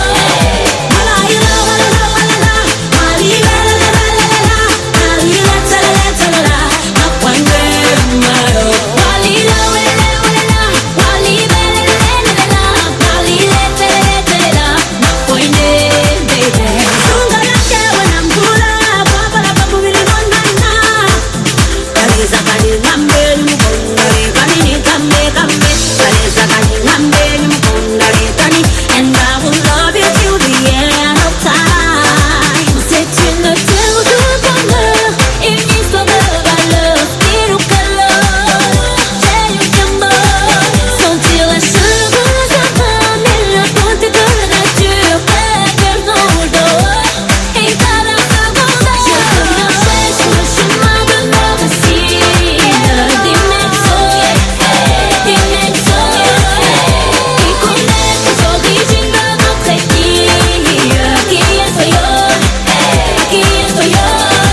And I will love you till the end of time. C'est une terre de bonheur, une histoire de valeur. Tire au calor, j'ai eu d'amor. Sentir la chaleur de sa femme et la beauté de la nature. Perdernos dos en cada segundo. Je veux marcher sur le chemin de notre cible. Dime que soy, dime que soy. Y conecto os original no te guía. Aquí estoy yo, aquí estoy yo.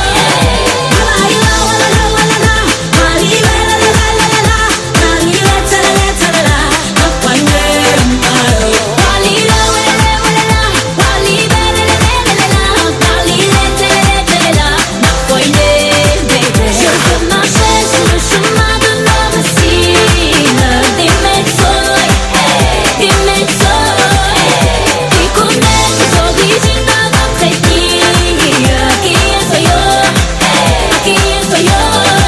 Je veux marcher sur le chemin de notre cible. Dime que soy, dime que soy. Y conecto os original no te guía. Aquí estoy yo, aquí estoy yo.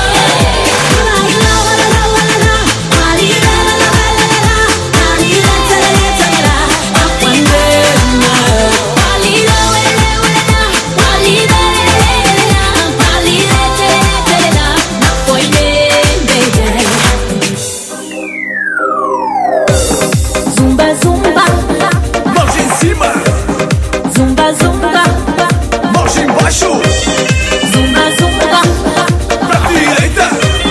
Zumba, zumba, Mãos em cima, zumba, zumba, mãos embaixo, zumba, zumba, pra direita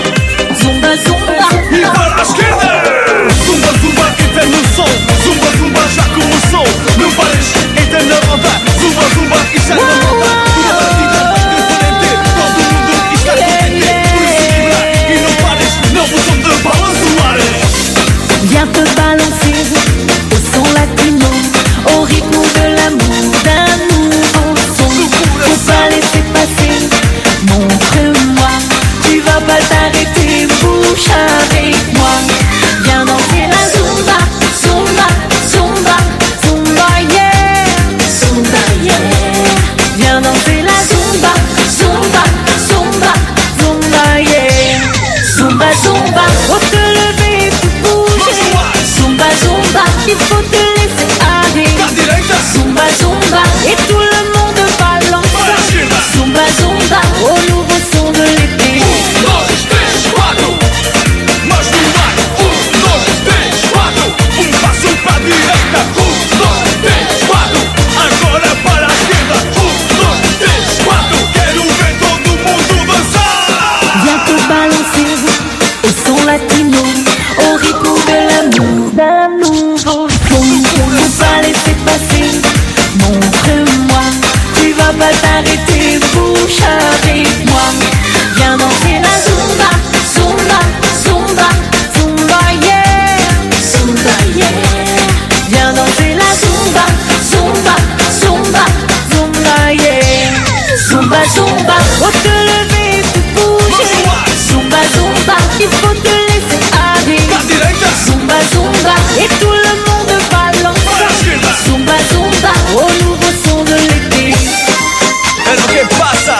zumba, zumba. e para a esquerda. Zumba, zumba, entra no som. Zumba, zumba, já começou. Não pares, entra na onda. Zumba, zumba, isto é na moda. Uma batida diferente, todo mundo está contente. Por isso vibra e não pares, não vos som de balançoar. Viens te balancer au son latino, au rythme de l'amour, d'un nouveau son. Faut pas laisser passer, montre-moi, tu vas pas t'arrêter, bouge avec moi. Viens danser la zumba, zumba, zumba, zumba, yeah, zumba, yeah. Viens danser la zumba, zumba, zumba, zumba, yeah. Zumba, zumba, faut te lever, tu bouger. Zumba, zumba, il faut te laisser aller. Zumba, zumba, et tout le monde balance. Zumba, zumba, au nouveau son de l'été. 1, 2, 3, 4. Mãos no ar. 1, 2, 3, 4. Passo pra direita. 1, 2, 3, 4. Agora para a esquerda. 1, 2, 3, 4. Quero ver todo mundo dançar. Viens te balancer au son latino, au rythme de l'amour, d'un nouveau son. Faut pas laisser passer, montre-moi, tu vas pas t'arrêter, bouge avec moi. Viens danser la zumba, zumba, zumba, zumba, yeah, zumba, yeah. Viens danser la zumba, zumba, zumba, zumba, yeah. Zumba, zumba, faut te lever, tu bouger. Zumba, zumba, il faut te laisser aller. Zumba, zumba, et tout le monde balance. Zumba, zumba, au nouveau son de l'été. Es lo que pasa.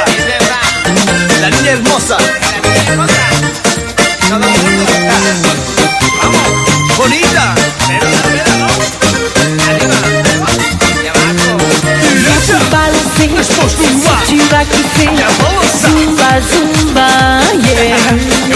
La niña hermosa. Bonita. Tu vas kiffer. Zumba, zumba, yeah.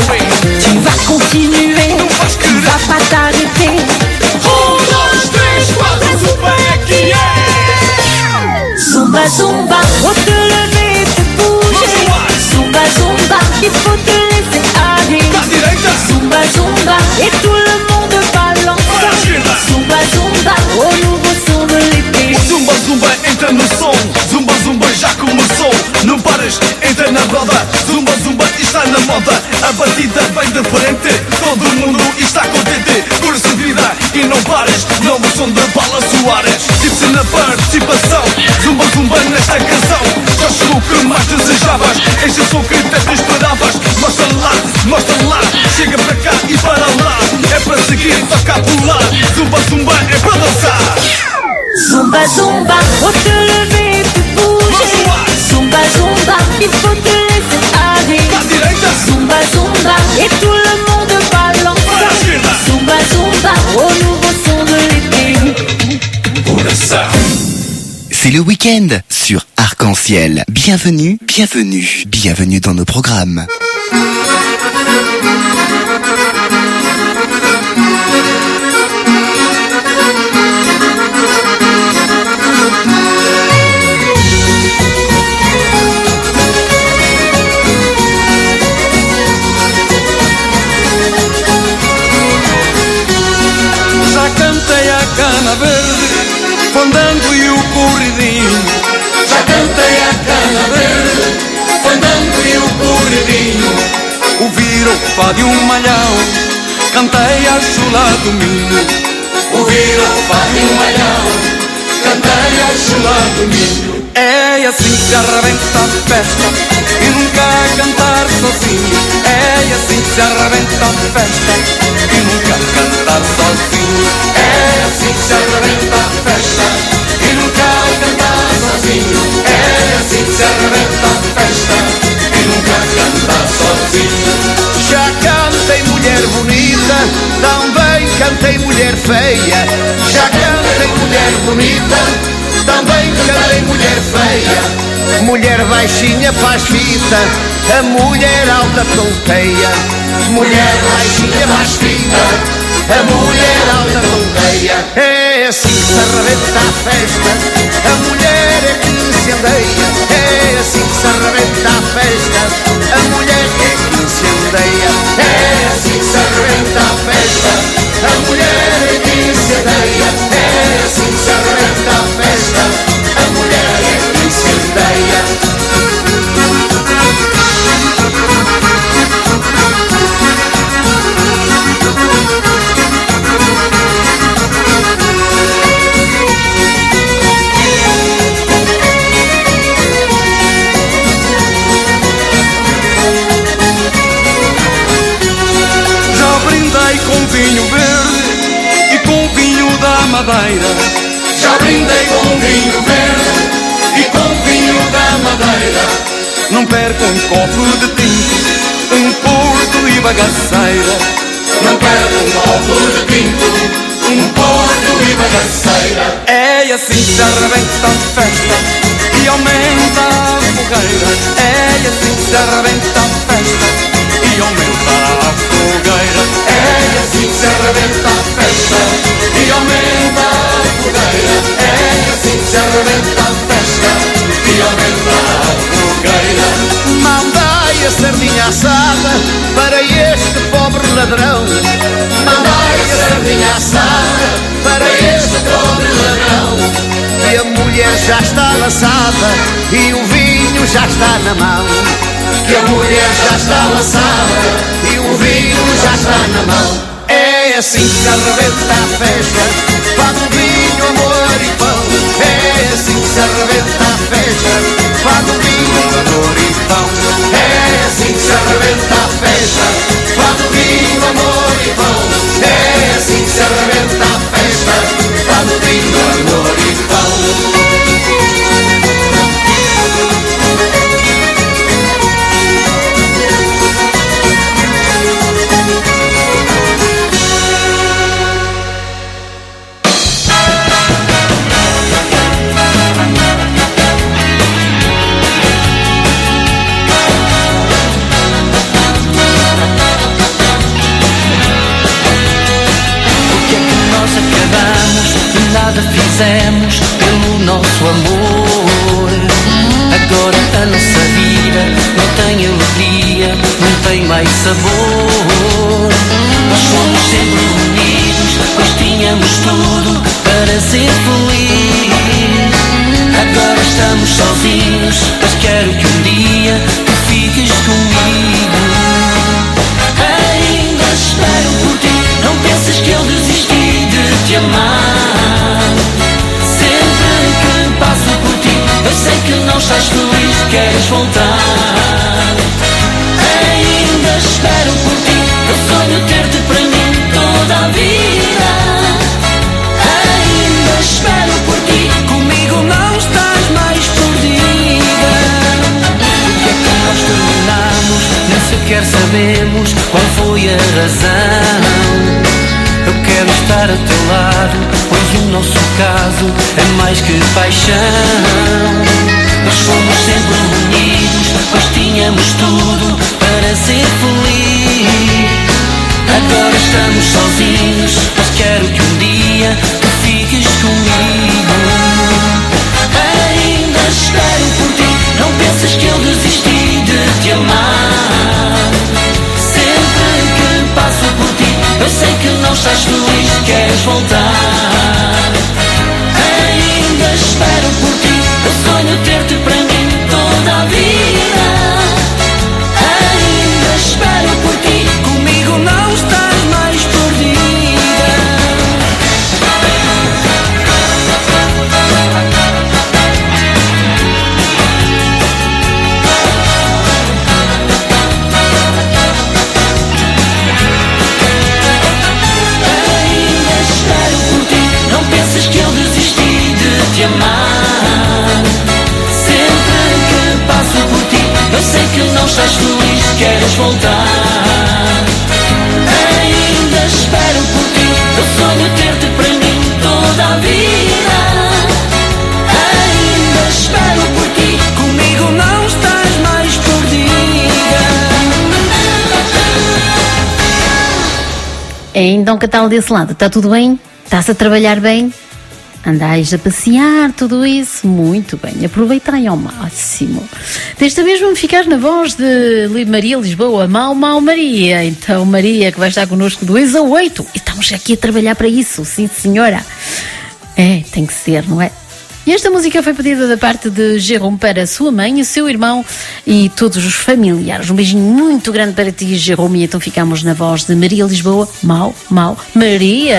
pas t'arrêter. 1, 2, 3, 4, zumba é que é. Zumba, zumba, faut te lever, te bouger. Zumba, zumba, il faut te laisser aller. Zumba, zumba, et tout le monde balance. Zumba, zumba, au nouveau son de l'été. Zumba, zumba, entra no som. Zumba, zumba, já começou. Não pares, entra na roda. Zumba, zumba, está na moda. A batida vem de frente. Todo mundo está contente. Por seguida e não pares. Novo som de Paula Soares. Tipo-se na participação. Zumba, zumba nesta canção. Já chegou o que mais desejavas. Enche o som que tanto esperavas. Mostra lá. Chega para cá e para lá. É para seguir, toca a pular. Zumba, zumba, é para dançar. Zumba, zumba, faut te lever, te bouger. Zumba, zumba, il faut te laisser aller. Zumba, zumba, et tout le monde balance. Zumba, zumba, au nouveau son de l'été. C'est le week-end sur Arc-en-Ciel. Bienvenue, bienvenue, bienvenue dans nos programmes. Já cantei a cana verde, fandango e o corridinho. Já cantei a cana verde, fandango e o corridinho. Ouvir o fado e um malhão, cantei a chula do milho. Ouvir o fado e um malhão, cantei a chula do milho. É assim que se arrebenta a festa e nunca cantar sozinho. É assim que se arrebenta a festa e nunca cantar sozinho. É assim que se arrebenta a festa e nunca cantar sozinho. É assim que se arrebenta a festa e nunca cantar sozinho. Já cantei mulher bonita, também cantei mulher feia. Já cantei mulher bonita, também cantei mulher feia. Mulher baixinha faz fita, a mulher alta tonteia. Mulher baixinha faz fita, a mulher alta tonteia. É assim que se arrebenta a festa, a mulher é que incendeia. É assim que se arrebenta a festa, a mulher é que incendeia. É assim que se arrebenta a festa, a mulher é que incendeia. É assim que se arrebenta a festa, a mulher é que incendeia. Com vinho verde e com vinho da Madeira. Já brindei com vinho verde e com vinho da Madeira. Não perco um copo de tinto, um porto e bagaceira. Não perco um copo de tinto, um porto e bagaceira. É assim que se arrebenta a festa e aumenta a fogueira. É assim que se arrebenta a festa e aumenta a fogueira. É assim que se arrebenta a festa e aumenta a fogueira. É assim que se arrebenta a festa e aumenta a fogueira. Mandai a sardinha assada para este pobre ladrão. Mandai a sardinha assada para este pobre ladrão. E a mulher já está laçada e o vinho já está na mão. Que a mulher já está laçada e o vinho já está na mão. É assim que se arrebenta a festa, fado, vinho, amor e pão. É assim que se arrebenta a festa, fado, vinho, amor e pão. É assim que se arrebenta a festa, fado, vinho, amor e pão. É assim que se arrebenta a festa, fado, vinho, amor e pão. fizemos pelo nosso amor. Agora a nossa vida não tem alegria, não tem mais sabor. Nós fomos sempre unidos, pois tínhamos tudo para ser feliz. Agora estamos sozinhos, mas quero que um dia tu fiques comigo. Ainda espero por ti, não penses que eu desisti de te amar. Sempre que passo por ti, eu sei que não estás feliz, queres voltar. Ainda espero por ti, eu sonho ter-te para mim toda a vida. Ainda espero por ti, comigo não estás mais perdida. Porque é que nós terminamos, nem sequer sabemos qual foi a razão. Eu quero estar a teu lado, pois o nosso caso é mais que paixão. Nós fomos sempre unidos, pois tínhamos tudo para ser feliz. Agora estamos sozinhos, mas quero que um dia tu fiques comigo. Ainda espero por ti, não penses que eu desisti de te amar. Sempre que passo por ti, eu sei que não estás feliz, queres voltar. Ainda espero por ti, eu sonho ter-te para mim toda a vida. Ainda espero por ti, comigo não estás mais perdida. Ainda espero por ti, não penses que eu desisti de te amar. Sempre que passo por ti, eu sei que não estás feliz, queres voltar. Ainda espero por ti, eu sonho ter-te para mim toda a vida. Ainda espero por ti, comigo não estás mais perdida. Então, que tal desse lado? Está tudo bem? Está-se a trabalhar bem? Andais a passear, tudo isso? Muito bem, aproveitai ao máximo. Desta vez vamos ficar na voz de Maria Lisboa, Mau Maria. Então, Maria, que vai estar connosco 2 a 8. E estamos aqui a trabalhar para isso, sim senhora. É, tem que ser, não é? E esta música foi pedida da parte de Jerome para a sua mãe, o seu irmão e todos os familiares. Um beijinho muito grande para ti, Jerome. E então ficamos na voz de Maria Lisboa, Mau Maria.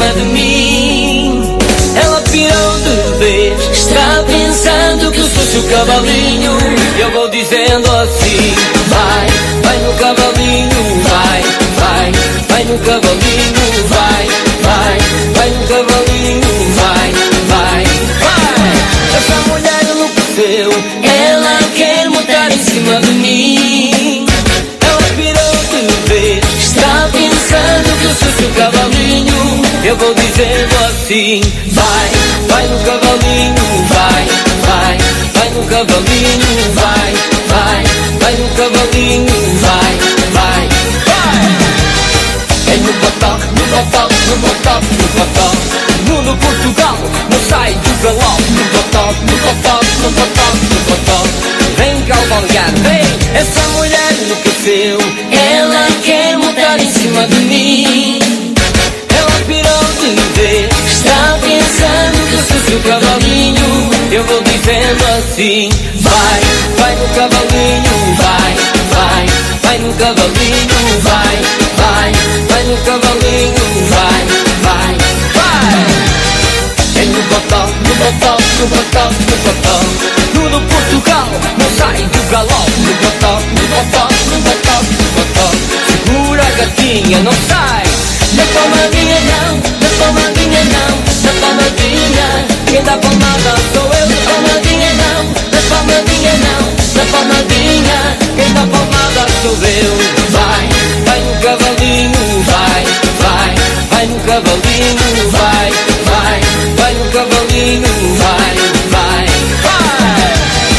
cima de mim. Ela pirou de vez, está pensando que eu sou seu cavalinho. Eu vou dizendo assim: vai, vai no cavalinho, vai, vai, vai no cavalinho, vai, vai, vai no cavalinho, vai, vai, vai. Essa mulher enlouqueceu, ela quer montar em cima de mim. Ela pirou de vez, está pensando que eu sou seu cavalinho. Eu vou dizendo assim: vai, vai no cavalinho, vai, vai, vai no cavalinho, vai, vai, vai no cavalinho, vai, vai, vai. É no botão, no botão, no botão, no botão. Mundo Portugal, não sai do galope. No botão, no botão, no botão, no botão. Vem cavalgar, vem. Essa mulher enlouqueceu, ela quer montar em cima de mim. Ela pirou de vez, está pensando que eu sou seu cavalinho. Eu vou dizendo assim: vai, vai no cavalinho, vai, vai, vai no cavalinho, vai, vai, vai no cavalinho, vai, vai, vai. É no botão, no botão, no botão, no botão. Tudo Portugal, não sai do galope. No botão, no botão, no botão, no botão. Segura a gatinha, não sai. Na palmadinha não, na palmadinha não, na palmadinha. Quem dá palmada sou eu. Na palmadinha não, na palmadinha não, na palmadinha. Quem dá palmada sou eu. Vai, vai no cavalinho, vai, vai, vai no cavalinho, vai, vai, vai no cavalinho, vai, vai, vai.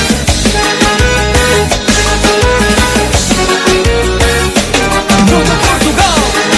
Mundo Portugal.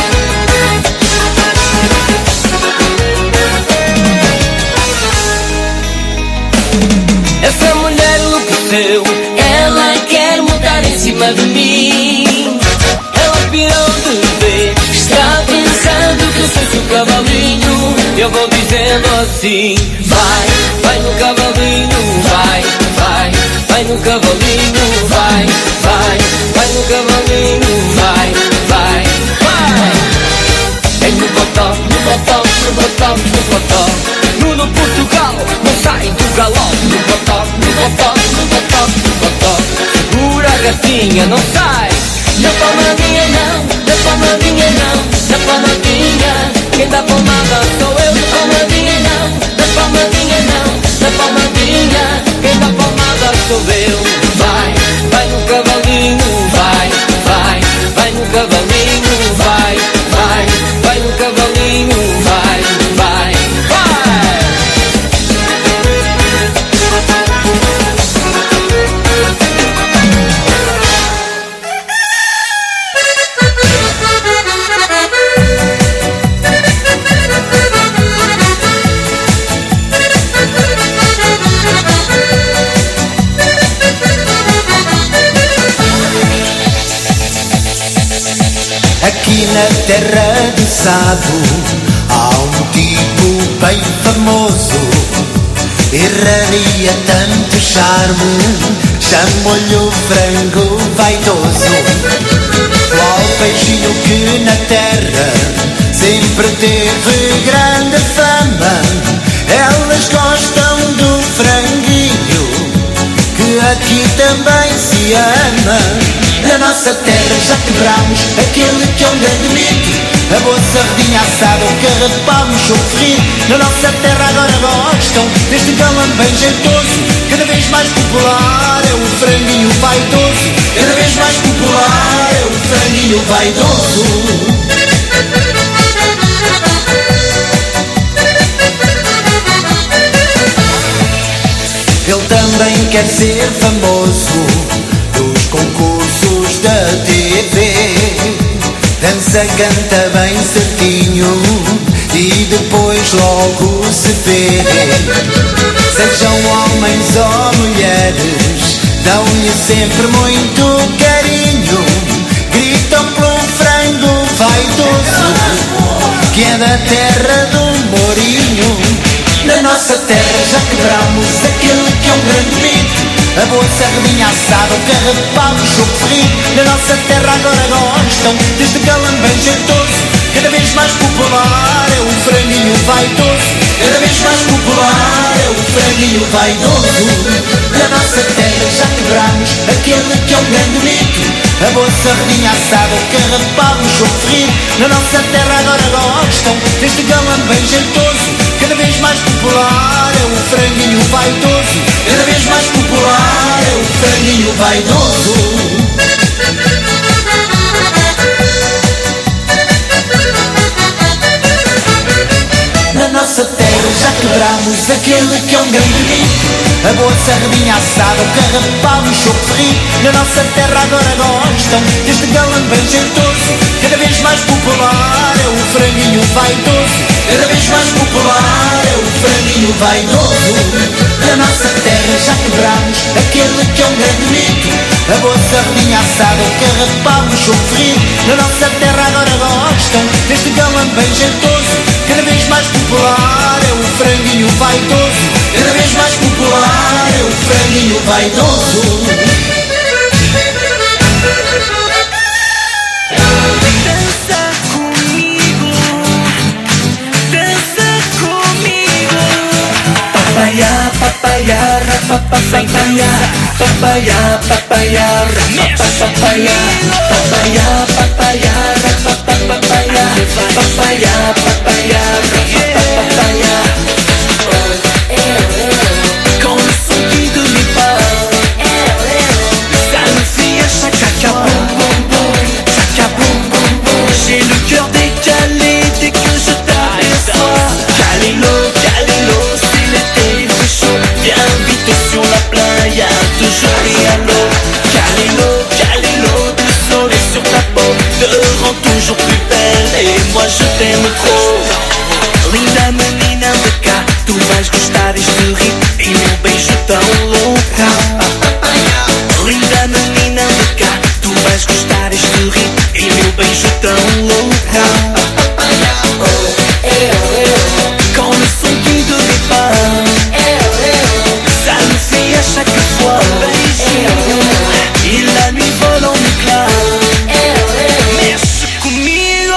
Essa mulher enlouqueceu, ela quer montar em cima de mim. Ela pirou de vez, está pensando que eu sou seu cavalinho. Eu vou dizendo assim: vai, vai no cavalinho, vai, vai, vai no cavalinho, vai, vai, vai no cavalinho, vai, vai, vai. É no botão, no botão, no botão, no botão. Nuno Portugal, não sai do galope. No botão, no botão, no botão, no botão. Segura a gatinha, não sai. Na palmadinha não, na palmadinha não, na palmadinha. Quem dá palmada sou eu. Na palmadinha não, na palmadinha não, na palmadinha. Quem dá palmada sou eu. Vai, vai no cavalinho, vai, vai, vai no cavalinho, vai, vai, vai no cavalinho, vai, vai, vai. Aqui na terra do Sado há um tipo bem famoso, irradia tanto charme, chamam-lhe o frango vaidoso. Qual peixinho que na terra sempre teve grande fama, elas gostam do franguinho, que aqui também se ama. Na nossa terra já quebramos aquele que é um grande mito, a boa sardinha assada, o carrapau no choco ferrido. Na nossa terra agora gostam deste galão bem jeitoso, cada vez mais popular é o franguinho vaidoso. Cada vez mais popular é o franguinho vaidoso. Ele também quer ser famoso dos concursos da TV, dança, canta bem certinho e depois logo se vê. Sejam homens ou mulheres, dão-lhe sempre muito carinho, gritam pelo frango vaidoso, que é da terra do Mourinho. Na nossa terra já quebramos aquele que é um grande mito, a boa sardinha assada, o carrapau no choco ferrido. Na nossa terra agora gostam deste galão bem jeitoso, cada vez mais popular é o franguinho vaidoso. Cada vez mais popular é o franguinho vaidoso. Na nossa terra já quebramos aquele que é um grande mito. A boa sardinha assada, o carapau, o choco ferrido. Na nossa terra agora gostam deste galã bem jeitoso. Cada vez mais popular é o franguinho vaidoso. Cada vez mais popular é o franguinho vaidoso. Na nossa terra já quebramos aquele que é um grande mito. A boa sardinha assada, o carapau e o choco ferrido. Na nossa terra agora gostam deste galã bem jeitoso. Cada vez mais popular é o franguinho vaidoso. Cada vez mais popular é o franguinho vaidoso. Na nossa terra já quebramos aquele que é um grande mito. A boa sardinha assada, o carapau e o choco ferrido. Na nossa terra agora gostam deste galã bem jeitoso. Cada vez mais popular é o franguinho vaidoso. Cada vez mais popular é o franguinho vaidoso. Dança comigo, dança comigo. Papaya, papaya, papapapaya, papaya, papaya, papapapaya, papaya, papaya, papapapaya, papaya, papaya, papapapaya. Quand le son qui de mes pas, ça me fait chaca boum boum boum, chaca boum boum boum. J'ai le cœur décalé dès que je t'aperçois. Calilo, Calilo, c'est l'été, il fait chaud. Viens vite sur la playa, toujours et à l'eau. Calilo, Calilo, le soleil sur ta peau te rend toujours plus belle et moi je t'aime trop. Linda menina de cá, tu vais gostar deste ritmo e meu beijo tão louca. Linda menina de cá, tu vais gostar deste ritmo e meu beijo tão louca. Quand le son qui de mes pas, ça me fait à chaque fois. Et la nuit vole en éclats. Mexe comigo.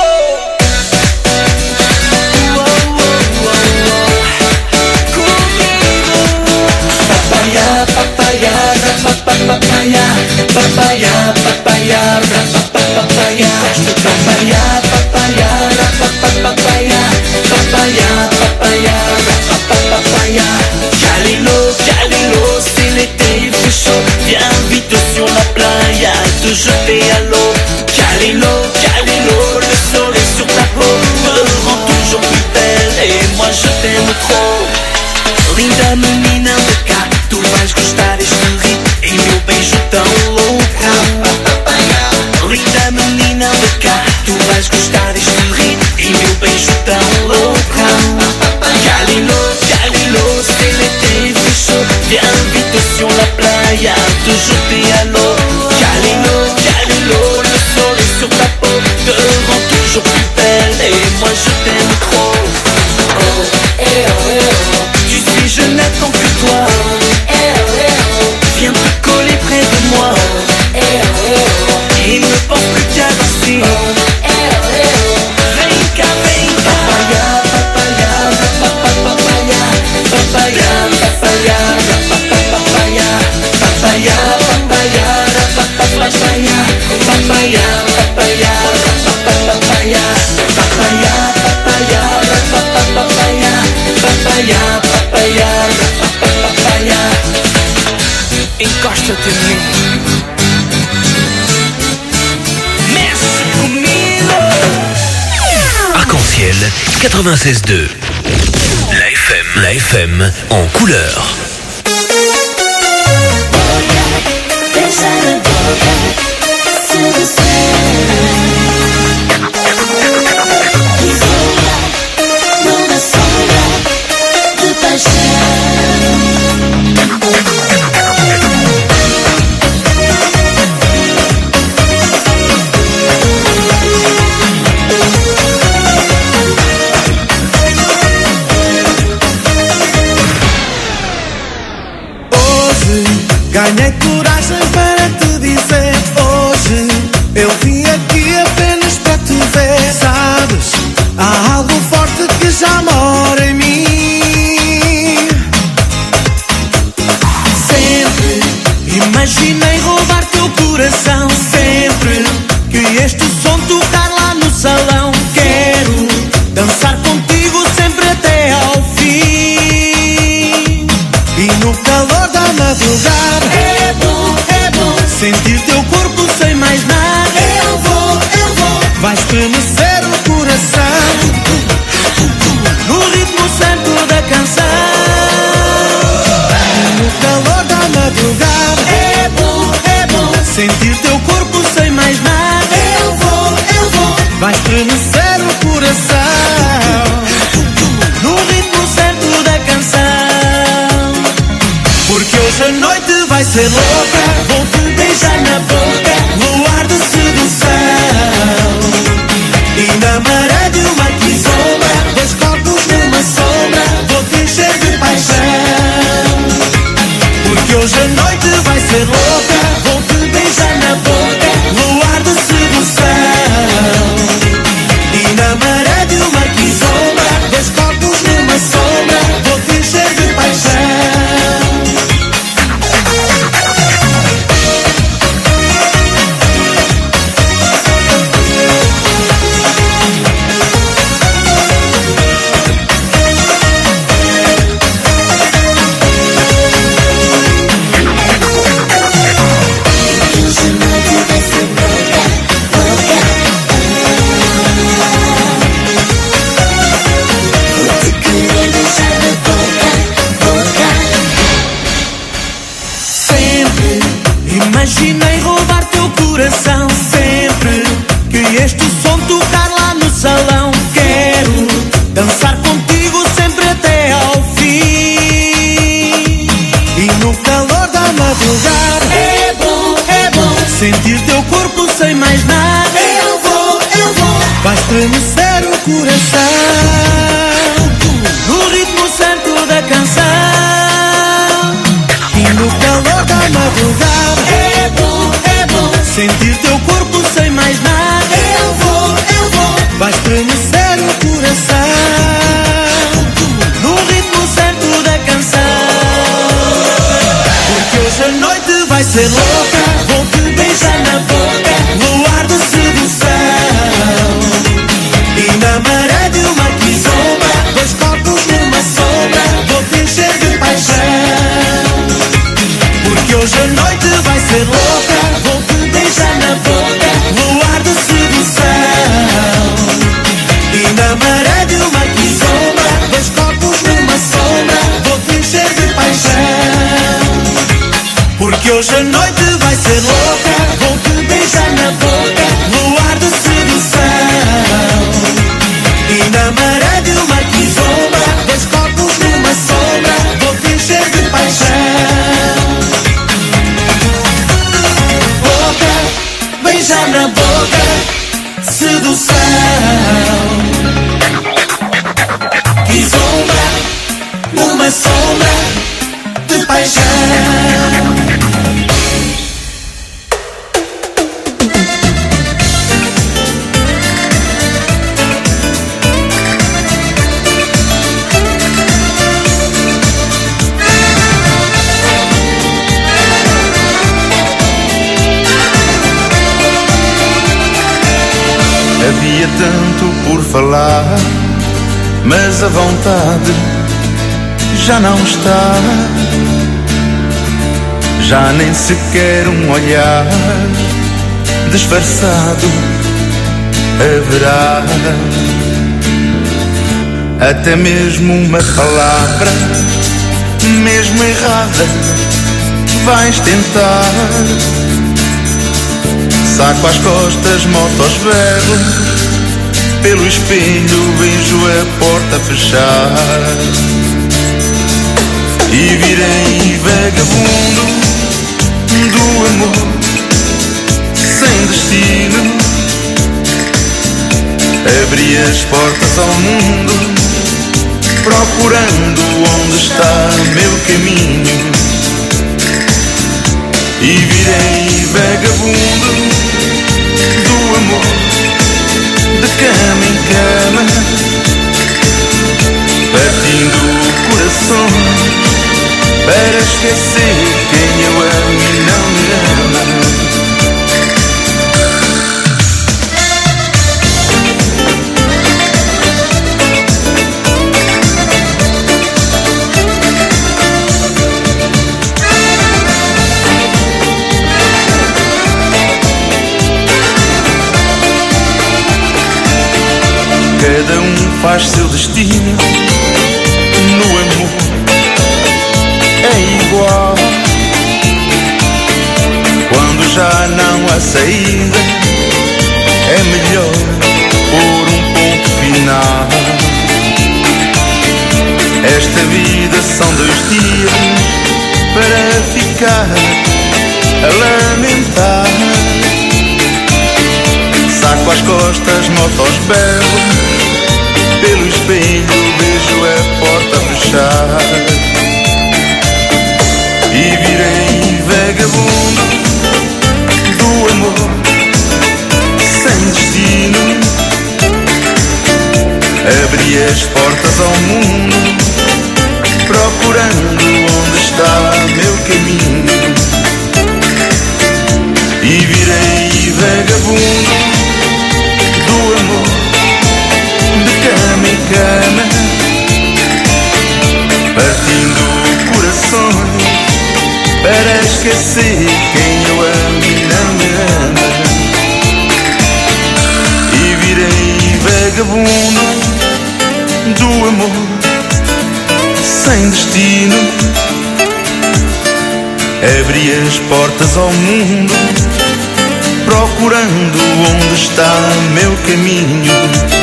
Papaya, papaya, papapapaya, papaya, papaya, papapapaya, papaya, papaya, papapapaya, papaya, papaya, papapapaya. Calilo, Calilo, c'est l'été, il fait chaud. Viens vite sur la playa, te jeter à l'eau. Calilo, Calilo, le soleil sur ta peau te rend toujours plus belle et moi je t'aime trop. Linda menina de cá, tu vais gostar deste ritmo e meu beijo tão louca. Linda menina de cá, tu vais gostar deste ritmo e meu beijo tão louca. Calilo, Calilo, c'est l'été, il fait chaud. Viens vite sur la playa, te jeter à l'eau. Calilo, Calilo, le soleil sur ta peau te rend toujours plus belle et moi je t'aime trop. Tu sais je n'attends que toi. Viens te coller près de moi. Il ne pense plus qu'à danser. Venga, venga. Papaya, papaya, papaya, papaya, papaya, papaya, papaya, papaya, papaya, papaya, papaya, papaya, papaya, papaya, papaya, papaya, papaya, papaya. Encosta-te em mim. Mexe comigo. Arc-en-ciel 96.2. La FM en couleur. Ganhei coragem para te dizer hoje. Eu vim aqui apenas para te ver. Sabes no calor da madrugada é bom sentir teu corpo sem mais nada. Eu vou Vai estremecer o coração no ritmo certo da canção. E no calor da madrugada é bom sentir teu corpo sem mais nada. Eu vou Vai estremecer o coração no ritmo certo da canção. Porque hoje a noite vai ser louca. Vou te beijar na boca, luar de sedução. E na maré de uma quizomba, dois corpos numa sombra, vou te encher de paixão. Porque hoje a noite vai ser louca. Vou te beijar na boca, luar de sedução. E na maré de uma quizomba, dois corpos numa sombra, vou te encher de paixão. Imaginei roubar teu coração sempre que este som tocar lá no salão. Quero dançar contigo sempre até ao fim. E no calor da madrugada é bom sentir teu corpo sem mais nada. Eu vou Vai estremecer o coração no ritmo certo da canção. E no calor da madrugada é bom sentir teu corpo sem mais nada. Eu vou Vai estremecer o coração no ritmo certo da canção. Porque hoje a noite vai ser louca. Vou te beijar na boca, luar de sedução. E na maré de uma quizomba, dois corpos numa sombra, vou te encher de paixão. Porque hoje a noite vai ser louca. Vou te beijar na boca, luar de sedução. E na maré de uma quizomba, dois corpos numa sombra, vou te encher de paixão. Porque hoje a noite vai ser louca. Vou te beijar na boca, luar de sedução. E na maré de uma quizomba, dois corpos numa sombra, vou te encher de paixão. Boca, beijar na boca, sedução. Quizomba, numa sombra de paixão. Havia tanto por falar, mas a vontade já não está. Já nem sequer um olhar disfarçado haverá. Até mesmo uma palavra, mesmo errada, vais tentar. Saco às costas, moto aos berros, pelo espelho vejo a porta fechar. E virei vagabundo do amor sem destino. Abri as portas ao mundo, procurando onde está meu caminho. E virei vagabundo do amor, de cama em cama, partindo corações para esquecer quem eu amo e não me ama. destino no amor é igual. Quando já não há saída, é melhor pôr um ponto final. Esta vida são 2 dias para ficar a lamentar. Saco às costas, moto aos berros, pelo espelho vejo a porta fechar. E virei vagabundo do amor sem destino. Abri as portas ao mundo, procurando onde está meu caminho. E virei vagabundo do amor, de cama em cama, partindo corações para esquecer quem eu amo e não me ama. E virei vagabundo do amor sem destino. Abri as portas ao mundo, procurando onde está meu caminho.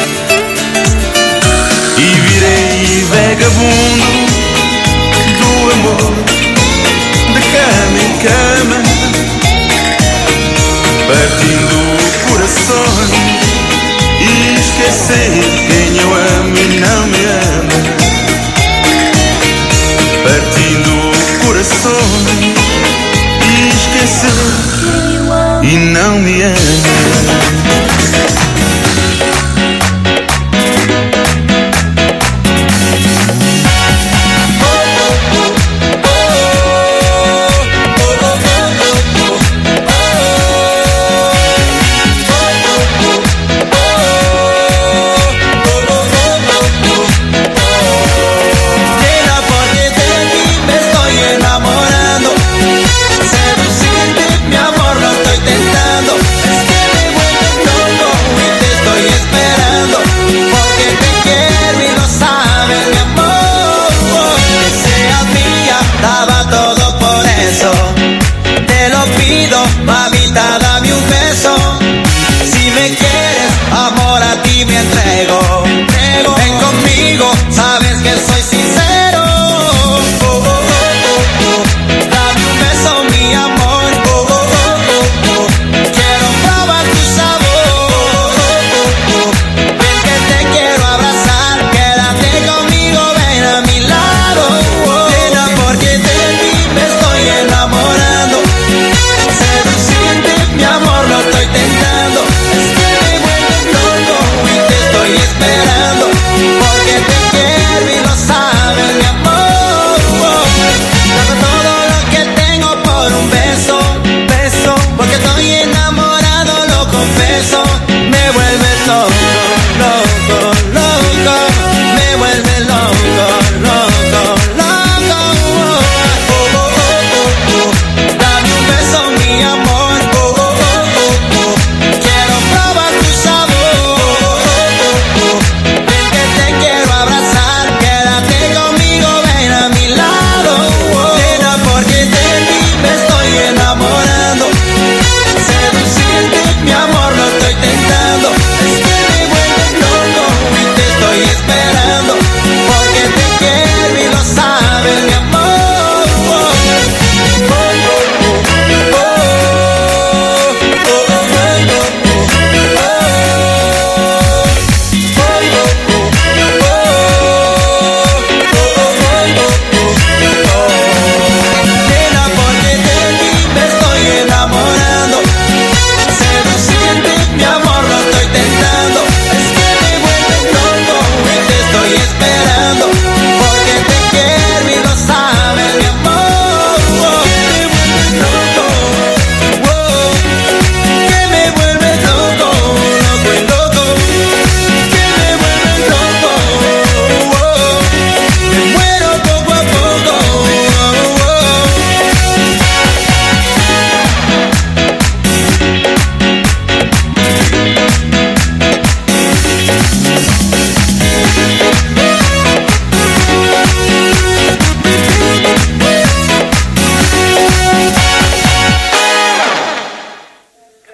E virei vagabundo do amor, de cama em cama, partindo corações e esquecer quem eu amo e não me ama. Partindo corações e esquecer e não me ama. Seducirte, mi amor, lo estoy tentando. Es que me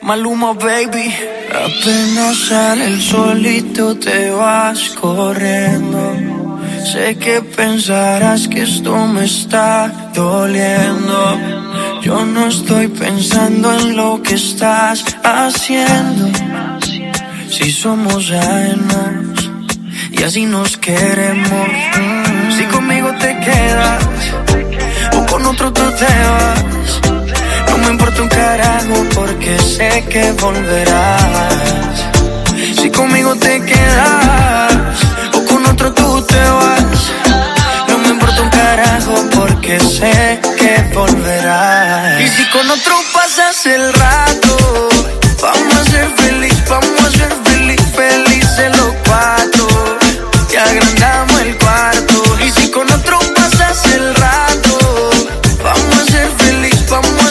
Maluma, baby. Apenas sale el solito te vas corriendo. Sé que pensarás que esto me está doliendo. Yo no estoy pensando en lo que estás haciendo. Si somos ajenos y así nos queremos. Si conmigo te quedas o con otro tú te vas, no me importa un carajo porque sé que volverás. Si conmigo te quedas o con otro tú te vas, no me importa un carajo porque sé que volverás. Y si con otro pasas el rato, vamos a ser felices los cuatro. Y agrandamos el cuarto. Y si con otro pasas el rato, vamos a ser felices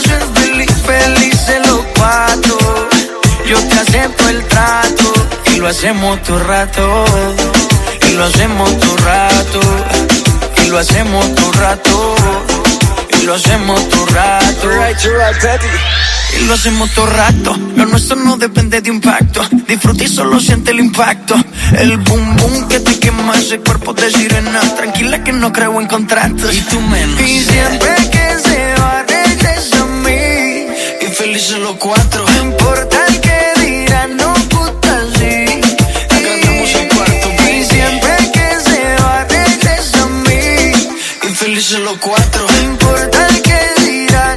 los cuatro. Yo te acepto el trato y lo hacemos todo rato. Y lo hacemos todo rato. Y lo hacemos todo rato. Y lo hacemos todo rato. Y lo hacemos todo rato. Lo nuestro no depende de impacto. Disfruta y solo siente el impacto. El boom boom que te quema ese cuerpo de sirena. Tranquila que no creo en contratos. Y tú menos. Y siempre que se va regresa a mí. Y felices los cuatro. No importa el que dirán, no puta así. Agrandamos el cuarto. Y siempre que se va regresa a mí. Y felices los cuatro. No importa el que dirán.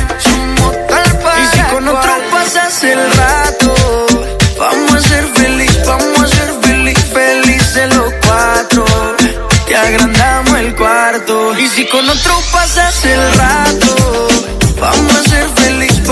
El rato, vamos a ser felices los cuatro. Te agrandamos el cuarto. Y si con otro pasas el rato, vamos a ser felices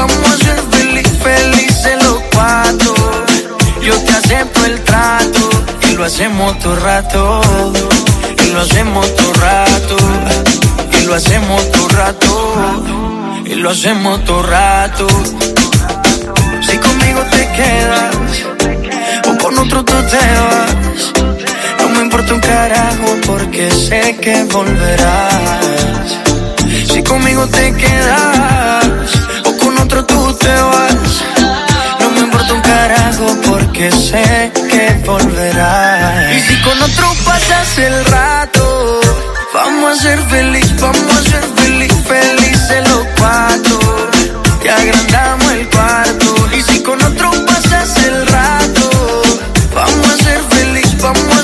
los cuatro. Yo te acepto el trato y lo hacemos todo rato. Y lo hacemos todo rato. Y lo hacemos todo rato. Y lo hacemos todo rato. Si conmigo te quedas o con otro tú te vas, no me importa un carajo porque sé que volverás. Si conmigo te quedas o con otro tú te vas, no me importa un carajo porque sé que volverás. Y si con otro pasas el rato, vamos a ser felices los cuatro. Te agrandamos el cuarto. Y si con otro pasas el rato, vamos a ser felices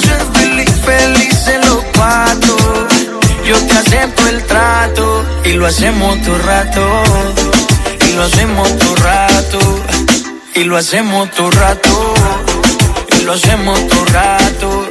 los cuatro. Yo te acepto el trato y lo hacemos todo rato. Y lo hacemos todo rato. Y lo hacemos todo rato. Y lo hacemos todo rato.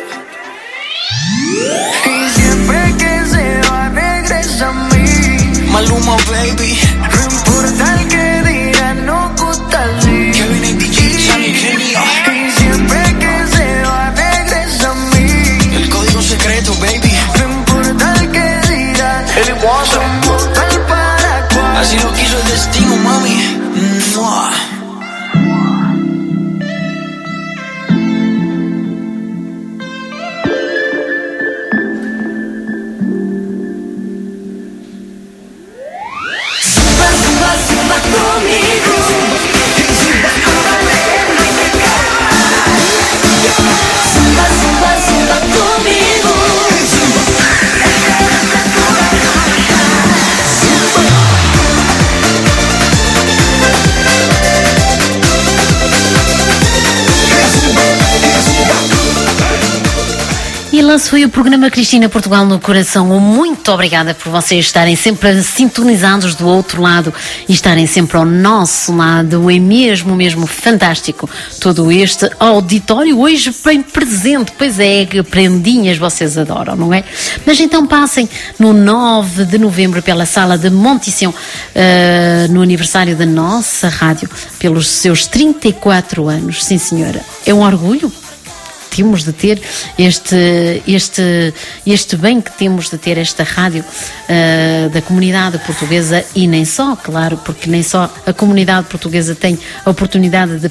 Y siempre que se va regresa a mí. Maluma, baby. No importa el que diga, no gusta así. Kevin y DJ, Sammy, genio. Y siempre que se va regresa a mí. El código secreto, baby. No importa el que diga, somos tal para cual. Así lo quiso el destino, mami. ¡Mua! Zumba conmigo. Zumba, zumba, zumba conmigo. E lá se foi o programa Cristina Portugal no Coração. Muito obrigada por vocês estarem sempre sintonizados do outro lado e estarem sempre ao nosso lado. É mesmo fantástico todo este auditório hoje bem presente. Pois é, prendinhas vocês adoram, não é? Mas então passem no 9 de novembro pela Sala de Monticião, no aniversário da nossa rádio, pelos seus 34 anos. Sim, senhora. É um orgulho. Temos de ter este bem que temos de ter esta rádio da comunidade portuguesa e nem só, claro, porque nem só a comunidade portuguesa tem a oportunidade de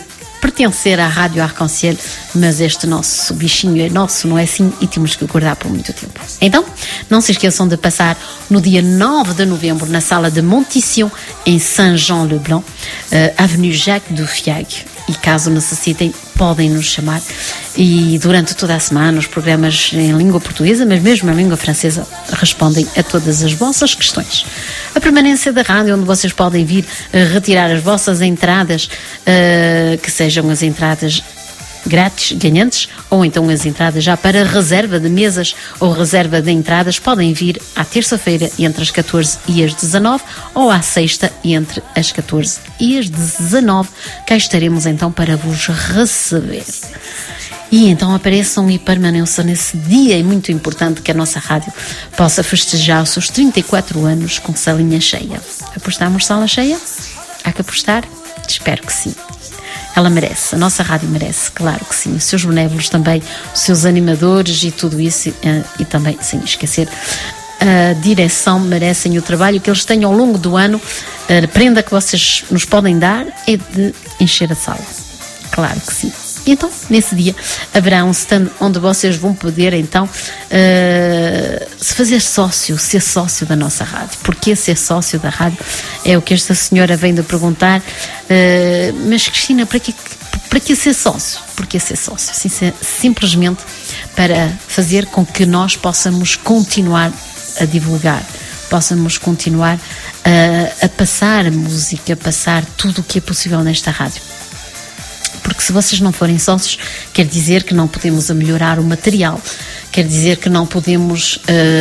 pertencer à Rádio Arc-en-Ciel, mas este nosso bichinho é nosso, não é assim? E temos que guardar por muito tempo. Então, não se esqueçam de passar no dia 9 de novembro na sala de Montition, em Saint-Jean-le-Blanc, Avenue Jacques Duffiag. E caso necessitem, podem nos chamar. E durante toda a semana, os programas em língua portuguesa, mas mesmo em língua francesa, respondem a todas as vossas questões. A permanência da rádio, onde vocês podem vir retirar as vossas entradas, que sejam as entradas grátis, ganhantes, ou então as entradas já para reserva de mesas ou reserva de entradas, podem vir à terça-feira entre as 14 e as 19 ou à sexta entre as 14 e as 19. Cá estaremos então para vos receber. E então apareçam e permaneçam nesse dia muito importante que a nossa rádio possa festejar os seus 34 anos com salinha cheia. Apostamos sala cheia? Há que apostar? Espero que sim. Ela merece, a nossa rádio merece, claro que sim. Os seus benévolos também, os seus animadores e tudo isso, e também, sem esquecer, a direção merecem o trabalho que eles têm ao longo do ano. A prenda que vocês nos podem dar é de encher a sala, claro que sim. E então, nesse dia, haverá um stand onde vocês vão poder, então, se fazer sócio, ser sócio da nossa rádio. Porquê ser sócio da rádio? É o que esta senhora vem de perguntar. Mas, Cristina, para que ser sócio? Porquê ser sócio? Simplesmente para fazer com que nós possamos continuar a divulgar, possamos continuar a passar música, passar tudo o que é possível nesta rádio. Porque se vocês não forem sócios, quer dizer que não podemos melhorar o material, quer dizer que não podemos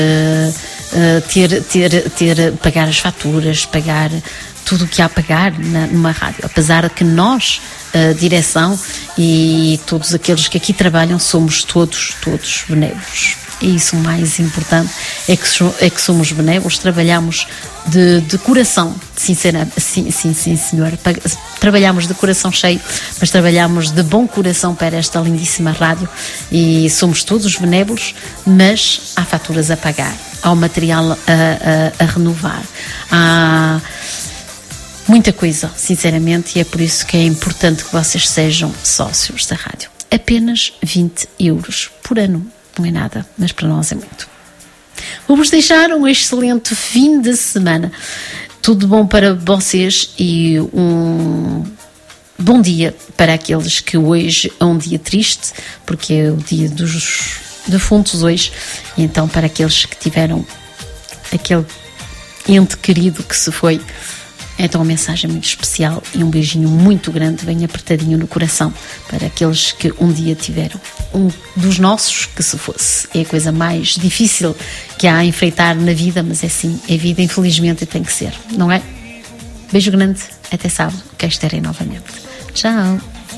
pagar as faturas, pagar tudo o que há a pagar numa rádio. Apesar de que nós, a direção e todos aqueles que aqui trabalham, somos todos benévolos. É isso o mais importante, é que somos benévolos, trabalhamos de coração, sinceramente, sim senhor, trabalhamos de coração cheio, mas trabalhamos de bom coração para esta lindíssima rádio e somos todos benévolos, mas há faturas a pagar, há o material a renovar, há muita coisa, sinceramente, e é por isso que é importante que vocês sejam sócios da rádio. Apenas 20 euros por ano. Não é nada, mas para nós é muito. Vou-vos deixar um excelente fim de semana. Tudo bom para vocês e um bom dia para aqueles que hoje é um dia triste, porque é o dia dos defuntos hoje. E então, para aqueles que tiveram aquele ente querido que se foi, então uma mensagem muito especial e um beijinho muito grande, bem apertadinho no coração, para aqueles que um dia tiveram. Um dos nossos que se fosse. É a coisa mais difícil que há a enfrentar na vida, mas é assim, é vida, infelizmente, e tem que ser, não é? Beijo grande, até sábado, cá estarei novamente. Tchau!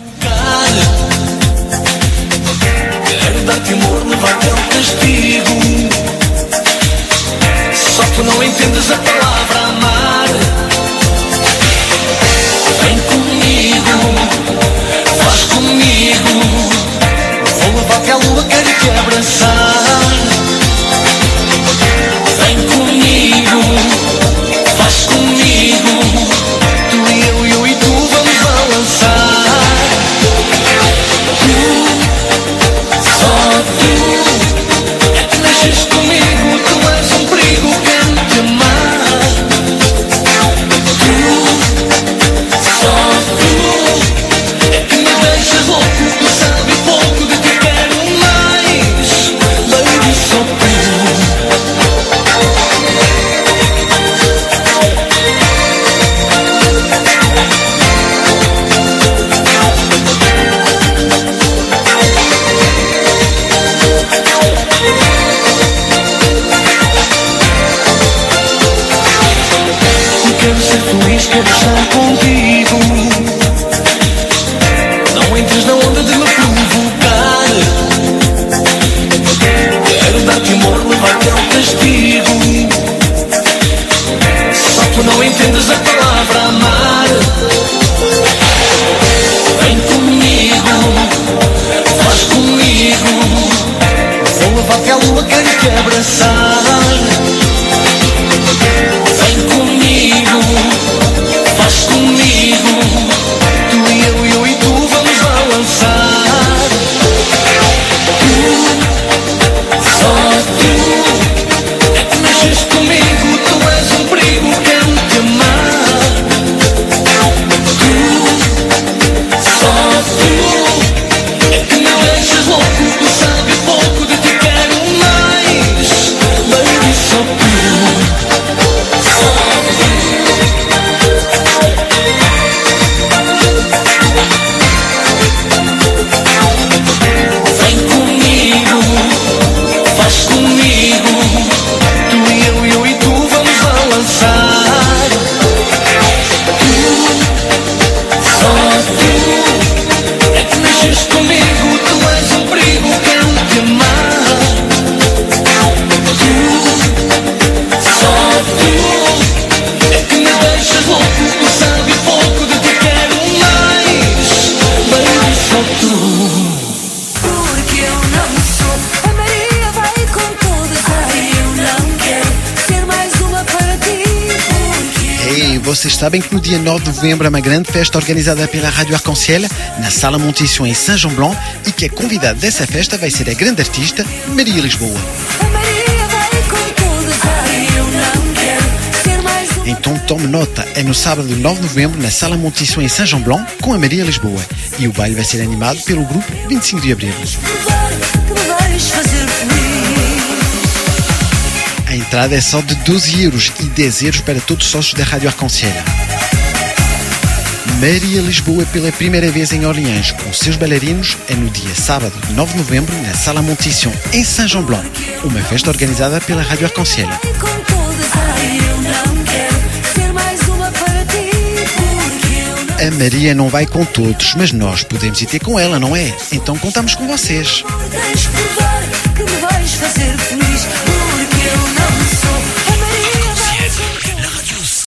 Quero dar-te amor, levar-te ao castigo. Só tu não entendes a palavra amar. Vem comigo, faz comigo. Vou levar-te à lua, quero te abraçar. Vem comigo, faz comigo. Tu e eu e tu vamos balançar. Tu, só tu, é que nasces comigo. Tu és um perigo, quero te amar. Quero estar contigo. Não entres na onda de me provocar. Quero dar-te amor, levar-te ao castigo. Só tu não entendes a palavra amar. Vem comigo, faz comigo. Vou levar-te à lua, quero te abraçar. Vem comigo, faz comigo. Tu e eu e tu vamos vocês sabem que no dia 9 de novembro há uma grande festa organizada pela Rádio Arc-en-Ciel na Sala Montição em Saint-Jean-Blanc e que a convidada dessa festa vai ser a grande artista Maria Lisboa. Então tome nota, é no sábado 9 de novembro na Sala Montição em Saint-Jean-Blanc com a Maria Lisboa e o baile vai ser animado pelo grupo 25 de Abril. A entrada é só de 12 euros e 10 euros para todos os sócios da Rádio Arc-en-Ciel. Maria Lisboa pela primeira vez em Orleans com seus bailarinos é no dia sábado 9 de novembro na Sala Montição em Saint-Jean-Blanc, uma festa organizada pela Rádio Arc-en-Ciel. A Maria não vai com todos, mas nós podemos ir ter com ela, não é? Então contamos com vocês. Tens provar que me vais fazer feliz.